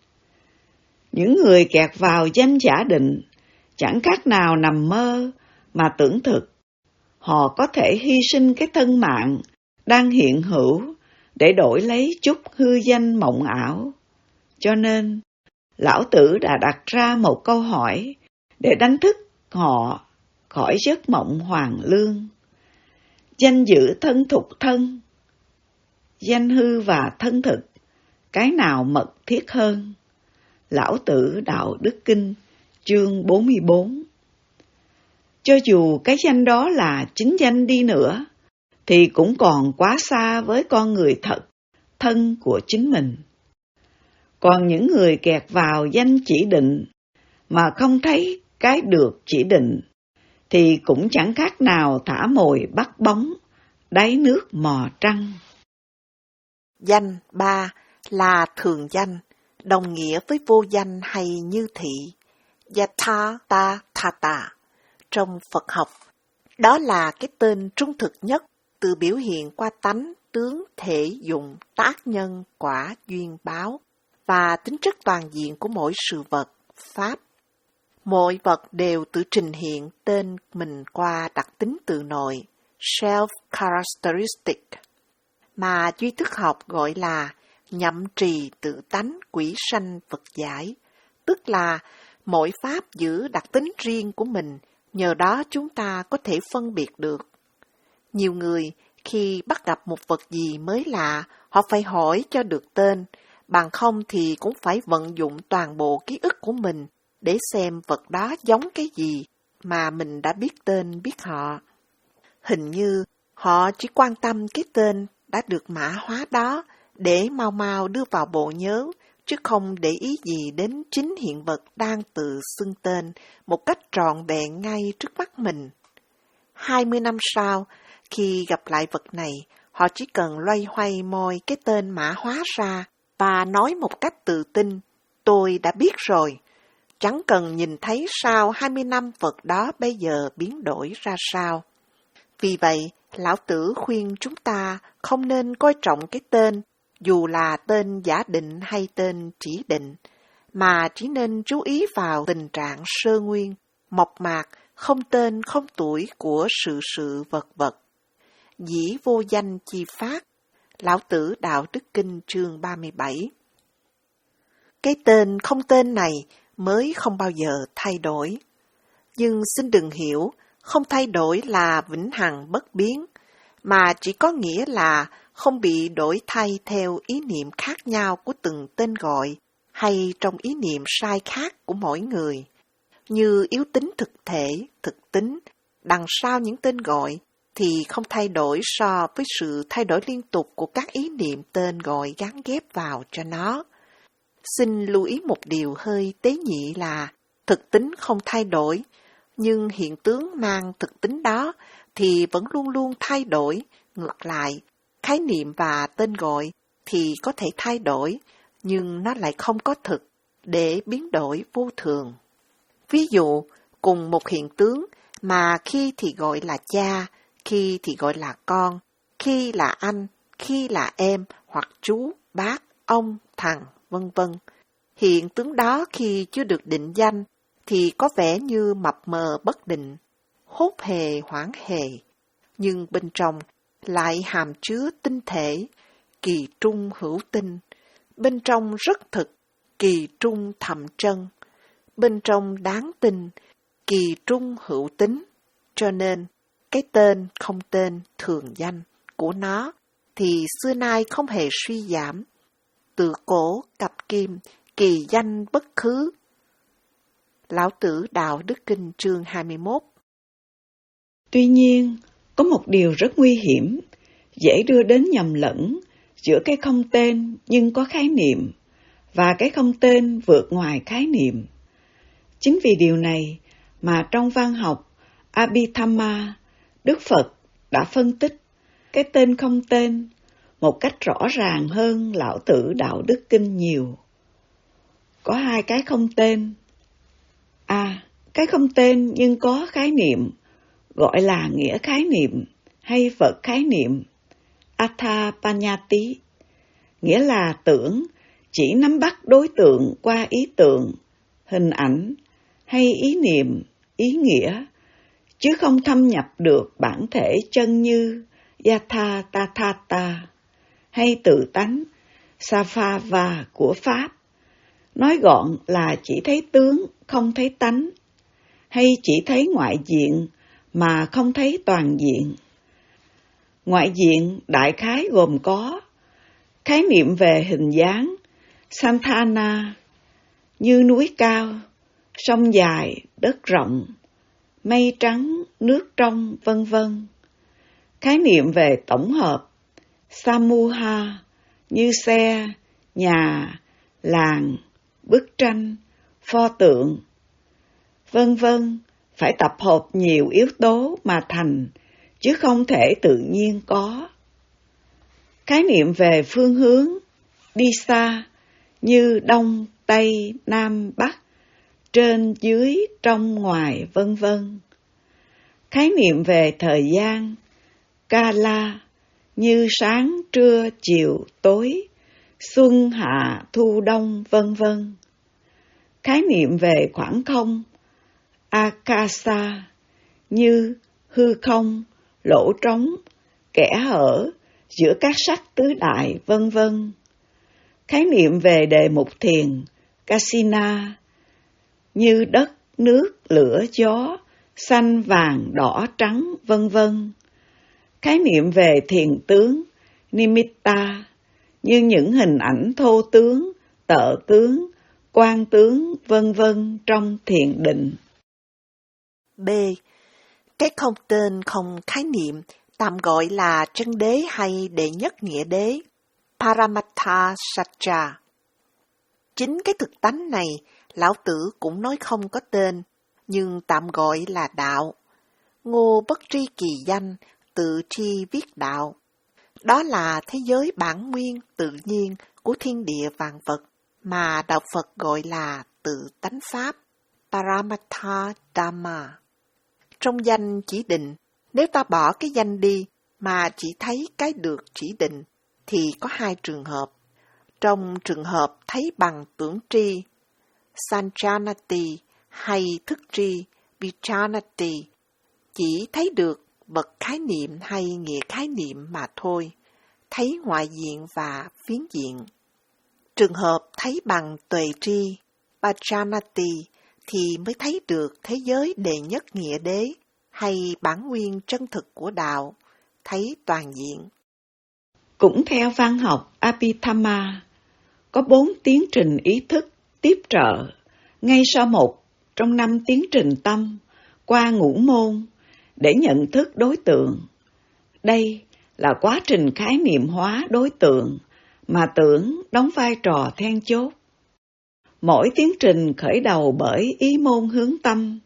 Những người kẹt vào danh giả định chẳng khác nào nằm mơ mà tưởng thực. Họ có thể hy sinh cái thân mạng đang hiện hữu để đổi lấy chút hư danh mộng ảo. Cho nên, Lão Tử đã đặt ra một câu hỏi để đánh thức họ khỏi giấc mộng hoàn lương. Danh dự thân thục thân, danh hư và thân thực, cái nào mật thiết hơn? Lão Tử Đạo Đức Kinh, chương bốn mươi bốn. Cho dù cái danh đó là chính danh đi nữa, thì cũng còn quá xa với con người thật, thân của chính mình. Còn những người kẹt vào danh chỉ định mà không thấy cái được chỉ định, thì cũng chẳng khác nào thả mồi bắt bóng, đáy nước mò trăng. Danh ba là thường danh, đồng nghĩa với vô danh hay như thị, yatha thata trong Phật học. Đó là cái tên trung thực nhất, từ biểu hiện qua tánh, tướng, thể, dụng, tác nhân, quả, duyên, báo, và tính chất toàn diện của mỗi sự vật, pháp. Mỗi vật đều tự trình hiện tên mình qua đặc tính tự nội, self-characteristic, mà duy thức học gọi là nhậm trì tự tánh quỷ sanh vật giải, tức là mỗi pháp giữ đặc tính riêng của mình, nhờ đó chúng ta có thể phân biệt được. Nhiều người khi bắt gặp một vật gì mới lạ, họ phải hỏi cho được tên, bằng không thì cũng phải vận dụng toàn bộ ký ức của mình để xem vật đó giống cái gì mà mình đã biết tên biết họ. Hình như họ chỉ quan tâm cái tên đã được mã hóa đó để mau mau đưa vào bộ nhớ, chứ không để ý gì đến chính hiện vật đang tự xưng tên một cách trọn vẹn ngay trước mắt mình. Hai mươi năm sau, khi gặp lại vật này, họ chỉ cần loay hoay moi cái tên mã hóa ra và nói một cách tự tin, tôi đã biết rồi. Chẳng cần nhìn thấy sau hai mươi năm vật đó bây giờ biến đổi ra sao. Vì vậy, Lão Tử khuyên chúng ta không nên coi trọng cái tên, dù là tên giả định hay tên chỉ định, mà chỉ nên chú ý vào tình trạng sơ nguyên, mộc mạc không tên không tuổi của sự sự vật vật. Dĩ vô danh chi phát. Lão Tử Đạo Đức Kinh chương ba mươi bảy. Cái tên không tên này mới không bao giờ thay đổi. Nhưng xin đừng hiểu, không thay đổi là vĩnh hằng bất biến, mà chỉ có nghĩa là không bị đổi thay theo ý niệm khác nhau của từng tên gọi, hay trong ý niệm sai khác của mỗi người. Như yếu tính thực thể, thực tính, đằng sau những tên gọi, thì không thay đổi so với sự thay đổi liên tục của các ý niệm tên gọi gắn ghép vào cho nó. Xin lưu ý một điều hơi tế nhị là thực tính không thay đổi, nhưng hiện tướng mang thực tính đó thì vẫn luôn luôn thay đổi. Ngược lại, khái niệm và tên gọi thì có thể thay đổi, nhưng nó lại không có thực để biến đổi vô thường. Ví dụ, cùng một hiện tướng mà khi thì gọi là cha, khi thì gọi là con, khi là anh, khi là em, hoặc chú, bác, ông, thằng, vân vân. Hiện tướng đó khi chưa được định danh thì có vẻ như mập mờ bất định, hốt hề hoảng hề, nhưng bên trong lại hàm chứa tinh thể, kỳ trung hữu tinh, bên trong rất thực, kỳ trung thầm trân, bên trong đáng tin, kỳ trung hữu tính. Cho nên, cái tên không tên thường danh của nó thì xưa nay không hề suy giảm. Từ cổ cặp kim, kỳ danh bất khứ. Lão Tử Đạo Đức Kinh chương hai mươi mốt. Tuy nhiên, có một điều rất nguy hiểm, dễ đưa đến nhầm lẫn giữa cái không tên nhưng có khái niệm và cái không tên vượt ngoài khái niệm. Chính vì điều này mà trong văn học Abhidhamma, Đức Phật đã phân tích cái tên không tên một cách rõ ràng hơn Lão Tử Đạo Đức Kinh nhiều. Có hai cái không tên. A. Cái không tên nhưng có khái niệm, gọi là nghĩa khái niệm hay vật khái niệm, Atthapanyati, nghĩa là tưởng chỉ nắm bắt đối tượng qua ý tượng, hình ảnh hay ý niệm, ý nghĩa, chứ không thâm nhập được bản thể chân như Yatha Tathata hay tự tánh Sapphava của Pháp. Nói gọn là chỉ thấy tướng, không thấy tánh, hay chỉ thấy ngoại diện mà không thấy toàn diện. Ngoại diện đại khái gồm có khái niệm về hình dáng, Santana, như núi cao, sông dài, đất rộng, mây trắng, nước trong, vân vân. Khái niệm về tổng hợp, Samuha, như xe, nhà, làng, bức tranh, pho tượng, vân vân, phải tập hợp nhiều yếu tố mà thành, chứ không thể tự nhiên có. Khái niệm về phương hướng, đi xa, như đông, tây, nam, bắc, trên, dưới, trong, ngoài, vân vân. Khái niệm về thời gian, Kala, như sáng, trưa, chiều, tối, xuân, hạ, thu, đông, vân vân. Khái niệm về khoảng không, Akasa, như hư không, lỗ trống, kẽ hở giữa các sắc tứ đại, vân vân. Khái niệm về đề mục thiền, Kasina, như đất, nước, lửa, gió, xanh, vàng, đỏ, trắng, vân vân. Khái niệm về thiền tướng, Nimitta, như những hình ảnh thô tướng, tợ tướng, quan tướng, vân vân trong thiền định. B. Cái không tên không khái niệm tạm gọi là chân đế hay đệ nhất nghĩa đế, Paramattha Satcha. Chính cái thực tánh này, Lão Tử cũng nói không có tên, nhưng tạm gọi là đạo. Ngô Bất Tri kỳ danh, tự tri viết đạo. Đó là thế giới bản nguyên tự nhiên của thiên địa vạn vật, mà đạo Phật gọi là tự tánh Pháp, Paramattha Dhamma. Trong danh chỉ định, nếu ta bỏ cái danh đi mà chỉ thấy cái được chỉ định, thì có hai trường hợp. Trong trường hợp thấy bằng tưởng tri, Sanchanati, hay thức tri, Vichanati, chỉ thấy được vật khái niệm hay nghĩa khái niệm mà thôi, thấy ngoại diện và phiến diện. Trường hợp thấy bằng tuệ tri, Vichanati, thì mới thấy được thế giới đệ nhất nghĩa đế, hay bản nguyên chân thực của đạo, thấy toàn diện. Cũng theo văn học Abhidhamma, có bốn tiến trình ý thức tiếp trợ, ngay sau một trong năm tiến trình tâm, qua ngũ môn, để nhận thức đối tượng. Đây là quá trình khái niệm hóa đối tượng, mà tưởng đóng vai trò then chốt. Mỗi tiến trình khởi đầu bởi ý môn hướng tâm,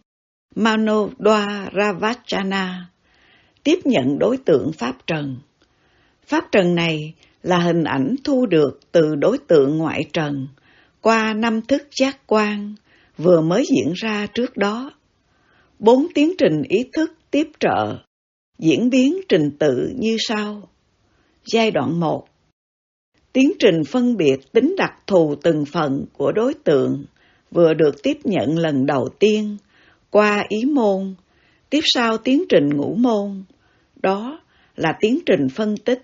Manodwaravachana, tiếp nhận đối tượng Pháp Trần. Pháp Trần này là hình ảnh thu được từ đối tượng ngoại trần, qua năm thức giác quan, vừa mới diễn ra trước đó. Bốn tiến trình ý thức tiếp trợ, diễn biến trình tự như sau. Giai đoạn một. Tiến trình phân biệt tính đặc thù từng phần của đối tượng vừa được tiếp nhận lần đầu tiên qua ý môn, tiếp sau tiến trình ngũ môn, đó là tiến trình phân tích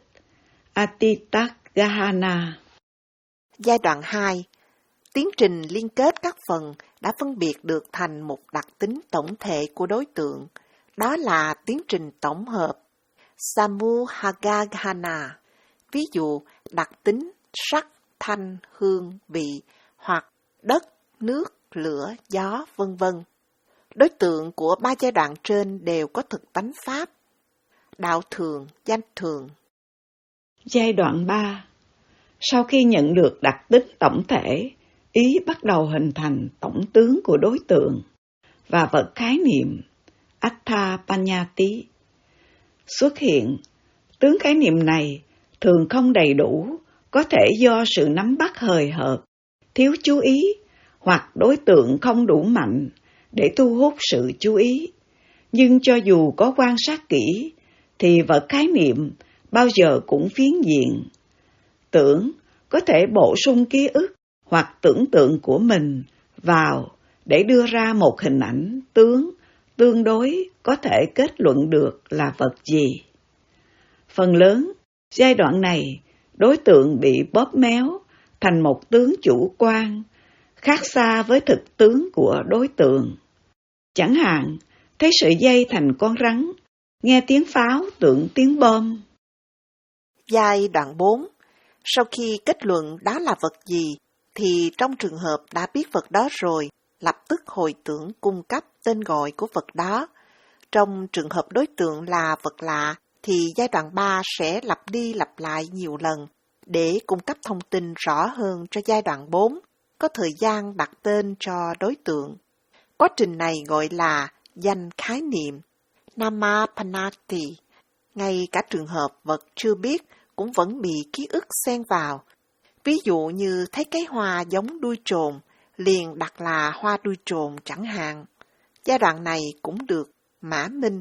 Atitagahana. Giai đoạn hai. Tiến trình liên kết các phần đã phân biệt được thành một đặc tính tổng thể của đối tượng, đó là tiến trình tổng hợp Samuhagahana. Ví dụ, đặc tính sắc, thanh, hương, vị, hoặc đất, nước, lửa, gió, vân vân. Đối tượng của ba giai đoạn trên đều có thực tánh Pháp, đạo thường, danh thường. Giai đoạn ba. Sau khi nhận được đặc tính tổng thể, ý bắt đầu hình thành tổng tướng của đối tượng và vật khái niệm Atthapanyati. Xuất hiện, tướng khái niệm này thường không đầy đủ, có thể do sự nắm bắt hời hợt, thiếu chú ý, hoặc đối tượng không đủ mạnh để thu hút sự chú ý. Nhưng cho dù có quan sát kỹ, thì vật khái niệm bao giờ cũng phiến diện. Tưởng có thể bổ sung ký ức hoặc tưởng tượng của mình vào để đưa ra một hình ảnh tướng tương đối có thể kết luận được là vật gì. Phần lớn, giai đoạn này, đối tượng bị bóp méo thành một tướng chủ quan, khác xa với thực tướng của đối tượng. Chẳng hạn, thấy sợi dây thành con rắn, nghe tiếng pháo tưởng tiếng bom. Giai đoạn bốn. Sau khi kết luận đó là vật gì, thì trong trường hợp đã biết vật đó rồi, lập tức hồi tưởng cung cấp tên gọi của vật đó. Trong trường hợp đối tượng là vật lạ, thì giai đoạn ba sẽ lặp đi lặp lại nhiều lần, để cung cấp thông tin rõ hơn cho giai đoạn bốn, có thời gian đặt tên cho đối tượng. Quá trình này gọi là danh khái niệm, Namapanati. Ngay cả trường hợp vật chưa biết cũng vẫn bị ký ức xen vào. Ví dụ như thấy cái hoa giống đuôi trồn, liền đặt là hoa đuôi trồn chẳng hạn. Giai đoạn này cũng được mã minh.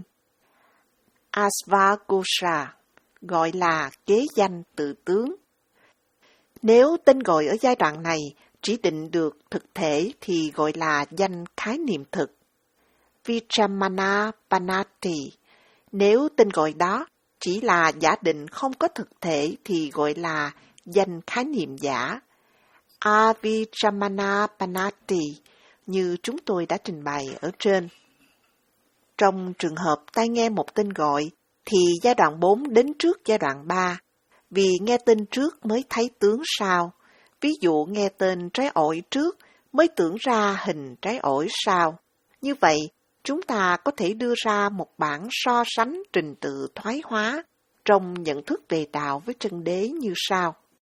Asvagosha, gọi là kế danh tự tướng. Nếu tên gọi ở giai đoạn này chỉ định được thực thể thì gọi là danh khái niệm thực. Vichamana Panati, nếu tên gọi đó chỉ là giả định không có thực thể thì gọi là danh khái niệm giả. Avichamana Panati, như chúng tôi đã trình bày ở trên. Trong trường hợp tai nghe một tên gọi, thì giai đoạn bốn đến trước giai đoạn ba, vì nghe tên trước mới thấy tướng sau. Ví dụ nghe tên trái ổi trước mới tưởng ra hình trái ổi sau. Như vậy, chúng ta có thể đưa ra một bản so sánh trình tự thoái hóa trong nhận thức về đạo với chân đế như sau.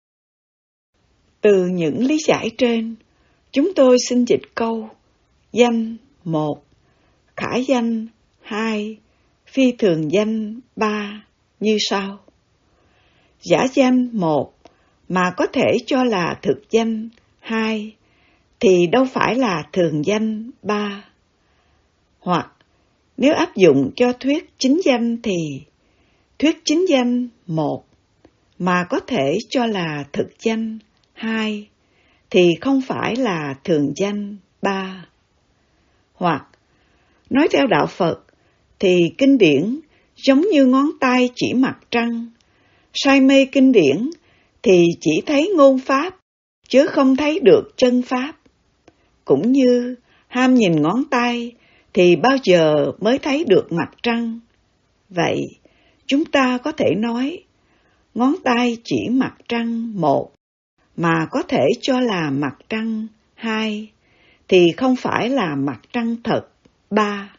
Từ những lý giải trên, chúng tôi xin dịch câu danh một, khả danh hai, phi thường danh ba như sau. Giả danh một mà có thể cho là thực danh hai thì đâu phải là thường danh ba. Hoặc nếu áp dụng cho thuyết chính danh thì thuyết chính danh một mà có thể cho là thực danh hai thì không phải là thường danh ba. Hoặc Nói theo đạo Phật, thì kinh điển giống như ngón tay chỉ mặt trăng. Say mê kinh điển thì chỉ thấy ngôn pháp, chứ không thấy được chân pháp. Cũng như ham nhìn ngón tay thì bao giờ mới thấy được mặt trăng. Vậy, chúng ta có thể nói, ngón tay chỉ mặt trăng một, mà có thể cho là mặt trăng hai, thì không phải là mặt trăng thật ba.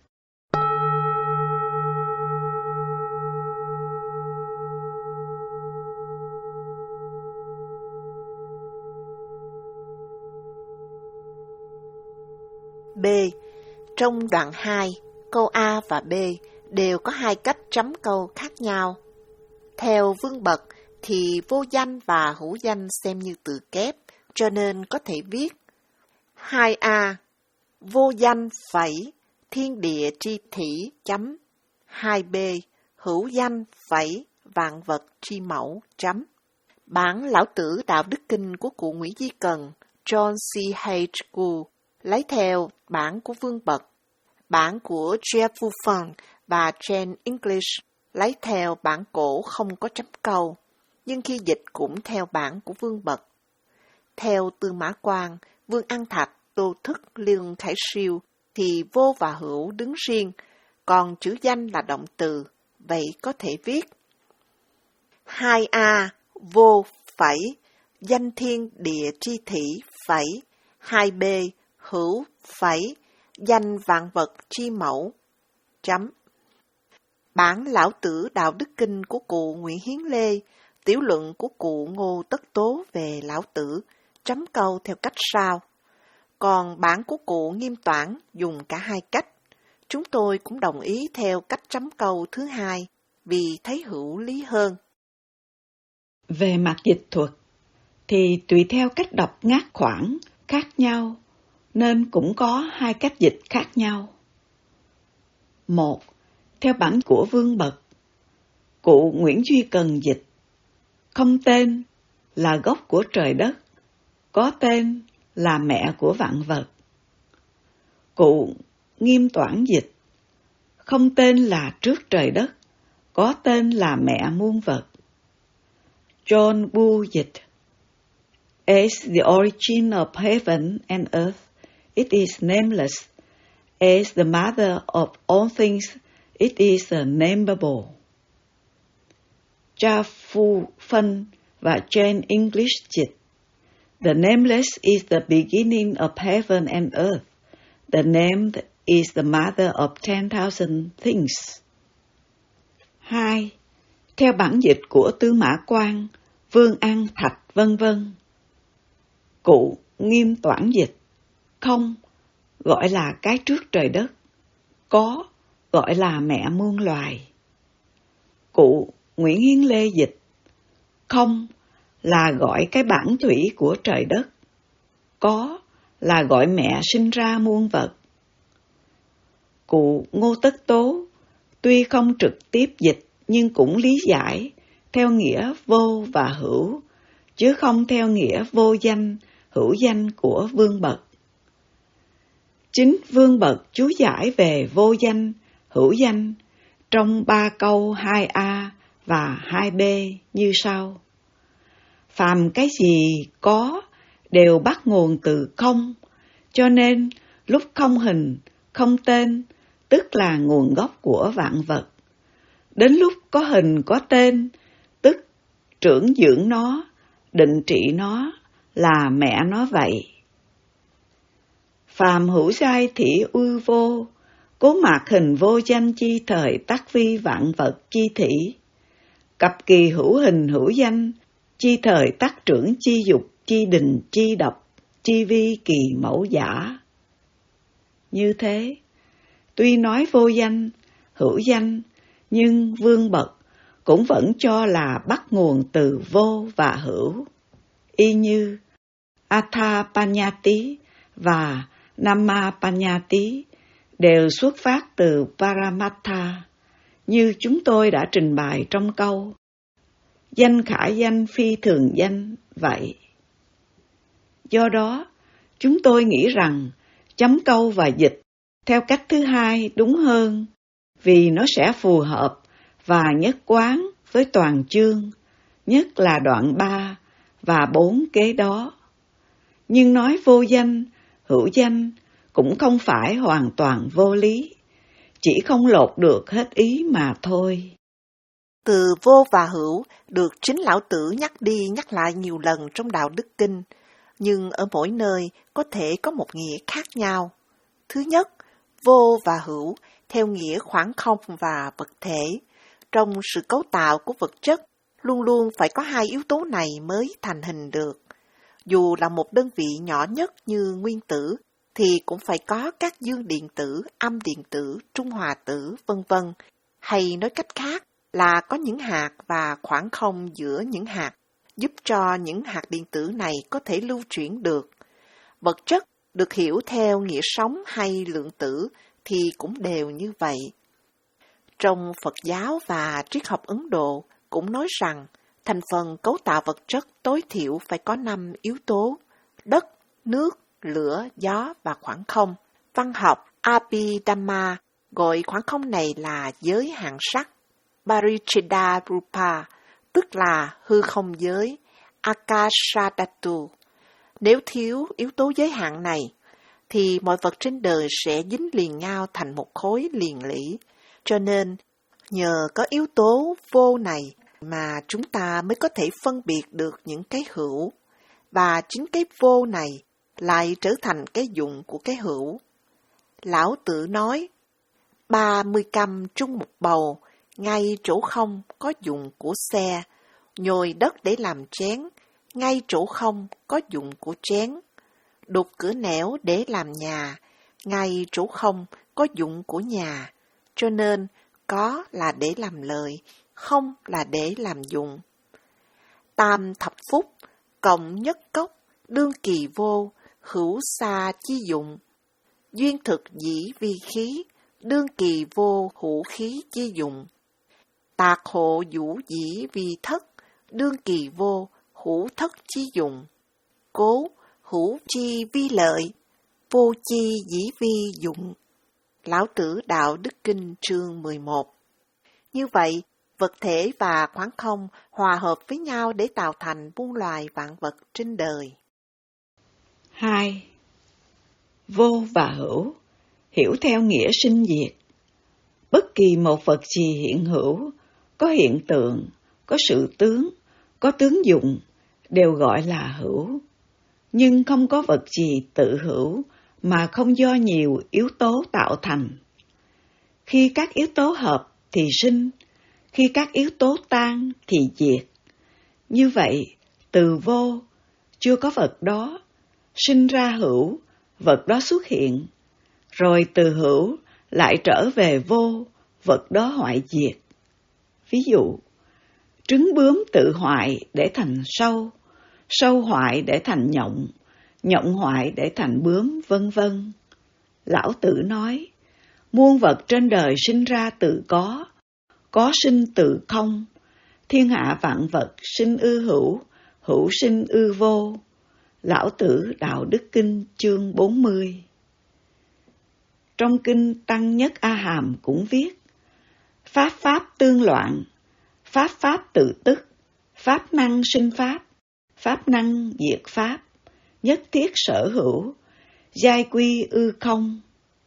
B. Trong đoạn hai, câu A và B đều có hai cách chấm câu khác nhau. Theo Vương Bật thì vô danh và hữu danh xem như từ kép, cho nên có thể viết hai A. Vô danh phẩy thiên địa tri thủy chấm. hai B. Hữu danh phẩy vạn vật tri mẫu chấm. Bản Lão Tử Đạo Đức Kinh của cụ Nguyễn Duy Cần, John C. H. Gould, lấy theo bản của Vương Bật. Bản của Jeff Buffon và Jane English lấy theo bản cổ không có chấm câu, nhưng khi dịch cũng theo bản của Vương Bật. Theo Tư Mã Quang, Vương An Thạch, Tô Thức, Lương Khải Siêu thì vô và hữu đứng riêng, còn chữ danh là động từ, vậy có thể viết hai A. Vô phẩy danh thiên địa tri thủy phẩy hai B. Hữu phẩy danh vạn vật tri mẫu chấm. Bản Lão Tử Đạo Đức Kinh của cụ Nguyễn Hiến Lê, tiểu luận của cụ Ngô Tất Tố về Lão Tử chấm câu theo cách sau. Còn bản của cụ Nghiêm Toản dùng cả hai cách. Chúng tôi cũng đồng ý theo cách chấm câu thứ hai vì thấy hữu lý hơn. Về mặt dịch thuật thì tùy theo cách đọc ngắt khoảng khác nhau nên cũng có hai cách dịch khác nhau. Một, theo bản của Vương Bật, cụ Nguyễn Duy Cần dịch không tên là gốc của trời đất, có tên là mẹ của vạn vật. Cụ Nghiêm Toản dịch không tên là trước trời đất, có tên là mẹ muôn vật. John Bull dịch As the origin of heaven and earth, it is nameless. As the mother of all things, it is unnameable. Cha Phu Phân và Jane English dịch The nameless is the beginning of heaven and earth. The named is the mother of ten thousand things. Hai. Theo bản dịch của Tư Mã Quang, Vương An Thạch vân vân, cụ Nghiêm Toản dịch không gọi là cái trước trời đất, có gọi là mẹ muôn loài. Cụ Nguyễn Hiến Lê dịch không là gọi cái bản thủy của trời đất, có là gọi mẹ sinh ra muôn vật. Cụ Ngô Tất Tố tuy không trực tiếp dịch nhưng cũng lý giải theo nghĩa vô và hữu, chứ không theo nghĩa vô danh, hữu danh của Vương Bật. Chính Vương Bật chú giải về vô danh, hữu danh trong ba câu hai A và hai B như sau. Phàm cái gì có đều bắt nguồn từ không, cho nên lúc không hình, không tên, tức là nguồn gốc của vạn vật. Đến lúc có hình có tên, tức trưởng dưỡng nó, định trị nó, là mẹ nó vậy. Phàm hữu giai thị ư vô, cố mạc hình vô danh chi thời tác vi vạn vật chi thị. Cập kỳ hữu hình hữu danh, chi thời tác trưởng chi dục chi đình chi độc, chi vi kỳ mẫu giả. Như thế, tuy nói vô danh, hữu danh, nhưng Vương Bật cũng vẫn cho là bắt nguồn từ vô và hữu, y như Athapanyati và Namapanyati đều xuất phát từ Paramattha, như chúng tôi đã trình bày trong câu danh khả danh phi thường danh vậy. Do đó, chúng tôi nghĩ rằng chấm câu và dịch Theo cách thứ hai đúng hơn, vì nó sẽ phù hợp và nhất quán với toàn chương, nhất là đoạn ba và bốn kế đó. Nhưng nói vô danh, hữu danh cũng không phải hoàn toàn vô lý, chỉ không lột được hết ý mà thôi. Từ vô và hữu được chính Lão Tử nhắc đi nhắc lại nhiều lần trong Đạo Đức Kinh, nhưng ở mỗi nơi có thể có một nghĩa khác nhau. Thứ nhất, vô và hữu theo nghĩa khoảng không và vật thể. Trong sự cấu tạo của vật chất, luôn luôn phải có hai yếu tố này mới thành hình được. Dù là một đơn vị nhỏ nhất như nguyên tử, thì cũng phải có các dương điện tử, âm điện tử, trung hòa tử, vân vân. Hay nói cách khác là có những hạt và khoảng không giữa những hạt, giúp cho những hạt điện tử này có thể lưu chuyển được. Vật chất được hiểu theo nghĩa sống hay lượng tử thì cũng đều như vậy. Trong Phật giáo và triết học Ấn Độ cũng nói rằng thành phần cấu tạo vật chất tối thiểu phải có năm yếu tố: đất, nước, lửa, gió và khoảng không. Văn học Abhidhamma gọi khoảng không này là giới hạn sắc. Paricheda Rupa, tức là hư không giới, Akashadhatu. Nếu thiếu yếu tố giới hạn này, thì mọi vật trên đời sẽ dính liền nhau thành một khối liền lỉ. Cho nên, nhờ có yếu tố vô này mà chúng ta mới có thể phân biệt được những cái hữu, và chính cái vô này lại trở thành cái dụng của cái hữu. Lão Tử nói, ba mươi căm trung một bầu, ngay chỗ không có dụng của xe, nhồi đất để làm chén, ngay chỗ không có dụng của chén, đục cửa nẻo để làm nhà, ngay chỗ không có dụng của nhà. Cho nên, có là để làm lời, không là để làm dụng. Tam thập phúc, cộng nhất cốc, đương kỳ vô, hữu xa chi dụng. Duyên thực dĩ vi khí, đương kỳ vô hữu khí chi dụng. Tạc hộ vũ dĩ vi thất, đương kỳ vô hữu thất chi dụng. Cố, hữu chi vi lợi, vô chi dĩ vi dụng. Lão Tử Đạo Đức Kinh chương mười một. Như vậy, vật thể và khoảng không hòa hợp với nhau để tạo thành muôn loài vạn vật trên đời. hai. Vô và hữu, hiểu theo nghĩa sinh diệt. Bất kỳ một vật gì hiện hữu, có hiện tượng, có sự tướng, có tướng dụng, đều gọi là hữu. Nhưng không có vật gì tự hữu mà không do nhiều yếu tố tạo thành. Khi các yếu tố hợp thì sinh, khi các yếu tố tan thì diệt. Như vậy, từ vô, chưa có vật đó, sinh ra hữu, vật đó xuất hiện, rồi từ hữu lại trở về vô, vật đó hoại diệt. Ví dụ, trứng bướm tự hoại để thành sâu, sâu hoại để thành nhộng, nhộng hoại để thành bướm, vân vân. Lão Tử nói, muôn vật trên đời sinh ra từ có, có sinh từ không, thiên hạ vạn vật sinh ư hữu, hữu sinh ư vô. Lão Tử Đạo Đức Kinh chương bốn mươi. Trong kinh Tăng Nhất A Hàm cũng viết, Pháp pháp tương loạn, pháp pháp tự tức, pháp năng sinh pháp, pháp năng diệt pháp, nhất thiết sở hữu, giai quy ư không.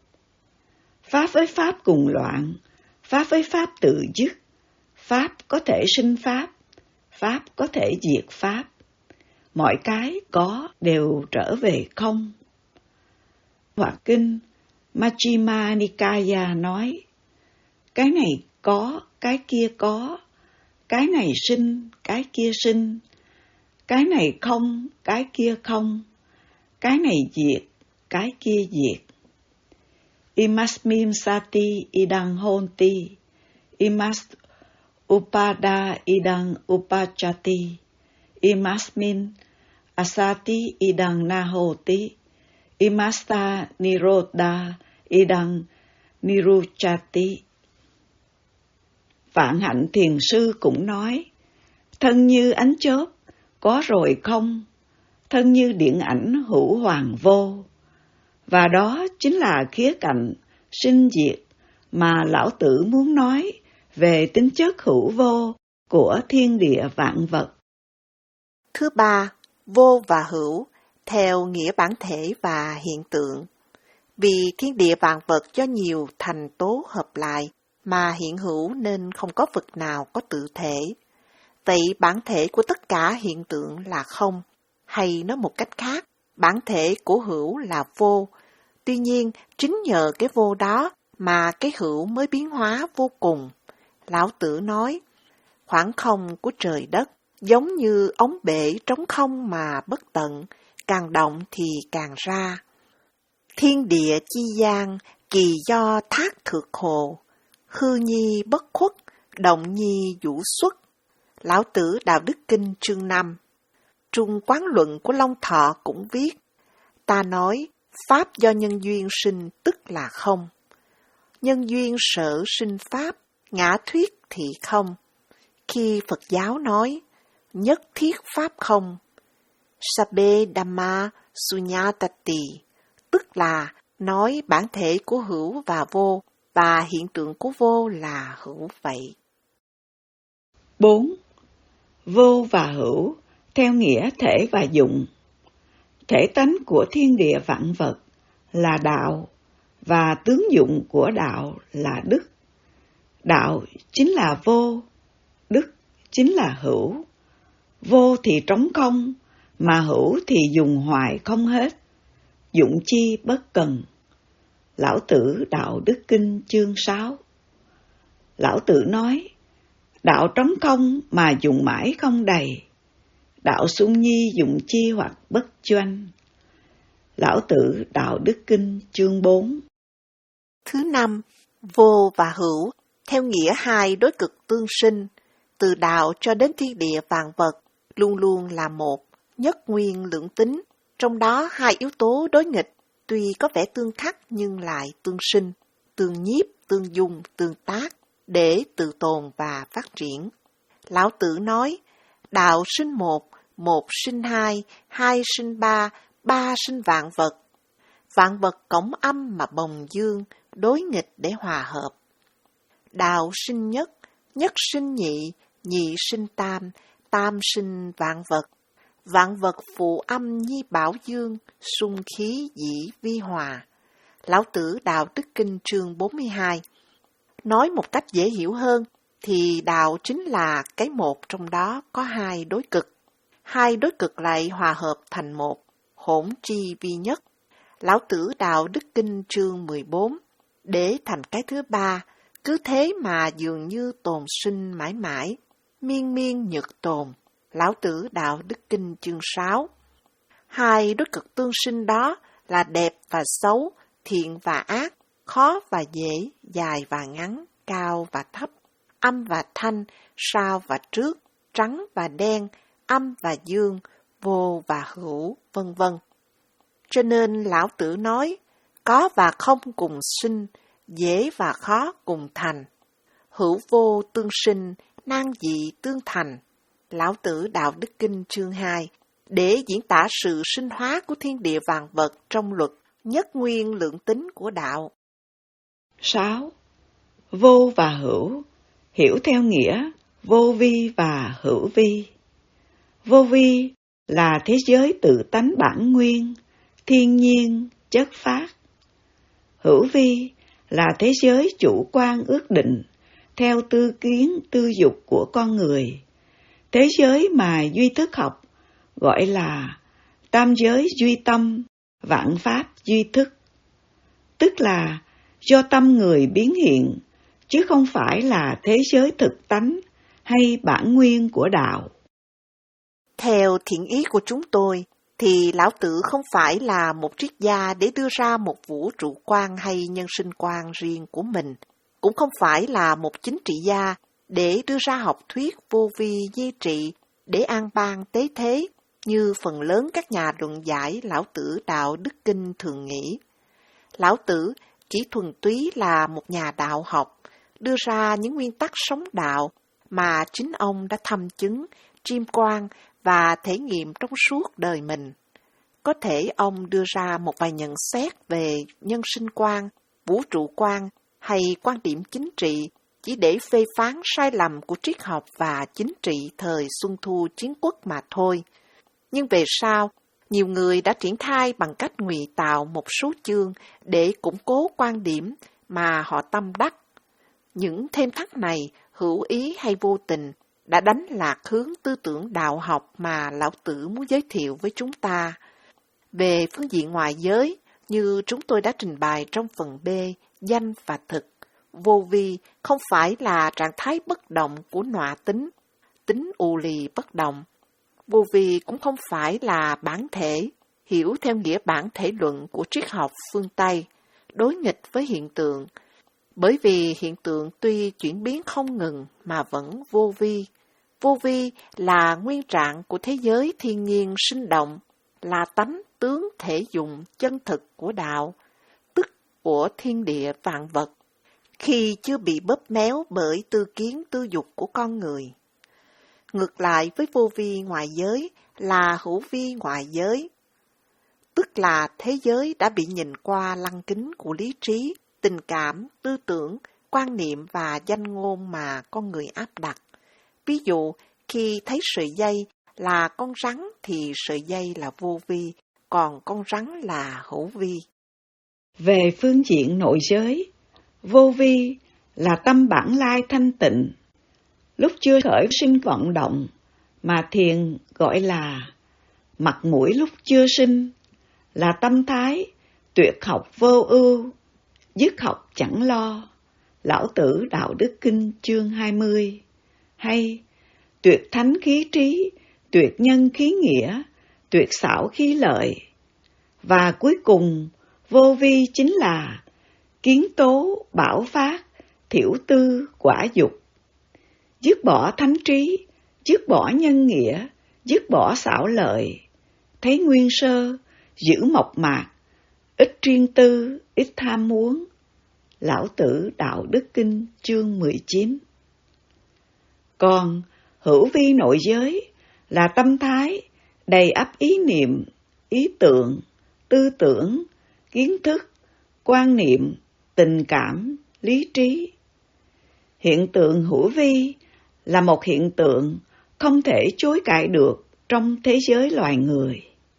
Pháp với pháp cùng loạn, pháp với pháp tự dứt, pháp có thể sinh pháp, pháp có thể diệt pháp. Mọi cái có đều trở về không. Hoặc kinh Majjhima Nikaya nói, cái này có, cái kia có, cái này sinh, cái kia sinh, cái này không, cái kia không, cái này diệt, cái kia diệt. Imasmin sati idang honti, imas upada idang upachati, imasmin asati idang nahoti, imasta nirodha idang niruchati. Vạn Hạnh Thiền Sư cũng nói, thân như ánh chớp, có rồi không, thân như điện ảnh hữu hoàng vô. Và đó chính là khía cạnh sinh diệt mà Lão Tử muốn nói về tính chất hữu vô của thiên địa vạn vật. Thứ ba, vô và hữu, theo nghĩa bản thể và hiện tượng. Vì thiên địa vạn vật do nhiều thành tố hợp lại mà hiện hữu nên không có vật nào có tự thể. Vậy bản thể của tất cả hiện tượng là không, hay nói một cách khác, bản thể của hữu là vô. Tuy nhiên, chính nhờ cái vô đó mà cái hữu mới biến hóa vô cùng. Lão Tử nói, khoảng không của trời đất giống như ống bể trống không mà bất tận, càng động thì càng ra. Thiên địa chi gian, kỳ do thác thược hồ, hư nhi bất khuất, động nhi vũ xuất. Lão Tử Đạo Đức Kinh chương năm. Trung Quán Luận của Long Thọ cũng viết, ta nói, pháp do nhân duyên sinh tức là không. Nhân duyên sở sinh pháp, ngã thuyết thì không. Khi Phật giáo nói, nhất thiết pháp không, Sabbe Dhamma Sunyatati, tức là nói bản thể của hữu và vô, và hiện tượng của vô là hữu vậy. bốn. Vô và hữu, theo nghĩa thể và dụng. Thể tánh của thiên địa vạn vật là đạo, và tướng dụng của đạo là đức. Đạo chính là vô, đức chính là hữu. Vô thì trống không, mà hữu thì dùng hoài không hết. Dụng chi bất cần. Lão Tử Đạo Đức Kinh chương sáu. Lão Tử nói, đạo trống không mà dùng mãi không đầy. Đạo sung nhi dụng chi hoặc bất choanh. Lão Tử Đạo Đức Kinh chương bốn. Thứ năm, vô và hữu, theo nghĩa hai đối cực tương sinh, từ đạo cho đến thiên địa vạn vật, luôn luôn là một, nhất nguyên lưỡng tính, trong đó hai yếu tố đối nghịch, tuy có vẻ tương khắc nhưng lại tương sinh, tương nhiếp, tương dung, tương tác, để tự tồn và phát triển. Lão Tử nói, đạo sinh một, một sinh hai, hai sinh ba, ba sinh vạn vật. Vạn vật cổng âm mà bồng dương, đối nghịch để hòa hợp. Đạo sinh nhất, nhất sinh nhị, nhị sinh tam, tam sinh vạn vật. Vạn vật phụ âm nhi bảo dương, xung khí dĩ vi hòa. Lão Tử Đạo Đức Kinh chương bốn mươi hai. Nói một cách dễ hiểu hơn, thì đạo chính là cái một trong đó có hai đối cực. Hai đối cực lại hòa hợp thành một, hỗn tri vi nhất. Lão Tử Đạo Đức Kinh chương mười bốn. Để thành cái thứ ba, cứ thế mà dường như tồn sinh mãi mãi, miên miên nhược tồn. Lão Tử Đạo Đức Kinh chương sáu. Hai đối cực tương sinh đó là đẹp và xấu, thiện và ác, khó và dễ, dài và ngắn, cao và thấp, âm và thanh, sau và trước, trắng và đen, âm và dương, vô và hữu, vân vân. Cho nên Lão Tử nói, có và không cùng sinh, dễ và khó cùng thành. Hữu vô tương sinh, nan dị tương thành. Lão Tử Đạo Đức Kinh chương hai, để diễn tả sự sinh hóa của thiên địa vạn vật trong luật nhất nguyên lượng tính của đạo. sáu. Vô và hữu, hiểu theo nghĩa vô vi và hữu vi. Vô vi là thế giới tự tánh bản nguyên, thiên nhiên, chất phát. Hữu vi là thế giới chủ quan ước định, theo tư kiến, tư dục của con người. Thế giới mà duy thức học gọi là tam giới duy tâm, vạn pháp duy thức. Tức là do tâm người biến hiện, chứ không phải là thế giới thực tánh hay bản nguyên của đạo. Theo thiện ý của chúng tôi, thì Lão Tử không phải là một triết gia để đưa ra một vũ trụ quan hay nhân sinh quan riêng của mình, cũng không phải là một chính trị gia để đưa ra học thuyết vô vi di trị để an bang tế thế, như phần lớn các nhà luận giải Lão Tử Đạo Đức Kinh thường nghĩ. Lão Tử chỉ thuần túy là một nhà đạo học, đưa ra những nguyên tắc sống đạo mà chính ông đã thăm chứng, chiêm quan và thể nghiệm trong suốt đời mình. Có thể ông đưa ra một vài nhận xét về nhân sinh quan, vũ trụ quan hay quan điểm chính trị chỉ để phê phán sai lầm của triết học và chính trị thời Xuân Thu Chiến Quốc mà thôi. Nhưng về sau, nhiều người đã triển khai bằng cách ngụy tạo một số chương để củng cố quan điểm mà họ tâm đắc. Những thêm thắt này, hữu ý hay vô tình, đã đánh lạc hướng tư tưởng đạo học mà Lão Tử muốn giới thiệu với chúng ta. Về phương diện ngoại giới, như chúng tôi đã trình bày trong phần B, danh và thực, vô vi không phải là trạng thái bất động của nọa tính, tính ù lì bất động. Vô vi cũng không phải là bản thể, hiểu theo nghĩa bản thể luận của triết học phương Tây, đối nghịch với hiện tượng, bởi vì hiện tượng tuy chuyển biến không ngừng mà vẫn vô vi. Vô vi là nguyên trạng của thế giới thiên nhiên sinh động, là tánh tướng thể dụng chân thực của đạo, tức của thiên địa vạn vật, khi chưa bị bóp méo bởi tư kiến tư dục của con người. Ngược lại với vô vi ngoại giới là hữu vi ngoại giới, tức là thế giới đã bị nhìn qua lăng kính của lý trí, tình cảm, tư tưởng, quan niệm và danh ngôn mà con người áp đặt. Ví dụ, khi thấy sợi dây là con rắn thì sợi dây là vô vi, còn con rắn là hữu vi. Về phương diện nội giới, vô vi là tâm bản lai thanh tịnh, lúc chưa khởi sinh vận động, mà thiền gọi là mặt mũi lúc chưa sinh, là tâm thái tuyệt học vô ưu, dứt học chẳng lo. Lão Tử Đạo Đức Kinh chương hai mươi. Hay tuyệt thánh khí trí, tuyệt nhân khí nghĩa, tuyệt xảo khí lợi. Và cuối cùng, vô vi chính là kiến tố bảo phát, thiểu tư quả dục. Dứt bỏ thánh trí, dứt bỏ nhân nghĩa, dứt bỏ xảo lợi, thấy nguyên sơ, giữ mộc mạc, ít riêng tư, ít tham muốn. Lão Tử Đạo Đức Kinh chương mười chín. Còn hữu vi nội giới là tâm thái đầy ắp ý niệm, ý tượng, tư tưởng, kiến thức, quan niệm, tình cảm, lý trí. Hiện tượng hữu vi là một hiện tượng không thể chối cãi được trong thế giới loài người.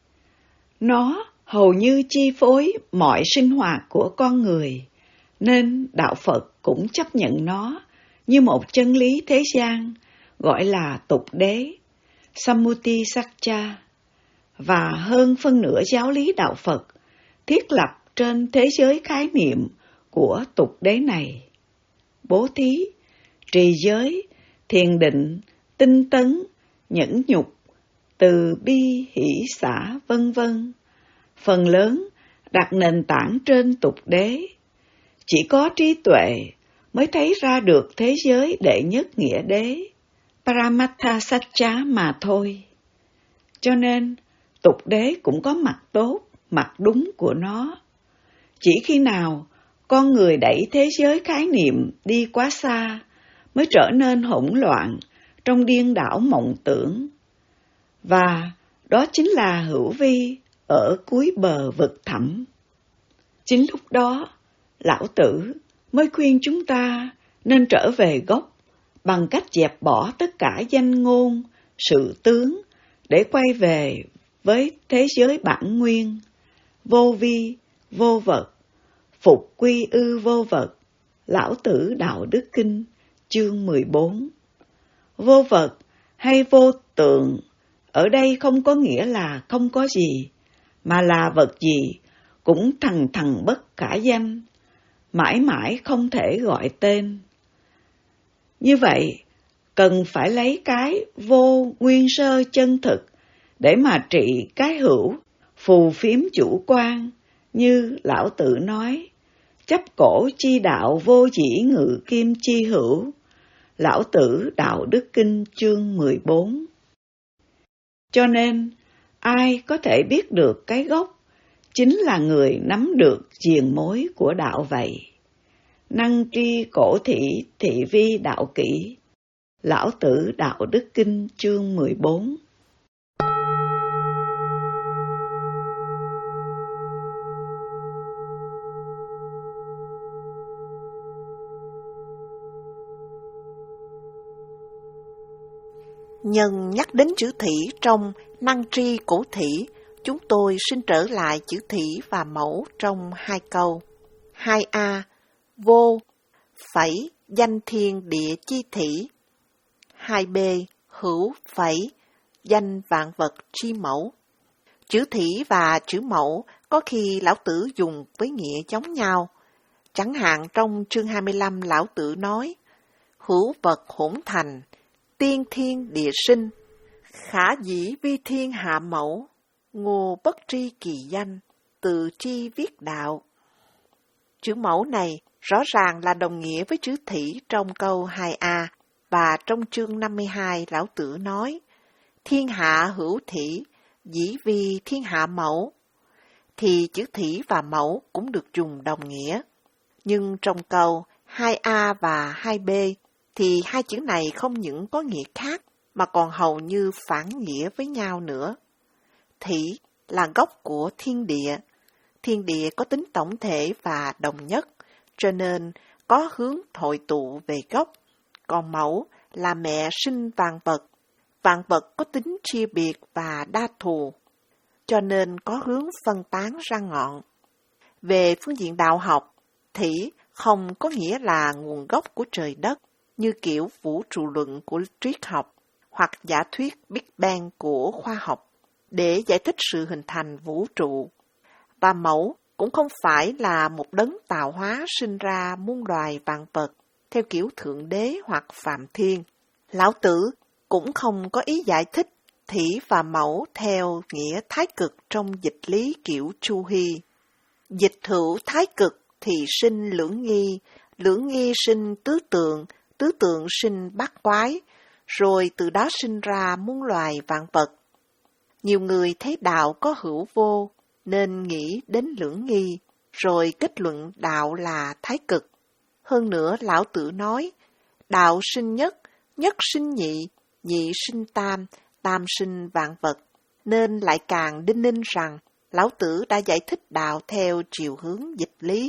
Nó hầu như chi phối mọi sinh hoạt của con người, nên Đạo Phật cũng chấp nhận nó như một chân lý thế gian, gọi là tục đế, Sammuti Sakcha, và hơn phân nửa giáo lý Đạo Phật thiết lập trên thế giới khái niệm của tục đế này. Bố thí, trì giới, thiền định, tinh tấn, nhẫn nhục, từ bi, hỷ xả, vân vân, phần lớn đặt nền tảng trên tục đế. Chỉ có trí tuệ mới thấy ra được thế giới đệ nhất nghĩa đế, Paramattha Satcha mà thôi. Cho nên, tục đế cũng có mặt tốt, mặt đúng của nó. Chỉ khi nào con người đẩy thế giới khái niệm đi quá xa mới trở nên hỗn loạn trong điên đảo mộng tưởng. Và đó chính là hữu vi ở cuối bờ vực thẳm. Chính lúc đó, Lão Tử mới khuyên chúng ta nên trở về gốc bằng cách dẹp bỏ tất cả danh ngôn, sự tướng để quay về với thế giới bản nguyên, vô vi, vô vật, phục quy ư vô vật. Lão Tử Đạo Đức Kinh chương mười bốn. Vô vật hay vô tượng ở đây không có nghĩa là không có gì, mà là vật gì cũng thằng thằng bất khả danh, mãi mãi không thể gọi tên. Như vậy, cần phải lấy cái vô nguyên sơ chân thực để mà trị cái hữu, phù phiếm chủ quan, như Lão Tử nói, chấp cổ chi đạo vô dĩ ngự kim chi hữu. Lão Tử Đạo Đức Kinh chương mười bốn. Cho nên, ai có thể biết được cái gốc, chính là người nắm được diền mối của đạo vậy. Năng tri cổ thị thị vi đạo kỷ. Lão Tử Đạo Đức Kinh chương mười bốn. Nhân nhắc đến chữ thủy trong năng tri cổ thủy, chúng tôi xin trở lại chữ thủy và mẫu trong hai câu. hai a. Vô, phẩy, danh thiên địa chi thủy. hai b. Hữu, phẩy, danh vạn vật chi mẫu. Chữ thủy và chữ mẫu có khi Lão Tử dùng với nghĩa giống nhau. Chẳng hạn trong chương hai mươi lăm Lão Tử nói, hữu vật hỗn thành, tiên thiên địa sinh, khả dĩ vi thiên hạ mẫu, ngô bất tri kỳ danh, tự tri viết đạo. Chữ mẫu này rõ ràng là đồng nghĩa với chữ thủy trong câu hai a, và trong chương năm mươi hai Lão Tử nói, thiên hạ hữu thủy, dĩ vi thiên hạ mẫu, thì chữ thủy và mẫu cũng được dùng đồng nghĩa. Nhưng trong câu hai a và hai b thì hai chữ này không những có nghĩa khác mà còn hầu như phản nghĩa với nhau nữa. Thủy là gốc của thiên địa. Thiên địa có tính tổng thể và đồng nhất, cho nên có hướng hội tụ về gốc. Còn mẫu là mẹ sinh vạn vật. Vạn vật có tính chia biệt và đa thù, cho nên có hướng phân tán ra ngọn. Về phương diện đạo học, thủy không có nghĩa là nguồn gốc của trời đất, như kiểu vũ trụ luận của triết học, hoặc giả thuyết Big Bang của khoa học, để giải thích sự hình thành vũ trụ. Và mẫu cũng không phải là một đấng tạo hóa sinh ra muôn loài vạn vật, theo kiểu Thượng Đế hoặc Phạm Thiên. Lão Tử cũng không có ý giải thích thủy và mẫu theo nghĩa thái cực trong dịch lý kiểu Chu Hy. Dịch hữu thái cực thì sinh lưỡng nghi, lưỡng nghi sinh tứ tượng, tứ tượng sinh bát quái, rồi từ đó sinh ra muôn loài vạn vật. Nhiều người thấy đạo có hữu vô, nên nghĩ đến lưỡng nghi, rồi kết luận đạo là thái cực. Hơn nữa, Lão Tử nói, đạo sinh nhất, nhất sinh nhị, nhị sinh tam, tam sinh vạn vật, nên lại càng đinh ninh rằng Lão Tử đã giải thích đạo theo chiều hướng dịch lý.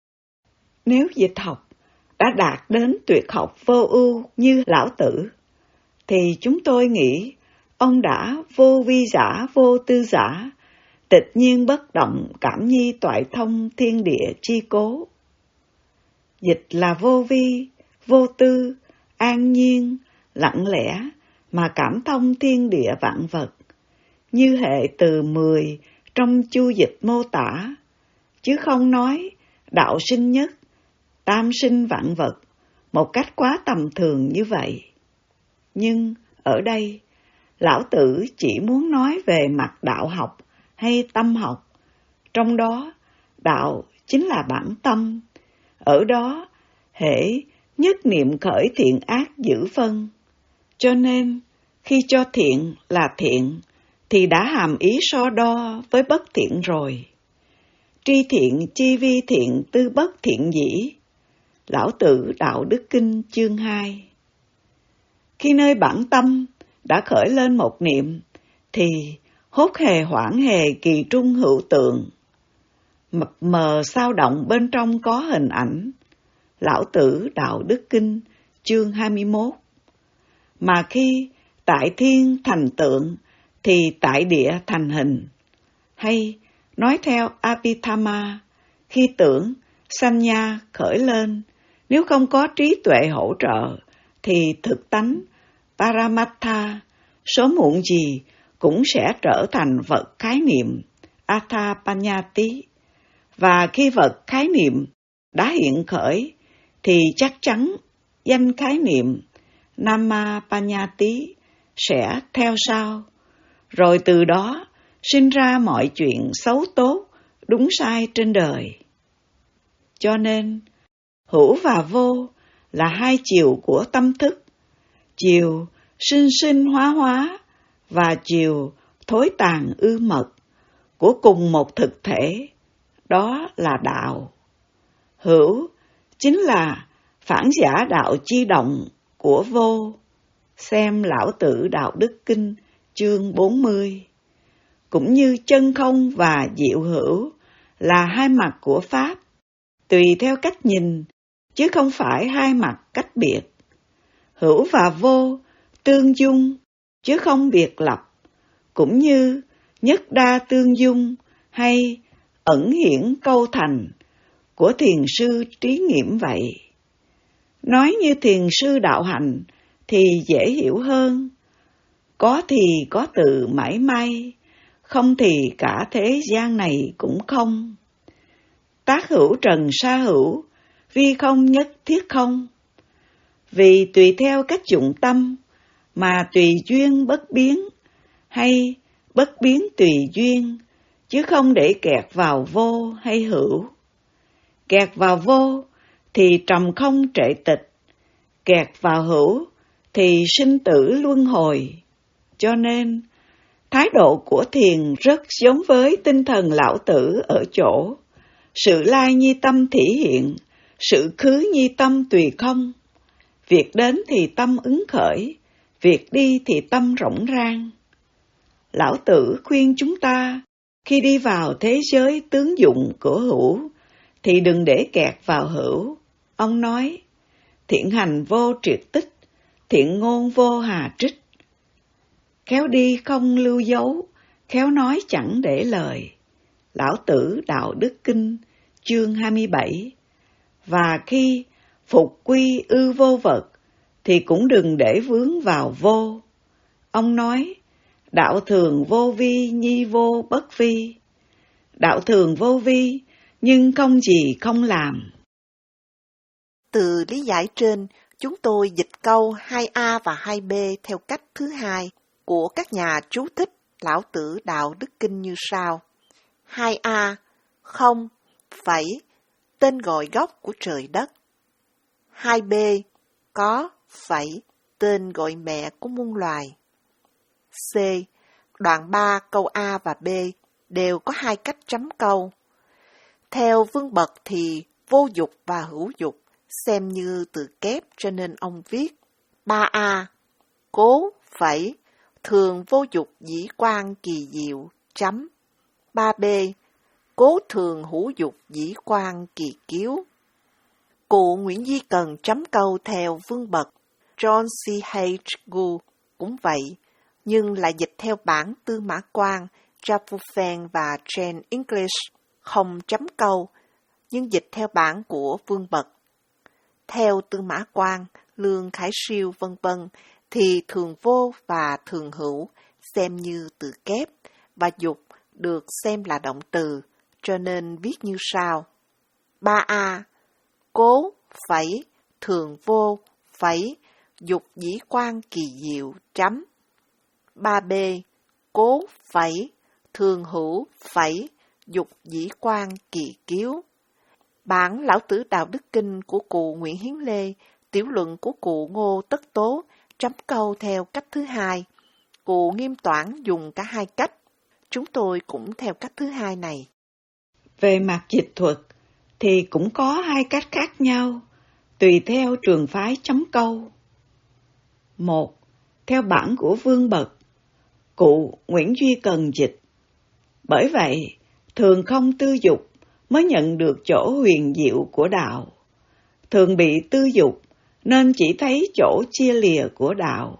Nếu dịch học đã đạt đến tuyệt học vô ưu như Lão Tử, thì chúng tôi nghĩ ông đã vô vi giả vô tư giả, tịch nhiên bất động cảm nhi toại thông thiên địa chi cố. Dịch là vô vi, vô tư, an nhiên, lặng lẽ mà cảm thông thiên địa vạn vật, như hệ từ mười trong chu dịch mô tả, chứ không nói đạo sinh nhất, tam sinh vạn vật một cách quá tầm thường như vậy. Nhưng ở đây, Lão Tử chỉ muốn nói về mặt đạo học hay tâm học, trong đó đạo chính là bản tâm, ở đó hễ nhất niệm khởi thiện ác giữ phân. Cho nên, khi cho thiện là thiện, thì đã hàm ý so đo với bất thiện rồi. Tri thiện chi vi thiện tư bất thiện dĩ. Lão Tử Đạo Đức Kinh chương hai. Khi nơi bản tâm đã khởi lên một niệm, thì hốt hề hoảng hề kỳ trung hữu tượng. Mập mờ sao động bên trong có hình ảnh. Lão Tử Đạo Đức Kinh chương hai mươi mốt. Mà khi tại thiên thành tượng, thì tại địa thành hình. Hay nói theo Abhidhamma, khi tưởng sanya khởi lên, nếu không có trí tuệ hỗ trợ, thì thực tánh Paramattha số muộn gì cũng sẽ trở thành vật khái niệm Athapanyati. Và khi vật khái niệm đã hiện khởi, thì chắc chắn danh khái niệm Namapanyati sẽ theo sau, rồi từ đó sinh ra mọi chuyện xấu tốt, đúng sai trên đời. Cho nên, hữu và vô là hai chiều của tâm thức, chiều sinh sinh hóa hóa và chiều thối tàn ư mật của cùng một thực thể, đó là đạo. Hữu chính là phản giả đạo chi động của vô, xem Lão Tử Đạo Đức Kinh chương bốn mươi. Cũng như chân không và diệu hữu là hai mặt của Pháp, tùy theo cách nhìn, chứ không phải hai mặt cách biệt. Hữu và vô tương dung, chứ không biệt lập, cũng như nhất đa tương dung hay ẩn hiển câu thành của thiền sư trí nghiệm vậy. Nói như thiền sư đạo hành thì dễ hiểu hơn. Có thì có từ mãi may, không thì cả thế gian này cũng không. Tác hữu trần sa hữu, vi không nhất thiết không. Vì tùy theo cách dụng tâm mà tùy duyên bất biến, hay bất biến tùy duyên, chứ không để kẹt vào vô hay hữu. Kẹt vào vô thì trầm không trệ tịch, kẹt vào hữu thì sinh tử luân hồi. Cho nên, thái độ của thiền rất giống với tinh thần lão tử ở chỗ sự lai nhi tâm thể hiện, sự khứ nhi tâm tùy không. Việc đến thì tâm ứng khởi, việc đi thì tâm rỗng rang. Lão tử khuyên chúng ta, khi đi vào thế giới tướng dụng của hữu, thì đừng để kẹt vào hữu. Ông nói, thiện hành vô triệt tích, thiện ngôn vô hà trích. Khéo đi không lưu dấu, khéo nói chẳng để lời. Lão Tử Đạo Đức Kinh, chương hai mươi bảy. Và khi phục quy ư vô vật, thì cũng đừng để vướng vào vô. Ông nói, đạo thường vô vi nhi vô bất vi. Đạo thường vô vi, nhưng không gì không làm. Từ lý giải trên, chúng tôi dịch câu hai A và hai B theo cách thứ hai của các nhà chú thích Lão Tử Đạo Đức Kinh như sau. hai A. Không, phẩy, tên gọi gốc của trời đất. hai B. Có, phẩy, tên gọi mẹ của muôn loài. C. Đoạn ba câu A và B đều có hai cách chấm câu. Theo Vương Bật thì vô dục và hữu dục xem như từ kép, cho nên ông viết ba A. Cố, phẩy, thường vô dục dĩ quan kỳ diệu, chấm. ba B. Cố thường hữu dục dĩ quan kỳ kiếu. Cụ Nguyễn Duy Cần chấm câu theo Vương Bật. John C. H. Gu cũng vậy, nhưng lại dịch theo bản Tư Mã Quang, Japufen và Jane English, không chấm câu, nhưng dịch theo bản của Vương Bật. Theo Tư Mã Quang, Lương Khải Siêu vân vân thì thường vô và thường hữu xem như từ kép, và dục được xem là động từ, cho nên viết như sau. ba A. Cố, phẩy, thường vô, phẩy, dục dĩ quan kỳ diệu, chấm. ba B. Cố, phẩy, thường hữu, phẩy, dục dĩ quan kỳ kiếu. Bản Lão Tử Đạo Đức Kinh của cụ Nguyễn Hiến Lê, tiểu luận của cụ Ngô Tất Tố, chấm câu theo cách thứ hai. Cụ Nghiêm Toản dùng cả hai cách. Chúng tôi cũng theo cách thứ hai này. Về mặt dịch thuật thì cũng có hai cách khác nhau, tùy theo trường phái chấm câu. Một, theo bản của Vương Bật, cụ Nguyễn Duy Cần dịch. Bởi vậy, thường không tư dục mới nhận được chỗ huyền diệu của đạo. Thường bị tư dục nên chỉ thấy chỗ chia lìa của đạo.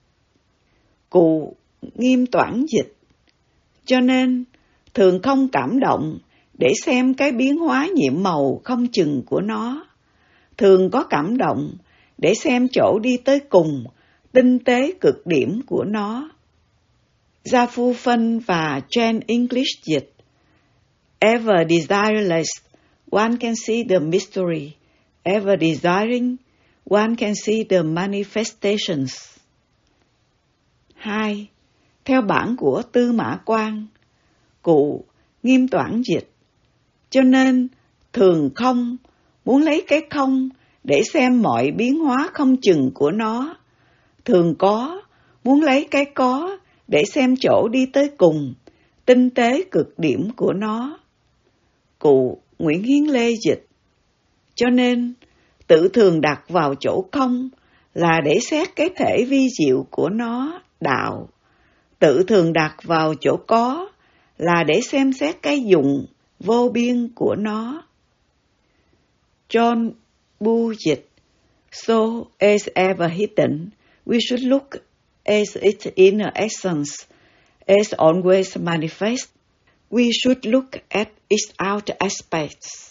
Cụ Nghiêm Toản dịch. Cho nên, thường không cảm động để xem cái biến hóa nhiệm màu không chừng của nó. Thường có cảm động để xem chỗ đi tới cùng, tinh tế cực điểm của nó. Gia Phu Phân và Jane English dịch. Ever desireless, one can see the mystery. Ever desiring, one can see the manifestations. Hai, theo bản của Tư Mã Quang, cụ Nghiêm Toản dịch. Cho nên, thường không, muốn lấy cái không để xem mọi biến hóa không chừng của nó. Thường có, muốn lấy cái có để xem chỗ đi tới cùng, tinh tế cực điểm của nó. Cụ Nguyễn Hiến Lê dịch. Cho nên, tự thường đặt vào chỗ không là để xét cái thể vi diệu của nó, đạo. Tự thường đặt vào chỗ có là để xem xét cái dụng, vô biên của nó. John Bu dịch. So as ever hidden, we should look as its inner essence is always manifest, we should look at its outer aspects.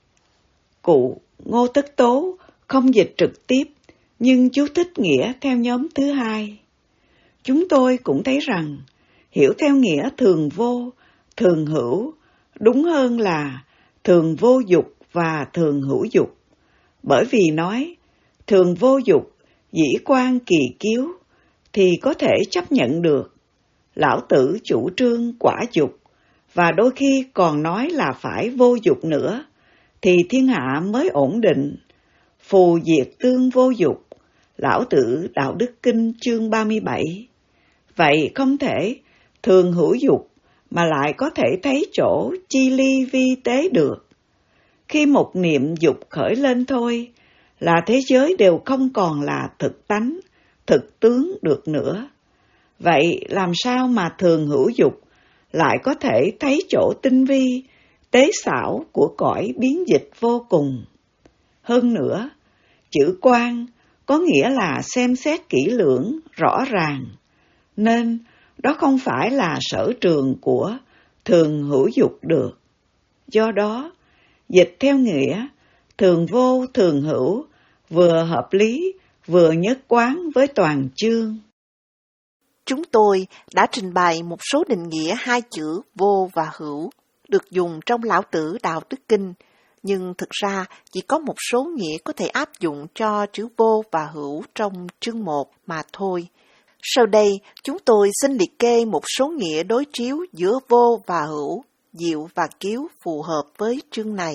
Cụ Ngô Tất Tố không dịch trực tiếp, nhưng chú thích nghĩa theo nhóm thứ hai. Chúng tôi cũng thấy rằng, hiểu theo nghĩa thường vô, thường hữu, đúng hơn là thường vô dục và thường hữu dục. Bởi vì nói, thường vô dục, dĩ quan kỳ kiếu, thì có thể chấp nhận được. Lão Tử chủ trương quả dục, và đôi khi còn nói là phải vô dục nữa, thì thiên hạ mới ổn định. Phù diệt tương vô dục, Lão Tử Đạo Đức Kinh chương ba mươi bảy. Vậy không thể thường hữu dục mà lại có thể thấy chỗ chi ly vi tế được. Khi một niệm dục khởi lên thôi, là thế giới đều không còn là thực tánh, thực tướng được nữa. Vậy làm sao mà thường hữu dục lại có thể thấy chỗ tinh vi, tế xảo của cõi biến dịch vô cùng? Hơn nữa, chữ quan có nghĩa là xem xét kỹ lưỡng, rõ ràng, nên đó không phải là sở trường của thường hữu dục được. Do đó, dịch theo nghĩa thường vô thường hữu vừa hợp lý vừa nhất quán với toàn chương. Chúng tôi đã trình bày một số định nghĩa hai chữ vô và hữu được dùng trong Lão Tử Đạo Đức Kinh, nhưng thực ra chỉ có một số nghĩa có thể áp dụng cho chữ vô và hữu trong chương một mà thôi. Sau đây, chúng tôi xin liệt kê một số nghĩa đối chiếu giữa vô và hữu, diệu và kiếu phù hợp với chương này.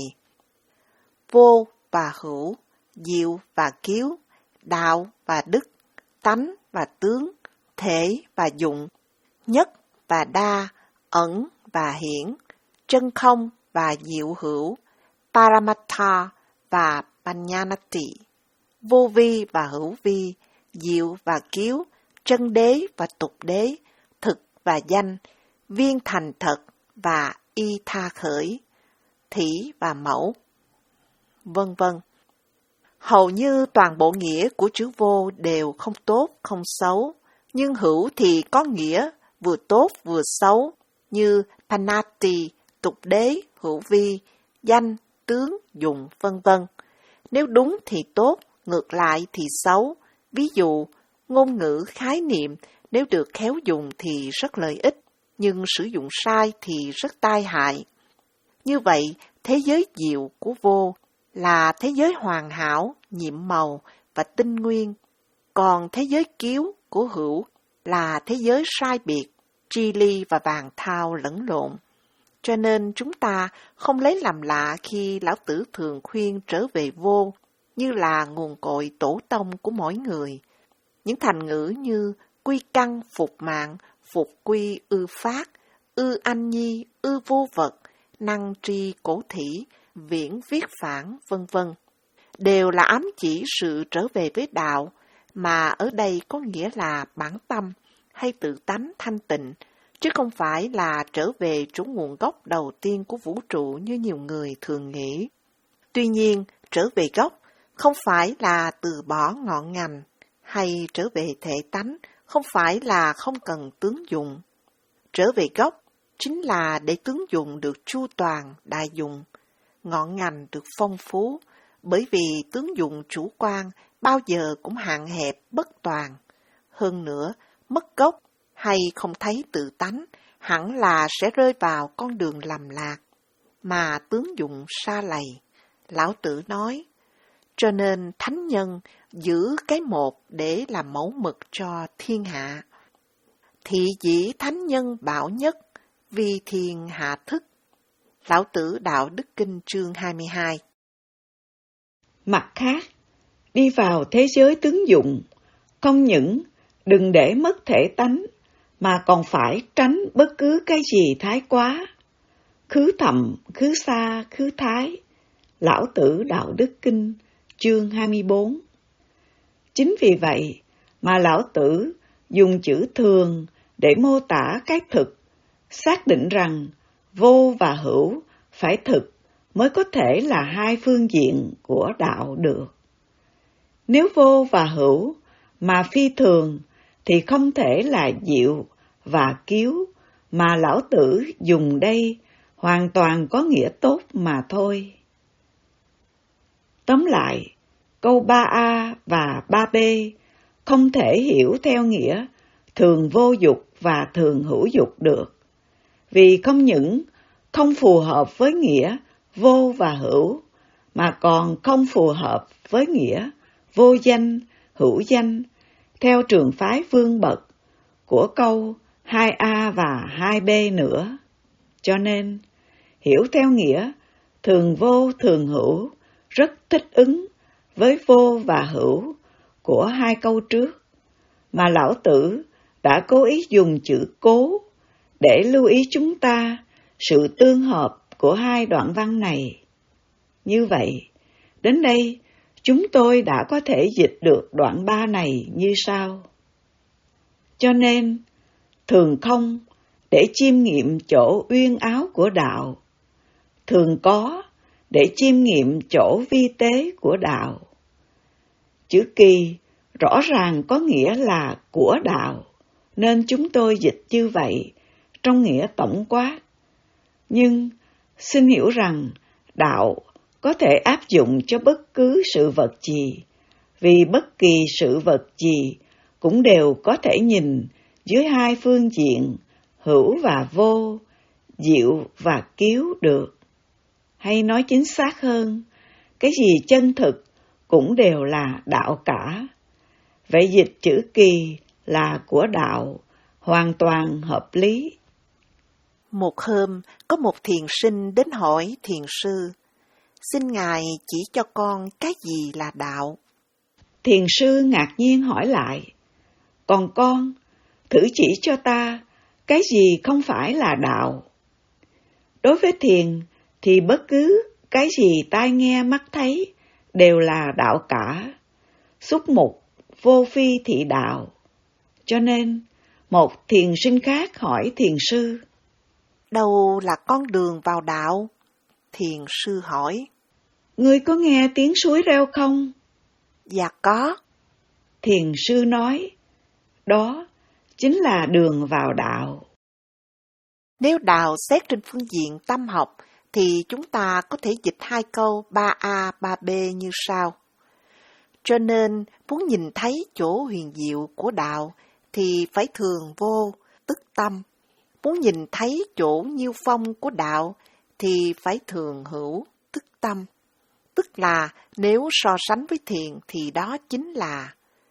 Vô và hữu, diệu và kiếu, đạo và đức, tánh và tướng, thể và dụng, nhất và đa, ẩn và hiển, chân không và diệu hữu, Paramattha và Pannyanati, vô vi và hữu vi, diệu và kiếu, chân đế và tục đế, thực và danh, viên thành thật và y tha khởi, thỉ và mẫu, vân vân. Hầu như toàn bộ nghĩa của chữ vô đều không tốt, không xấu, nhưng hữu thì có nghĩa vừa tốt vừa xấu, như Pannati, tục đế, hữu vi, danh, tướng, dụng, vân vân. Nếu đúng thì tốt, ngược lại thì xấu. Ví dụ, ngôn ngữ khái niệm nếu được khéo dùng thì rất lợi ích, nhưng sử dụng sai thì rất tai hại. Như vậy, thế giới diệu của vô là thế giới hoàn hảo, nhiệm màu và tinh nguyên, còn thế giới kiếu của hữu là thế giới sai biệt, tri ly và vàng thao lẫn lộn. Cho nên chúng ta không lấy làm lạ khi Lão Tử thường khuyên trở về vô, như là nguồn cội tổ tông của mỗi người. Những thành ngữ như quy căn phục mạng, phục quy ư phát, ư anh nhi, ư vô vật, năng tri cổ thủy, viễn viết phản, vân vân đều là ám chỉ sự trở về với đạo, mà ở đây có nghĩa là bản tâm hay tự tánh thanh tịnh, chứ không phải là trở về chỗ nguồn gốc đầu tiên của vũ trụ như nhiều người thường nghĩ. Tuy nhiên, trở về gốc không phải là từ bỏ ngọn ngành, hay trở về thể tánh không phải là không cần tướng dụng. Trở về gốc chính là để tướng dụng được chu toàn, đại dụng, ngọn ngành được phong phú, bởi vì tướng dụng chủ quan bao giờ cũng hạn hẹp, bất toàn. Hơn nữa, mất gốc hay không thấy tự tánh, hẳn là sẽ rơi vào con đường lầm lạc, mà tướng dụng sa lầy. Lão Tử nói, cho nên thánh nhân giữ cái một để làm mẫu mực cho thiên hạ. Thị dĩ thánh nhân bảo nhất, vì thiên hạ thức. Lão Tử Đạo Đức Kinh chương hai mươi hai. Mặt khác, đi vào thế giới tướng dụng, không những đừng để mất thể tánh, mà còn phải tránh bất cứ cái gì thái quá. Khứ thậm, khứ xa, khứ thái. Lão Tử Đạo Đức Kinh chương hai mươi bốn. Chính vì vậy mà Lão Tử dùng chữ thường để mô tả cái thực, xác định rằng vô và hữu phải thực mới có thể là hai phương diện của đạo được. Nếu vô và hữu mà phi thường thì không thể là diệu và cứu mà lão tử dùng đây hoàn toàn có nghĩa tốt mà thôi. Tóm lại, câu ba a và ba b không thể hiểu theo nghĩa thường vô dục và thường hữu dục được, vì không những không phù hợp với nghĩa vô và hữu, mà còn không phù hợp với nghĩa vô danh, hữu danh, theo trường phái Vương Bật của câu hai a và hai b nữa. Cho nên, hiểu theo nghĩa thường vô thường hữu rất thích ứng với vô và hữu của hai câu trước, mà lão tử đã cố ý dùng chữ cố để lưu ý chúng ta sự tương hợp của hai đoạn văn này. Như vậy, đến đây chúng tôi đã có thể dịch được đoạn ba này như sau. Cho nên, thường không để chiêm nghiệm chỗ uyên áo của đạo, thường có để chiêm nghiệm chỗ vi tế của đạo. Chữ kỳ rõ ràng có nghĩa là của đạo, nên chúng tôi dịch như vậy trong nghĩa tổng quát. Nhưng xin hiểu rằng đạo có thể áp dụng cho bất cứ sự vật gì, vì bất kỳ sự vật gì cũng đều có thể nhìn dưới hai phương diện hữu và vô, diệu và cứu được. Hay nói chính xác hơn, cái gì chân thực cũng đều là đạo cả. Vậy dịch chữ kỳ là của đạo hoàn toàn hợp lý. Một hôm, có một thiền sinh đến hỏi thiền sư, xin Ngài chỉ cho con cái gì là đạo? Thiền sư ngạc nhiên hỏi lại, còn con, thử chỉ cho ta cái gì không phải là đạo? Đối với thiền thì bất cứ cái gì tai nghe mắt thấy đều là đạo cả. Xúc mục vô phi thị đạo. Cho nên, một thiền sinh khác hỏi thiền sư, đâu là con đường vào đạo? Thiền sư hỏi, ngươi có nghe tiếng suối reo không? Dạ có. Thiền sư nói, đó chính là đường vào đạo. Nếu đạo xét trên phương diện tâm học, thì chúng ta có thể dịch hai câu ba a, ba b như sau. Cho nên, muốn nhìn thấy chỗ huyền diệu của đạo, thì phải thường vô, tức tâm. Muốn nhìn thấy chỗ nhiêu phong của đạo, thì phải thường hữu, tức tâm. Tức là, nếu so sánh với thiền, thì đó chính là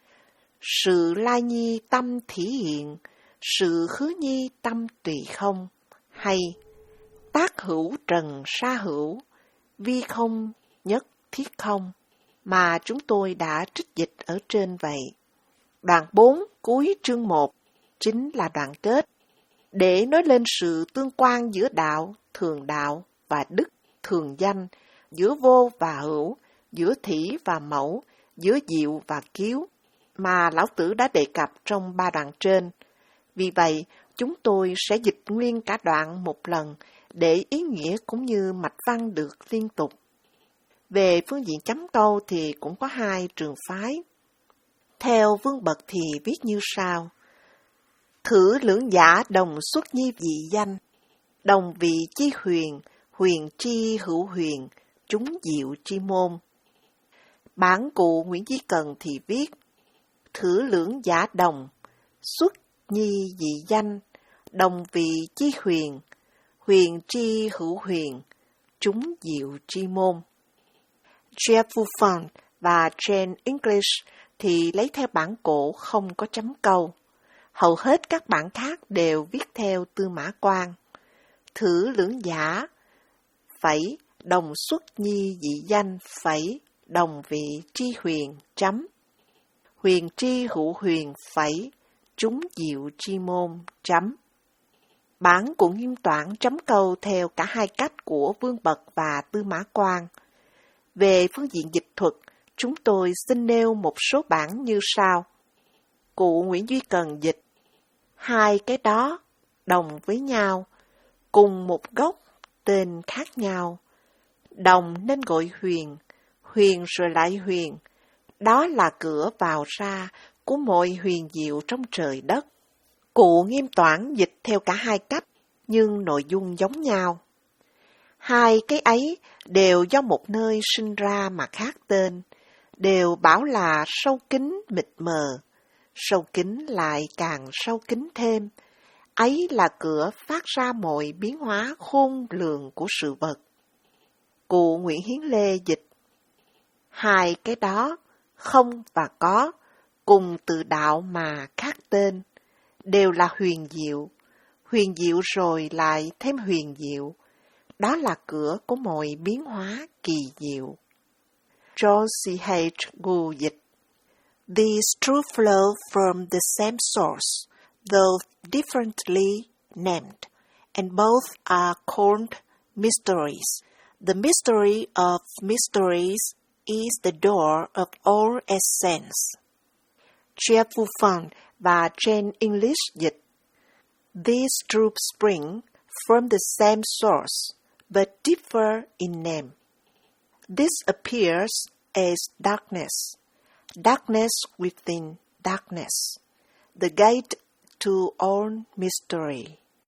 sự lai nhi tâm thỉ hiện, sự khứ nhi tâm tùy không, hay tác hữu trần sa hữu, vi không nhất thiết không, mà chúng tôi đã trích dịch ở trên vậy. Đoạn bốn cuối chương một chính là đoạn kết, để nói lên sự tương quan giữa đạo, thường đạo và đức, thường danh, giữa vô và hữu, giữa thỉ và mẫu, giữa diệu và cứu, mà Lão Tử đã đề cập trong ba đoạn trên. Vì vậy, chúng tôi sẽ dịch nguyên cả đoạn một lần, để ý nghĩa cũng như mạch văn được liên tục. Về phương diện chấm câu thì cũng có hai trường phái. Theo Vương Bật thì viết như sau. Thử lưỡng giả đồng xuất nhi vị danh, đồng vị chi huyền, huyền chi hữu huyền, chúng diệu chi môn. Bản cụ Nguyễn Chí Cần thì viết, thử lưỡng giả đồng, xuất nhi dị danh, đồng vị chi huyền, huyền chi hữu huyền, chúng diệu chi môn. Jeff Buffon và Jane English thì lấy theo bản cổ không có chấm câu. Hầu hết các bản khác đều viết theo Tư Mã Quang. Thử lưỡng giả, phẩy, đồng xuất nhi dị danh, phẩy, đồng vị tri huyền, chấm. Huyền tri hữu huyền, phẩy, chúng diệu chi môn, chấm. Bản của Nghiêm Toản chấm câu theo cả hai cách của Vương Bật và Tư Mã Quang. Về phương diện dịch thuật, chúng tôi xin nêu một số bản như sau. Cụ Nguyễn Duy Cần dịch, hai cái đó đồng với nhau, cùng một gốc, tên khác nhau. Đồng nên gọi huyền, huyền rồi lại huyền, đó là cửa vào ra của mọi huyền diệu trong trời đất. Cụ Nghiêm Toản dịch theo cả hai cách, nhưng nội dung giống nhau. Hai cái ấy đều do một nơi sinh ra mà khác tên, đều bảo là sâu kín mịt mờ, sâu kín lại càng sâu kín thêm. Ấy là cửa phát ra mọi biến hóa khôn lường của sự vật. Cụ Nguyễn Hiến Lê dịch: hai cái đó, không và có, cùng từ đạo mà khác tên, đều là huyền diệu, huyền diệu rồi lại thêm huyền diệu. Đó là cửa của mọi biến hóa kỳ diệu. John C. H. Gu dịch: These truly flow from the same source, though differently named, and both are called mysteries. The mystery of mysteries is the door of all essence. Jeff Wolfang và Jane English dịch: These truths spring from the same source, but differ in name. This appears as darkness, darkness within darkness, the gate to all mystery.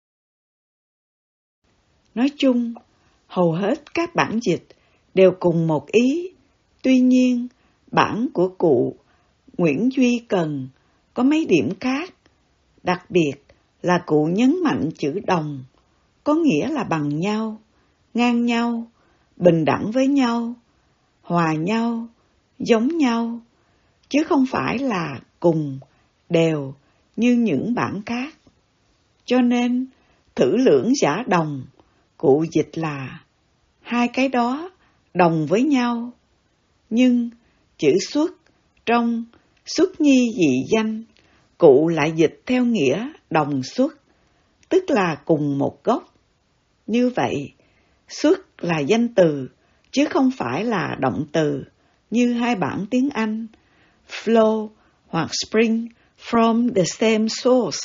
Nói chung, hầu hết các bản dịch đều cùng một ý, tuy nhiên bản của cụ Nguyễn Duy Cần có mấy điểm khác, đặc biệt là cụ nhấn mạnh chữ đồng, có nghĩa là bằng nhau, ngang nhau, bình đẳng với nhau, hòa nhau, giống nhau, chứ không phải là cùng, đều như những bản khác. Cho nên, thử lưỡng giả đồng, cụ dịch là hai cái đó đồng với nhau, nhưng chữ xuất trong xuất nhi dị danh, cụ lại dịch theo nghĩa đồng xuất, tức là cùng một gốc. Như vậy, xuất là danh từ, chứ không phải là động từ, như hai bản tiếng Anh, flow hoặc spring from the same source.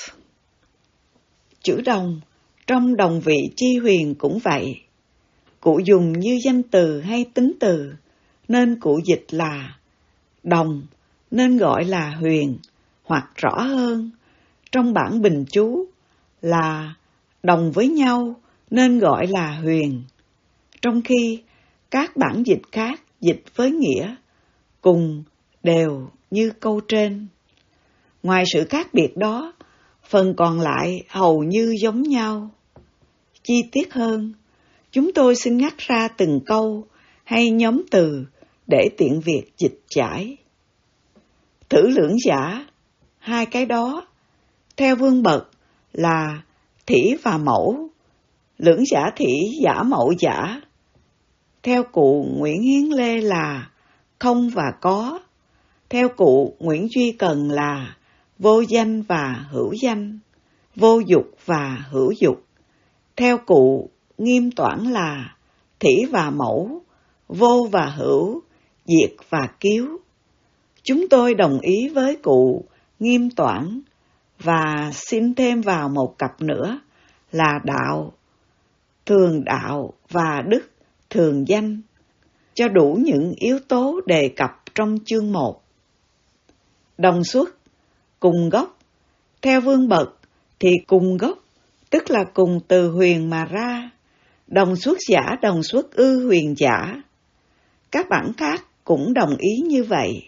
Chữ đồng trong đồng vị chi huyền cũng vậy. Cụ dùng như danh từ hay tính từ, nên cụ dịch là đồng, nên gọi là huyền, hoặc rõ hơn, trong bản bình chú là đồng với nhau, nên gọi là huyền. Trong khi các bản dịch khác dịch với nghĩa cùng, đều như câu trên. Ngoài sự khác biệt đó, phần còn lại hầu như giống nhau. Chi tiết hơn, chúng tôi xin ngắt ra từng câu hay nhóm từ để tiện việc dịch giải. Thử lưỡng giả, hai cái đó, theo Vương Bật là thỉ và mẫu, lưỡng giả thỉ giả mẫu giả. Theo cụ Nguyễn Hiến Lê là không và có. Theo cụ Nguyễn Duy Cần là vô danh và hữu danh, vô dục và hữu dục. Theo cụ Nghiêm Toản là thỉ và mẫu, vô và hữu, diệt và kiếu. Chúng tôi đồng ý với cụ Nghiêm Toản và xin thêm vào một cặp nữa là đạo, thường đạo và đức thường danh, cho đủ những yếu tố đề cập trong chương một. Đồng xuất, cùng gốc. Theo Vương Bật thì cùng gốc, tức là cùng từ huyền mà ra. Đồng xuất giả, đồng xuất ư huyền giả. Các bản khác cũng đồng ý như vậy.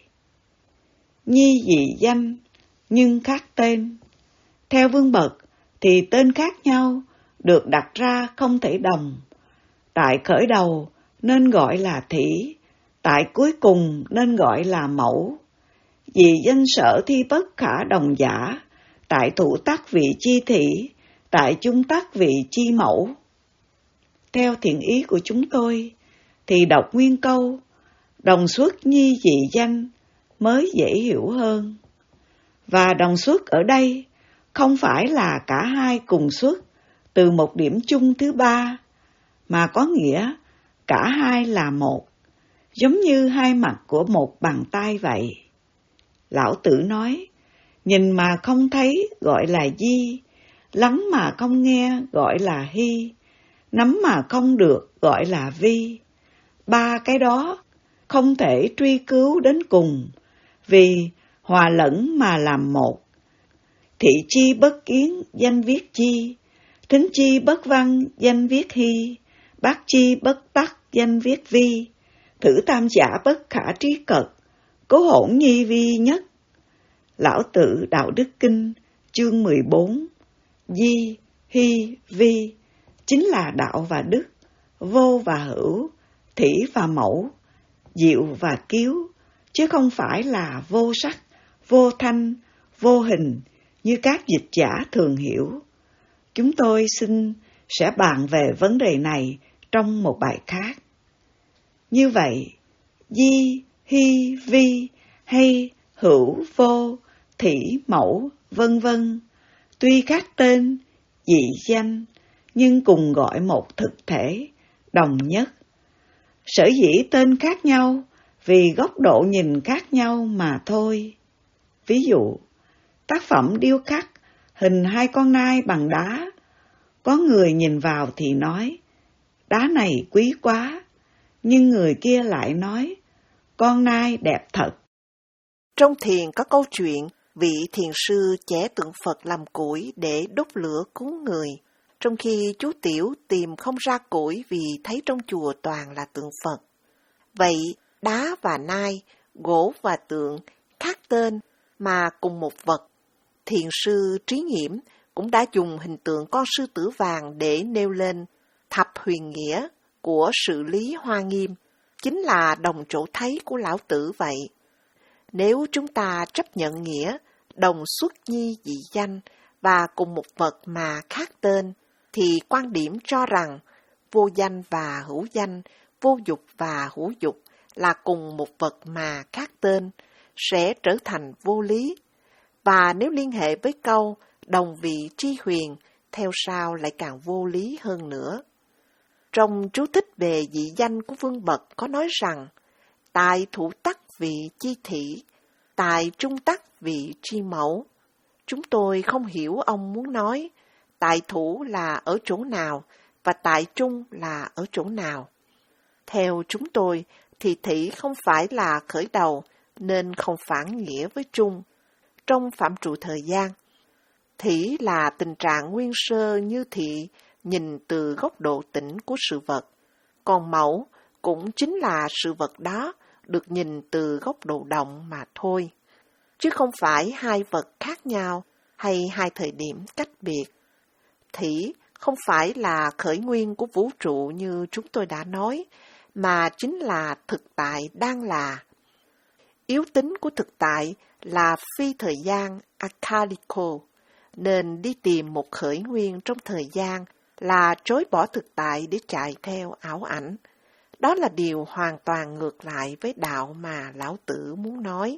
Nhi dị danh, nhưng khác tên. Theo Vương Bật thì tên khác nhau, được đặt ra không thể đồng. Tại khởi đầu nên gọi là thỉ, tại cuối cùng nên gọi là mẫu. Vì danh sở thi bất khả đồng giả, tại thủ tác vị chi thỉ, tại chung tác vị chi mẫu. Theo thiện ý của chúng tôi, thì đọc nguyên câu, đồng xuất nhi dị danh mới dễ hiểu hơn. Và đồng xuất ở đây không phải là cả hai cùng xuất từ một điểm chung thứ ba, mà có nghĩa cả hai là một, giống như hai mặt của một bàn tay vậy. Lão Tử nói, nhìn mà không thấy gọi là di, lắng mà không nghe gọi là hy, nắm mà không được gọi là vi. Ba cái đó không thể truy cứu đến cùng, vì hòa lẫn mà làm một. Thị chi bất kiến, danh viết chi, thính chi bất văn, danh viết hy, bát chi bất tắc, danh viết vi, thử tam giả bất khả trí cật, cố hỗn nhi vi nhất. Lão Tử Đạo Đức Kinh, chương mười bốn, di, hy, vi, chính là đạo và đức, vô và hữu, thỉ và mẫu, diệu và kiếu, chứ không phải là vô sắc, vô thanh, vô hình, như các dịch giả thường hiểu. Chúng tôi xin sẽ bàn về vấn đề này trong một bài khác. Như vậy, di, hy, vi, hay, hữu, vô, thỉ, mẫu, vân vân, tuy khác tên, dị danh, nhưng cùng gọi một thực thể, đồng nhất. Sở dĩ tên khác nhau vì góc độ nhìn khác nhau mà thôi. Ví dụ, tác phẩm điêu khắc hình hai con nai bằng đá, có người nhìn vào thì nói, đá này quý quá, nhưng người kia lại nói, con nai đẹp thật. Trong thiền có câu chuyện, vị thiền sư chẻ tượng Phật làm củi để đốt lửa cúng người, trong khi chú Tiểu tìm không ra củi vì thấy trong chùa toàn là tượng Phật. Vậy, đá và nai, gỗ và tượng, khác tên mà cùng một vật. Thiền sư Trí Nhiễm cũng đã dùng hình tượng con sư tử vàng để nêu lên thập huyền nghĩa của sự lý Hoa Nghiêm, chính là đồng chỗ thấy của Lão Tử vậy. Nếu chúng ta chấp nhận nghĩa, đồng xuất nhi dị danh và cùng một vật mà khác tên, thì quan điểm cho rằng vô danh và hữu danh, vô dục và hữu dục là cùng một vật mà khác tên, sẽ trở thành vô lý. Và nếu liên hệ với câu đồng vị tri huyền, theo sau lại càng vô lý hơn nữa. Trong chú thích về dị danh của Vương Bật có nói rằng, tại thủ tắc vị chi thị, tại trung tắc vị tri mẫu. Chúng tôi không hiểu ông muốn nói, tại thủ là ở chỗ nào, và tại trung là ở chỗ nào. Theo chúng tôi, thì thị không phải là khởi đầu, nên không phản nghĩa với trung. Trong phạm trụ thời gian, thị là tình trạng nguyên sơ như thị, nhìn từ góc độ tĩnh của sự vật. Còn mẫu cũng chính là sự vật đó, được nhìn từ góc độ động mà thôi. Chứ không phải hai vật khác nhau, hay hai thời điểm cách biệt. Thị không phải là khởi nguyên của vũ trụ như chúng tôi đã nói, mà chính là thực tại đang là. Yếu tính của thực tại là phi thời gian akalico, nên đi tìm một khởi nguyên trong thời gian là chối bỏ thực tại để chạy theo ảo ảnh. Đó là điều hoàn toàn ngược lại với đạo mà Lão Tử muốn nói.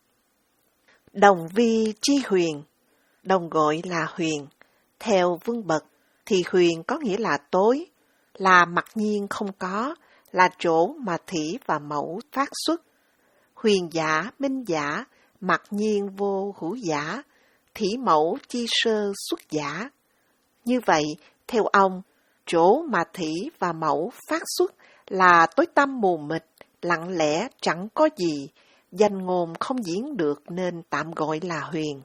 Đồng vi chi huyền, đồng gọi là huyền. Theo Vương Bật thì huyền có nghĩa là tối, là mặc nhiên không có, là chỗ mà thỉ và mẫu phát xuất. Huyền giả, minh giả, mặc nhiên vô hữu giả, thỉ mẫu chi sơ xuất giả. Như vậy, theo ông, chỗ mà thỉ và mẫu phát xuất là tối tăm mù mịt, lặng lẽ chẳng có gì, danh ngôn không diễn được nên tạm gọi là huyền.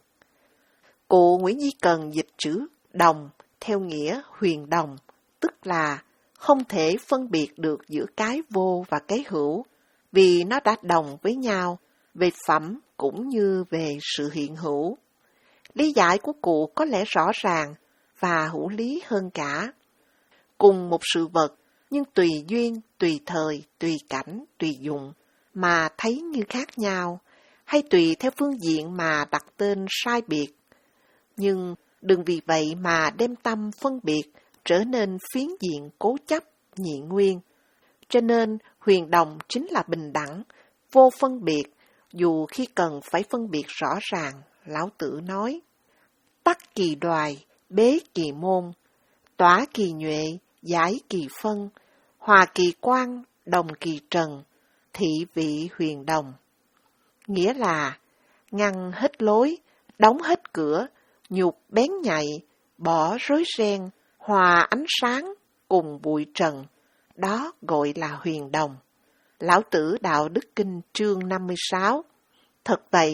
Cụ Nguyễn Di Cần dịch chữ đồng theo nghĩa huyền đồng, tức là không thể phân biệt được giữa cái vô và cái hữu, vì nó đã đồng với nhau, về phẩm cũng như về sự hiện hữu. Lý giải của cụ có lẽ rõ ràng và hữu lý hơn cả. Cùng một sự vật, nhưng tùy duyên, tùy thời, tùy cảnh, tùy dụng, mà thấy như khác nhau, hay tùy theo phương diện mà đặt tên sai biệt. Nhưng đừng vì vậy mà đem tâm phân biệt, trở nên phiến diện cố chấp, nhị nguyên. Cho nên, huyền đồng chính là bình đẳng, vô phân biệt, dù khi cần phải phân biệt rõ ràng, Lão Tử nói. Tắc kỳ đoài, bế kỳ môn, tỏa kỳ nhuệ, giải kỳ phân, hòa kỳ quang, đồng kỳ trần, thị vị huyền đồng. Nghĩa là ngăn hết lối, đóng hết cửa, nhục bén nhạy, bỏ rối ren, hòa ánh sáng cùng bụi trần, đó gọi là huyền đồng. Lão Tử Đạo Đức Kinh chương năm mươi sáu. Thật vậy,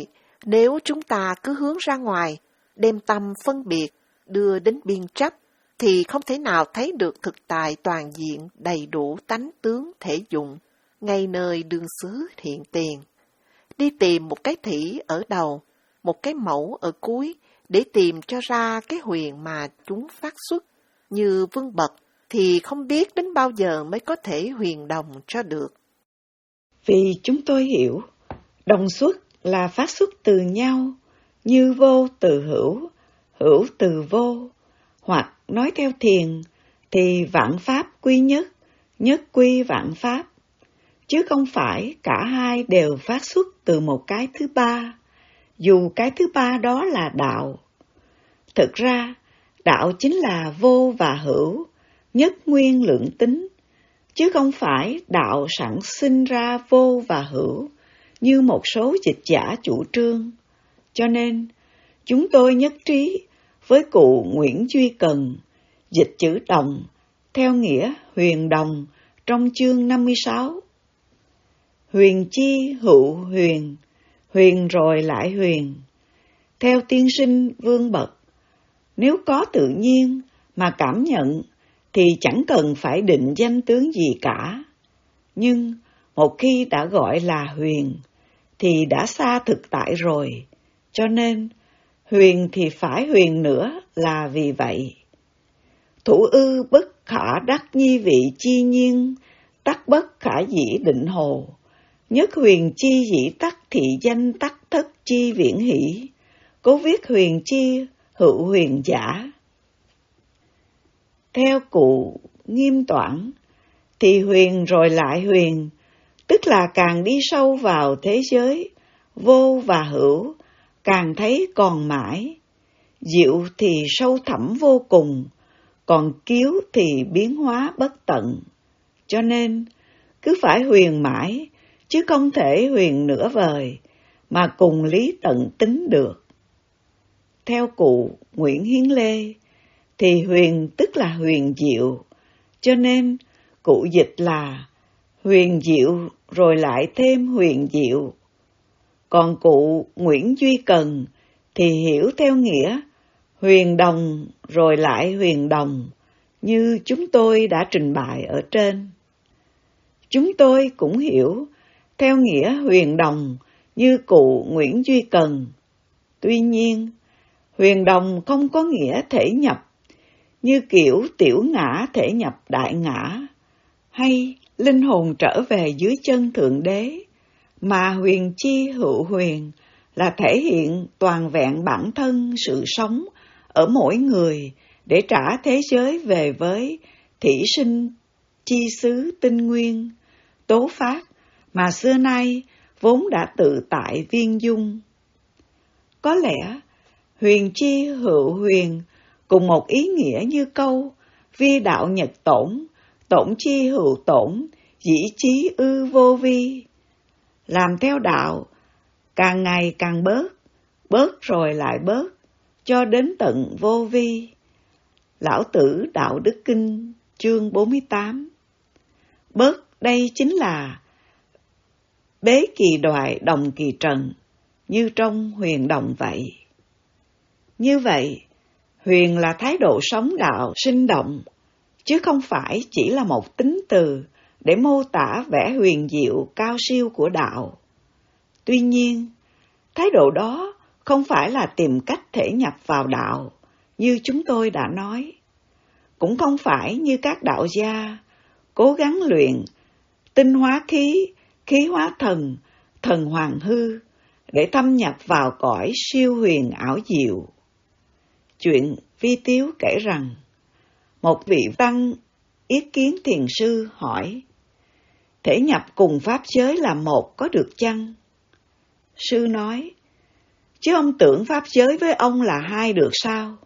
Nếu chúng ta cứ hướng ra ngoài, đem tâm phân biệt, đưa đến biên trách, thì không thể nào thấy được thực tại toàn diện đầy đủ tánh tướng thể dụng, ngay nơi đương xứ hiện tiền. Đi tìm một cái thỉ ở đầu, một cái mẫu ở cuối, để tìm cho ra cái huyền mà chúng phát xuất, như vương bậc, thì không biết đến bao giờ mới có thể huyền đồng cho được. Vì chúng tôi hiểu, đồng xuất là phát xuất từ nhau, như vô từ hữu, hữu từ vô, hoặc nói theo thiền thì vạn pháp quy nhất, nhất quy vạn pháp, chứ không phải cả hai đều phát xuất từ một cái thứ ba, dù cái thứ ba đó là đạo. Thực ra, đạo chính là vô và hữu, nhất nguyên lượng tính, chứ không phải đạo sản sinh ra vô và hữu, như một số dịch giả chủ trương. Cho nên, chúng tôi nhất trí với cụ Nguyễn Duy Cần, dịch chữ đồng, theo nghĩa huyền đồng trong chương năm mươi sáu. Huyền chi hữu huyền, huyền rồi lại huyền. Theo tiên sinh Vương Bậc, nếu có tự nhiên mà cảm nhận thì chẳng cần phải định danh tướng gì cả. Nhưng một khi đã gọi là huyền thì đã xa thực tại rồi, cho nên huyền thì phải huyền nữa là vì vậy. Thủ ư bất khả đắc nhi vị chi nhiên, tắc bất khả dĩ định hồ. Nhất huyền chi dĩ tắc thị danh tắc thất chi viễn hỷ. Cố viết huyền chi hữu huyền giả. Theo cụ Nghiêm Toản thì huyền rồi lại huyền, tức là càng đi sâu vào thế giới vô và hữu, càng thấy còn mãi. Diệu thì sâu thẳm vô cùng, còn kiếu thì biến hóa bất tận. Cho nên, cứ phải huyền mãi, chứ không thể huyền nửa vời, mà cùng lý tận tính được. Theo cụ Nguyễn Hiến Lê, thì huyền tức là huyền diệu, cho nên cụ dịch là huyền diệu rồi lại thêm huyền diệu. Còn cụ Nguyễn Duy Cần thì hiểu theo nghĩa huyền đồng rồi lại huyền đồng, như chúng tôi đã trình bày ở trên. Chúng tôi cũng hiểu theo nghĩa huyền đồng như cụ Nguyễn Duy Cần. Tuy nhiên, huyền đồng không có nghĩa thể nhập, như kiểu tiểu ngã thể nhập đại ngã, hay linh hồn trở về dưới chân Thượng Đế, mà huyền chi hữu huyền là thể hiện toàn vẹn bản thân sự sống ở mỗi người để trả thế giới về với thủy sinh chi xứ tinh nguyên, tố phát mà xưa nay vốn đã tự tại viên dung. Có lẽ huyền chi hữu huyền cùng một ý nghĩa như câu vi đạo nhật tổn, tổn chi hữu tổn, dĩ chí ư vô vi. Làm theo đạo, càng ngày càng bớt, bớt rồi lại bớt, cho đến tận vô vi. Lão Tử Đạo Đức Kinh, chương bốn mươi tám. Bớt đây chính là bế kỳ đoại đồng kỳ trần, như trong huyền đồng vậy. Như vậy, huyền là thái độ sống đạo sinh động, chứ không phải chỉ là một tính từ để mô tả vẻ huyền diệu cao siêu của đạo. Tuy nhiên, thái độ đó không phải là tìm cách thể nhập vào đạo, như chúng tôi đã nói. Cũng không phải như các đạo gia, cố gắng luyện, tinh hóa khí, khí hóa thần, thần hoàng hư, để thâm nhập vào cõi siêu huyền ảo diệu. Chuyện Vi Tiếu kể rằng, một vị tăng ý kiến thiền sư hỏi, thể nhập cùng pháp giới là một có được chăng? Sư nói, chứ ông tưởng pháp giới với ông là hai được sao?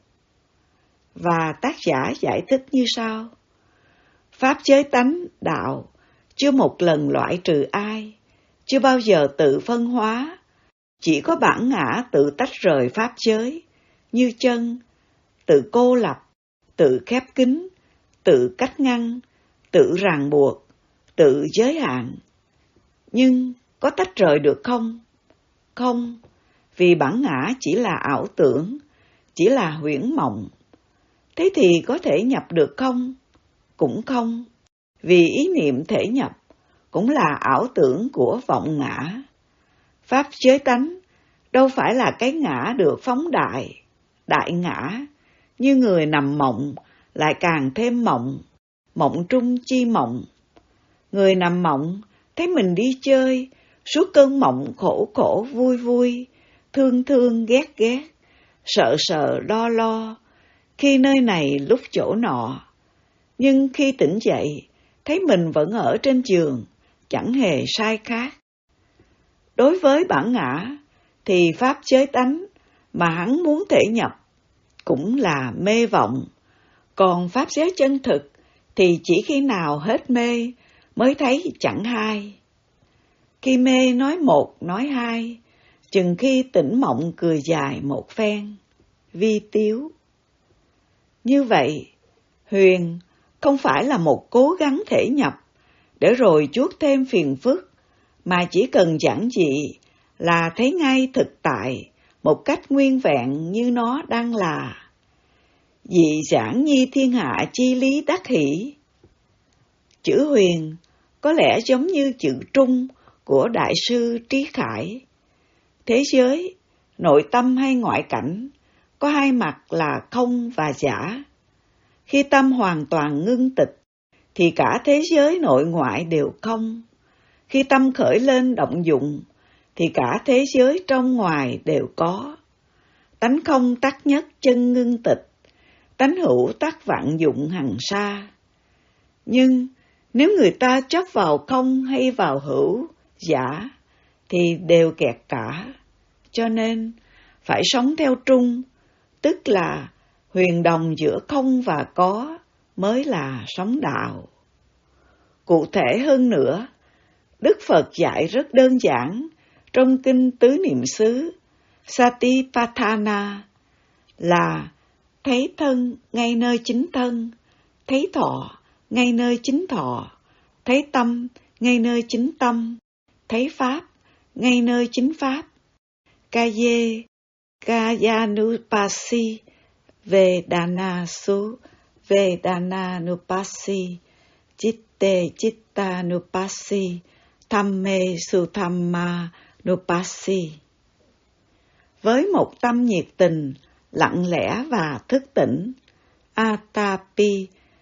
Và tác giả giải thích như sau: pháp giới tánh, đạo, chưa một lần loại trừ ai, chưa bao giờ tự phân hóa, chỉ có bản ngã tự tách rời pháp giới, như chân, tự cô lập, tự khép kín, tự cách ngăn, tự ràng buộc, tự giới hạn. Nhưng có tách rời được không? Không, vì bản ngã chỉ là ảo tưởng, chỉ là huyễn mộng. Thế thì có thể nhập được không? Cũng không, vì ý niệm thể nhập cũng là ảo tưởng của vọng ngã. Pháp giới tánh đâu phải là cái ngã được phóng đại, đại ngã, như người nằm mộng lại càng thêm mộng, mộng trung chi mộng. Người nằm mộng thấy mình đi chơi, suốt cơn mộng khổ khổ vui vui, thương thương ghét ghét, sợ sợ lo lo, khi nơi này lúc chỗ nọ. Nhưng khi tỉnh dậy, thấy mình vẫn ở trên giường, chẳng hề sai khác. Đối với bản ngã, thì pháp giới tánh mà hắn muốn thể nhập cũng là mê vọng. Còn pháp giới chân thực thì chỉ khi nào hết mê mới thấy chẳng hai. Khi mê nói một nói hai, chừng khi tỉnh mộng cười dài một phen, vi tiếu. Như vậy, huyền không phải là một cố gắng thể nhập để rồi chuốc thêm phiền phức, mà chỉ cần giản dị là thấy ngay thực tại một cách nguyên vẹn như nó đang là. Dị giảng nhi thiên hạ chi lý đắc hỷ. Chữ huyền có lẽ giống như chữ trung của Đại sư Trí Khải. Thế giới, nội tâm hay ngoại cảnh, có hai mặt là không và giả. Khi tâm hoàn toàn ngưng tịch, thì cả thế giới nội ngoại đều không. Khi tâm khởi lên động dụng, thì cả thế giới trong ngoài đều có. Tánh không tắc nhất chân ngưng tịch, tánh hữu tắc vạn dụng hằng sa. Nhưng nếu người ta chấp vào không hay vào hữu, giả, thì đều kẹt cả. Cho nên, phải sống theo trung, tức là huyền đồng giữa không và có mới là sống đạo. Cụ thể hơn nữa, Đức Phật dạy rất đơn giản trong kinh Tứ Niệm xứ Satipatthana là thấy thân ngay nơi chính thân, thấy thọ ngay nơi chính thọ, thấy tâm ngay nơi chính tâm, thấy pháp ngay nơi chính pháp. Kaye Kayanupasi Vedanasu Vedananupasi Chitte Chittanupasi Dhamme Suthamma Nupasi. Với một tâm nhiệt tình, lặng lẽ và thức tỉnh, Atapi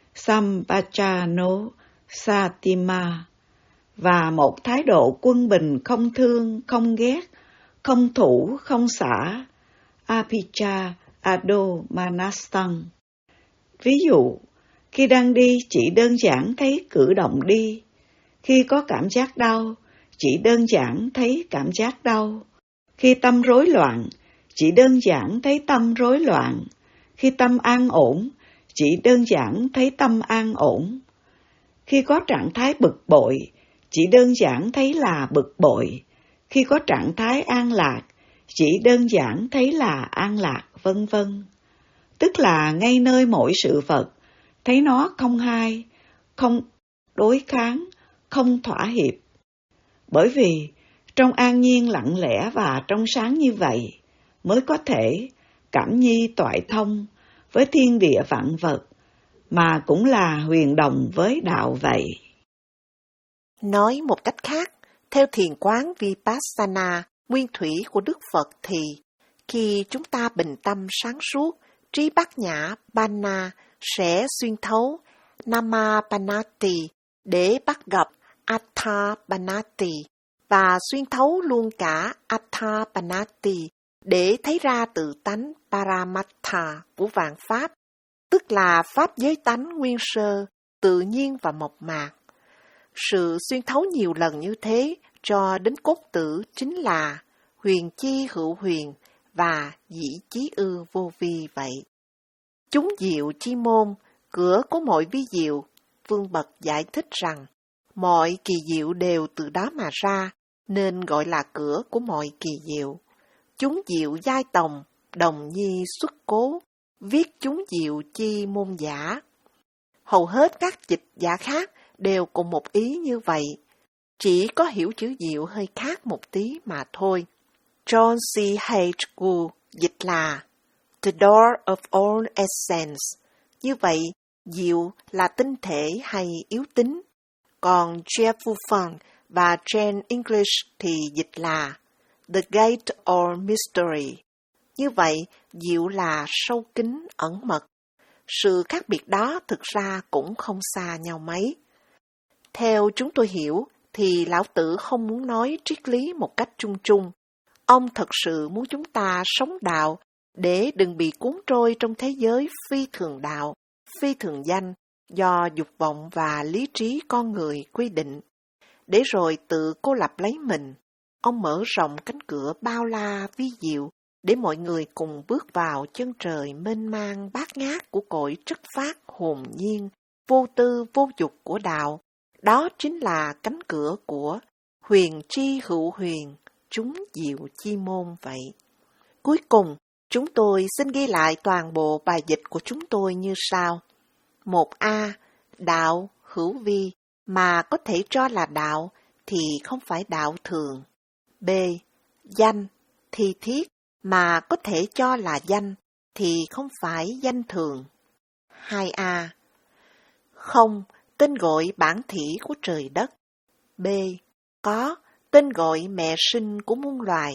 Sampachano Satima, và một thái độ quân bình không thương, không ghét, không thủ, không xả, Apicha Ado Manasang. Ví dụ, khi đang đi chỉ đơn giản thấy cử động đi, khi có cảm giác đau, chỉ đơn giản thấy cảm giác đau, khi tâm rối loạn, chỉ đơn giản thấy tâm rối loạn, khi tâm an ổn, chỉ đơn giản thấy tâm an ổn, khi có trạng thái bực bội, chỉ đơn giản thấy là bực bội, khi có trạng thái an lạc, chỉ đơn giản thấy là an lạc, vân vân. Tức là ngay nơi mỗi sự vật, thấy nó không hai, không đối kháng, không thỏa hiệp. Bởi vì trong an nhiên lặng lẽ và trong sáng như vậy, mới có thể cảm nhi toại thông với thiên địa vạn vật, mà cũng là huyền đồng với đạo vậy. Nói một cách khác, theo thiền quán Vipassana nguyên thủy của Đức Phật thì, khi chúng ta bình tâm sáng suốt, trí bát nhã Bana sẽ xuyên thấu Namapanati để bắt gặp Athapanati, và xuyên thấu luôn cả Athapanati để thấy ra tự tánh Paramattha của vạn pháp, tức là pháp giới tánh nguyên sơ, tự nhiên và mộc mạc. Sự xuyên thấu nhiều lần như thế cho đến cốt tử chính là huyền chi hữu huyền và dĩ chí ư vô vi vậy. Chúng diệu chi môn, cửa của mọi vi diệu, Vương Bật giải thích rằng mọi kỳ diệu đều từ đó mà ra, nên gọi là cửa của mọi kỳ diệu. Chúng diệu giai tòng, đồng nhi xuất cố, viết chúng diệu chi môn giả. Hầu hết các dịch giả khác đều cùng một ý như vậy, chỉ có hiểu chữ diệu hơi khác một tí mà thôi. John C. H. Gould dịch là The Door of All Essence. Như vậy, diệu là tinh thể hay yếu tính. Còn Jeff Fung và Jane English thì dịch là The Gate or Mystery. Như vậy, diệu là sâu kín, ẩn mật. Sự khác biệt đó thực ra cũng không xa nhau mấy. Theo chúng tôi hiểu, thì Lão Tử không muốn nói triết lý một cách chung chung. Ông thật sự muốn chúng ta sống đạo để đừng bị cuốn trôi trong thế giới phi thường đạo, phi thường danh do dục vọng và lý trí con người quy định. Để rồi tự cô lập lấy mình, ông mở rộng cánh cửa bao la vi diệu để mọi người cùng bước vào chân trời mênh mang bát ngát của cõi chất phát hồn nhiên, vô tư vô dục của đạo. Đó chính là cánh cửa của huyền tri hữu huyền, chúng diệu chi môn vậy. Cuối cùng, chúng tôi xin ghi lại toàn bộ bài dịch của chúng tôi như sau. một A. Đạo hữu vi mà có thể cho là đạo thì không phải đạo thường. B. Danh thi thiết mà có thể cho là danh thì không phải danh thường. hai A. Không tên gọi bản thể của trời đất. B. Có tên gọi mẹ sinh của muôn loài.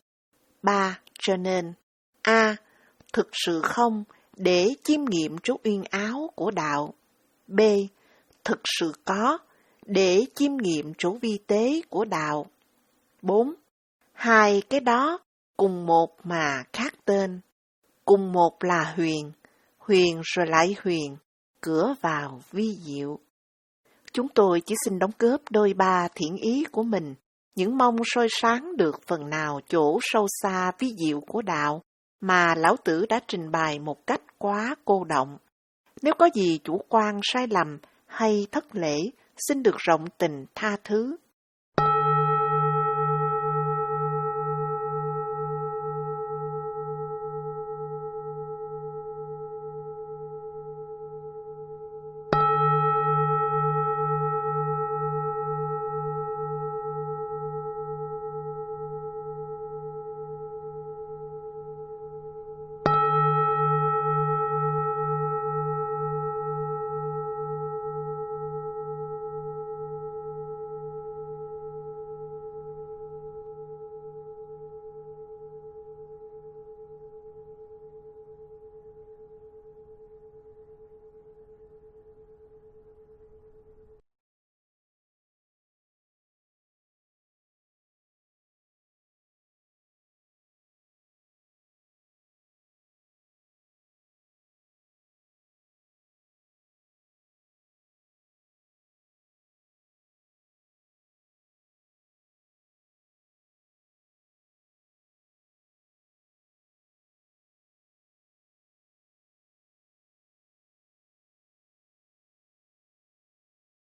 ba. Cho nên A. Thực sự không để chiêm nghiệm chỗ uyên áo của đạo. B. Thực sự có để chiêm nghiệm chỗ vi tế của đạo. bốn. Hai cái đó cùng một mà khác tên. Cùng một là huyền, huyền rồi lại huyền, cửa vào vi diệu. Chúng tôi chỉ xin đóng góp đôi ba thiện ý của mình, những mong soi sáng được phần nào chỗ sâu xa vi diệu của đạo mà Lão Tử đã trình bày một cách quá cô động. Nếu có gì chủ quan sai lầm hay thất lễ, xin được rộng tình tha thứ.